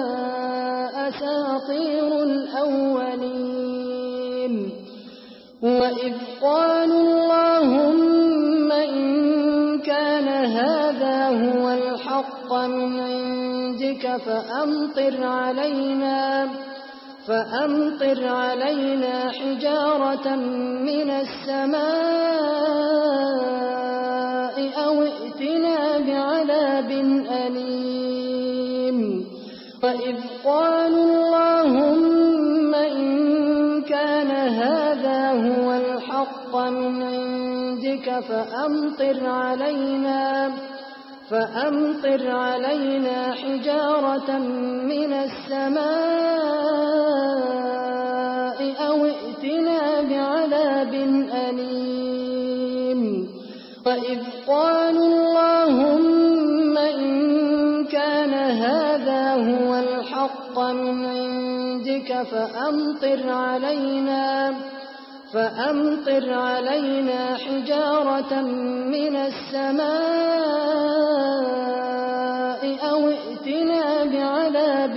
أساطير الأولين وإذ قالوا اللهم إن كان هذا هو الحق من عندك فأمطر علينا فأمطر علينا حجارة من السماء أو ائتنا بعذاب أليم وإذ قالوا اللهم إن كان هذا هو الحق من عندك فأمطر علينا فأمطر علينا حجارة من السماء أو ائتنا بعذاب أليم وإذ قالوا اللهم إن كان هذا هو الحق من عندك فأمطر علينا فأمطر علينا حجارة من السماء أو ائتنا بعذاب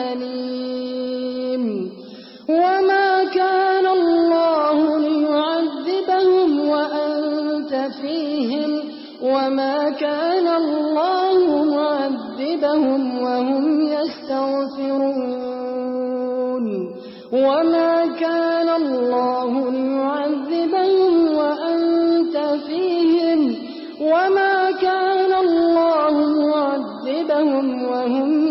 أليم وما كان الله ليعذبهم وأنت فيهم وما كان الله معذبهم وهم يستغفرون وما كان الله ليعذبهم وأنت فيهم وما كان الله معذبهم وهم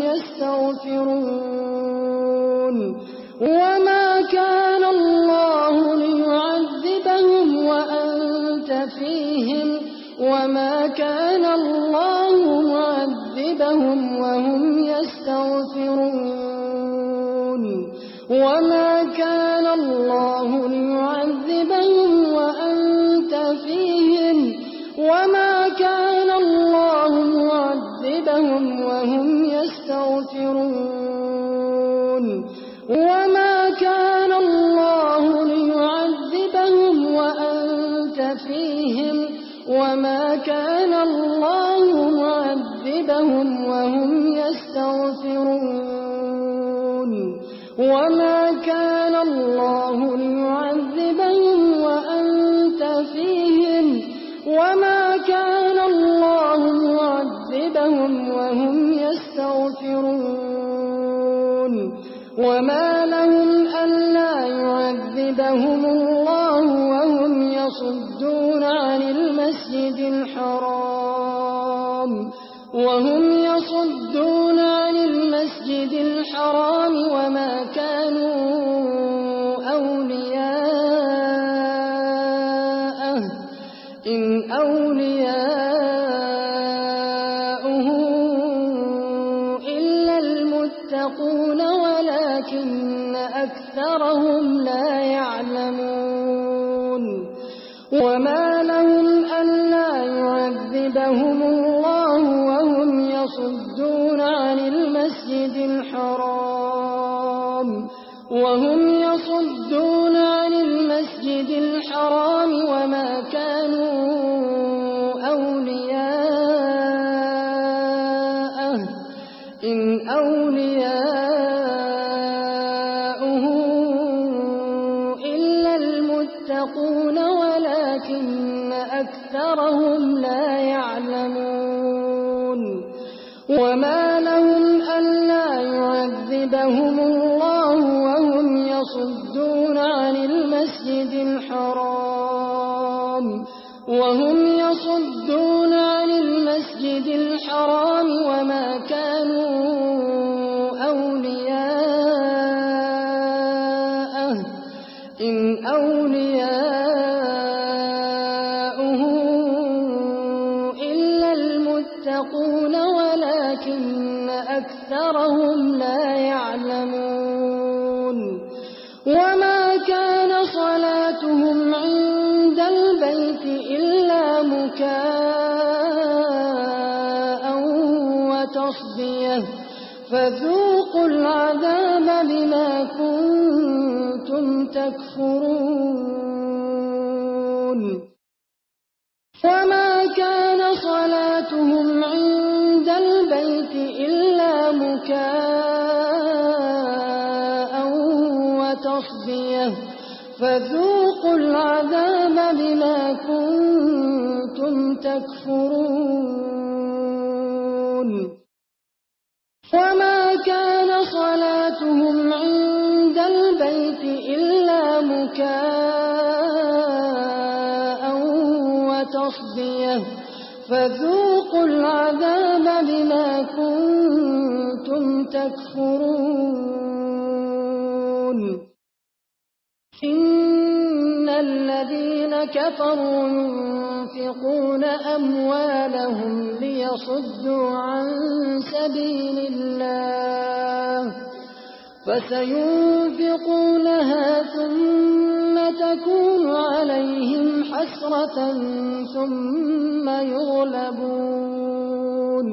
يستغفرون وما كان الله ليعذبهم وأنت فيهم وما كان الله معذبهم وهم يستغفرون وما كان الله ليعذبهم وأنت فيهم وما كان الله معذبهم وهم يستغفرون وما كان الله ليعذبهم وأنت فيهم وما كان الله معذبهم وهم يستغفرون وما كان الله ليعذبهم وأنت فيهم وما كان الله معذبهم وهم يستغفرون وما لهم ألا يعذبهم الله وهم يصدون عن المسجد الحرام وهم يصدون عن المسجد الحرام وما كانوا أولياء وما لهم ألا يعذبهم الله وهم يصدون عن المسجد الحرام وهم يصدون عن المسجد الحرام وما كانوا أولياءه إن أولياؤه إلا المتقون ولكن أكثرهم لا يعلمون وما لهم ألا يعذبهم الله وهم يصدون عن المسجد الحرام وهم يصدون عن المسجد الحرام وما كانوا أولياءه إن أولياؤه إلا المتقون ولكن أكثرهم لا يعلمون وما كان صلاتهم عند البيت إلا مكاء وتصدية فذوقوا العذاب بما كنتم تكفرون وما كان صلاتهم عند البيت إلا مكاء وتصدية فذوقوا العذاب بما كنتم تكفرون وما كان صلاتهم عند البيت إلا مكاء وتصدية فذوقوا العذاب بما كنتم تكفرون إن الذين كفروا ينفقون أموالهم ليصدوا عن سبيل الله فسينفقونها ثم تكون عليهم حسرة ثم يغلبون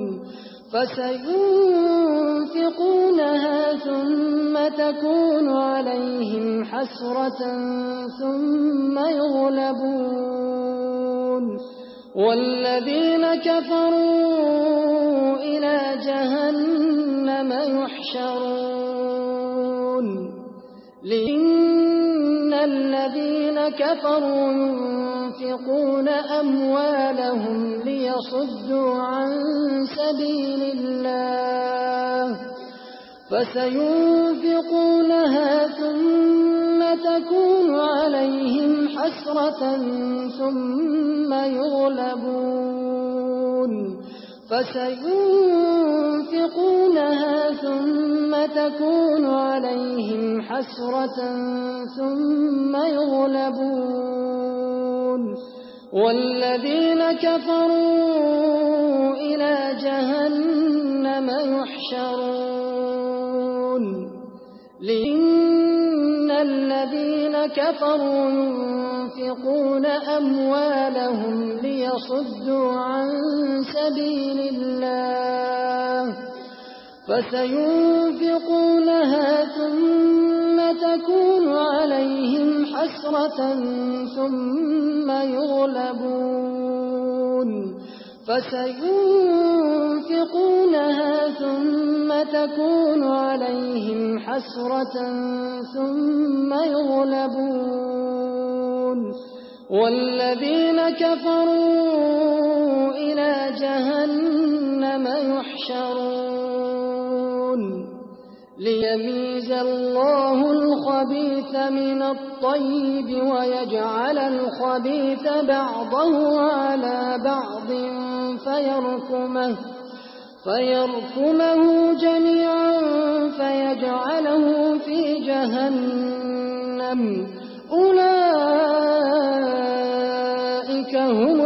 فسينفقونها ثم تكون عليهم حسرة ثم يغلبون والذين كفروا إلى جهنم يحشرون إن الذين كفروا ينفقون أموالهم ليصدوا عن سبيل الله فسينفقونها ثم تكون عليهم حسرة ثم يغلبون فسينفقونها ثم تكون عليهم حسرة ثم يغلبون والذين كفروا إلى جهنم يحشرون إن الذين كفروا ينفقون أموالهم ليصدوا عن سبيل الله فسينفقونها ثم تكون عليهم حسرة ثم يغلبون فسينفقونها ثم تكون عليهم حسرة ثم يغلبون والذين كفروا إلى جهنم يحشرون ليميز الله الخبيث من الطيب ويجعل الخبيث بعضه على بعض فيركمه فيركمه جميعا فيجعله في جهنم أولئك هم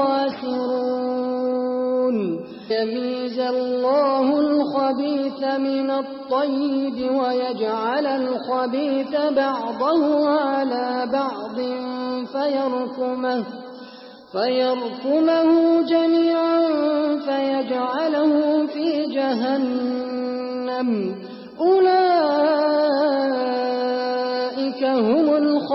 الخاسرون يميز الله الخبيث من الطيب ويجعل الخبيث بعضه على بعض فيركمه, فيركمه جميعا فيجعله في جهنم أولئك هم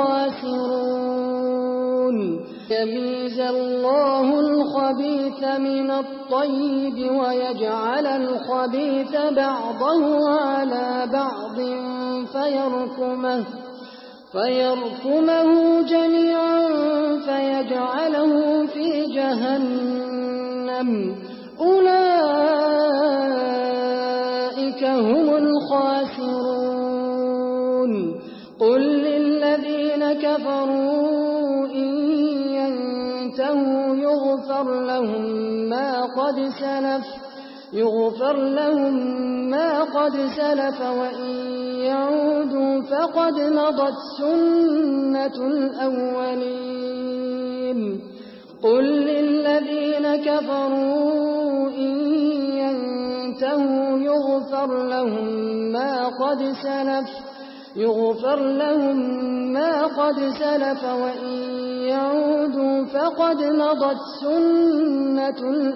الخاسرون. يميز الله الخبيث من الطيب ويجعل الخبيث بعضه على بعض فيركمه, فيركمه جميعا فيجعله في جهنم أولئك هم الخاسرون. قل للذين كفروا إن ينتهوا يغفر لهم ما قد سلف يغفر لهم ما قد سلف وإن يعودوا فقد مضت سنة الأولين. قل للذين كفروا إن ينتهوا يغفر لهم ما قد سلف يغفر لهم ما قد سلف وإن يعودوا فقد مضت سنة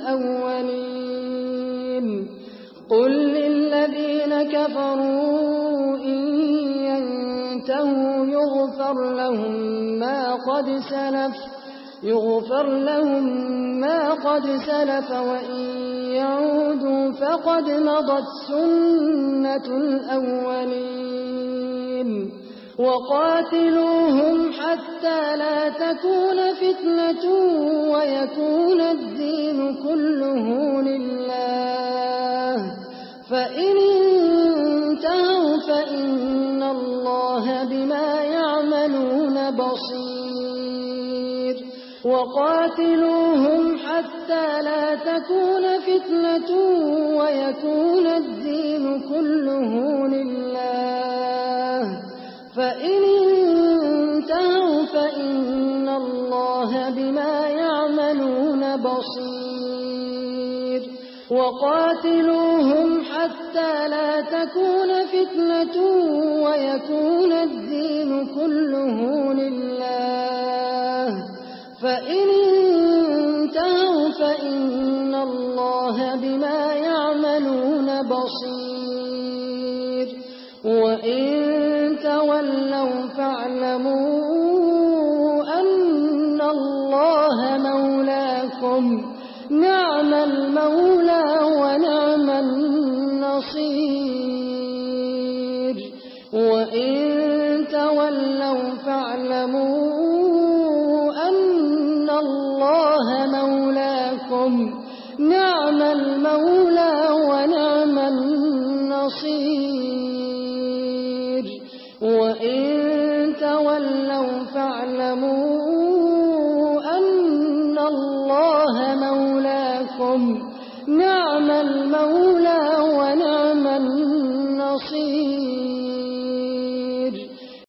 الأولين. قل للذين كفروا إن ينتهوا يغفر لهم ما قد سلف يغفر لهم ما قد سلف وإن يعودوا فقد مضت سنة الأولين. وقاتلوهم حتى لا تكون فتنة ويكون الدين كله لله, فإن انتهوا فإن الله بما يعملون بصير. وقاتلوهم حتى لا تكون فتنة ويكون الدين كله لله, فإن انتهوا فإن الله بما يعملون بصير. وقاتلوهم حتى لا تكون فتنة ويكون الدين كله لله, فإن انتهوا فإن الله بما يعملون بصير. وإن تولوا فاعلموا أن الله مولاكم, نعم المولى ونعم النصير. وإن تولوا فاعلموا أن الله مولاكم, نعم المولى ونعم النصير. وإن تولوا فاعلموا أن الله مولاكم, نعم المولى ونعم النصير.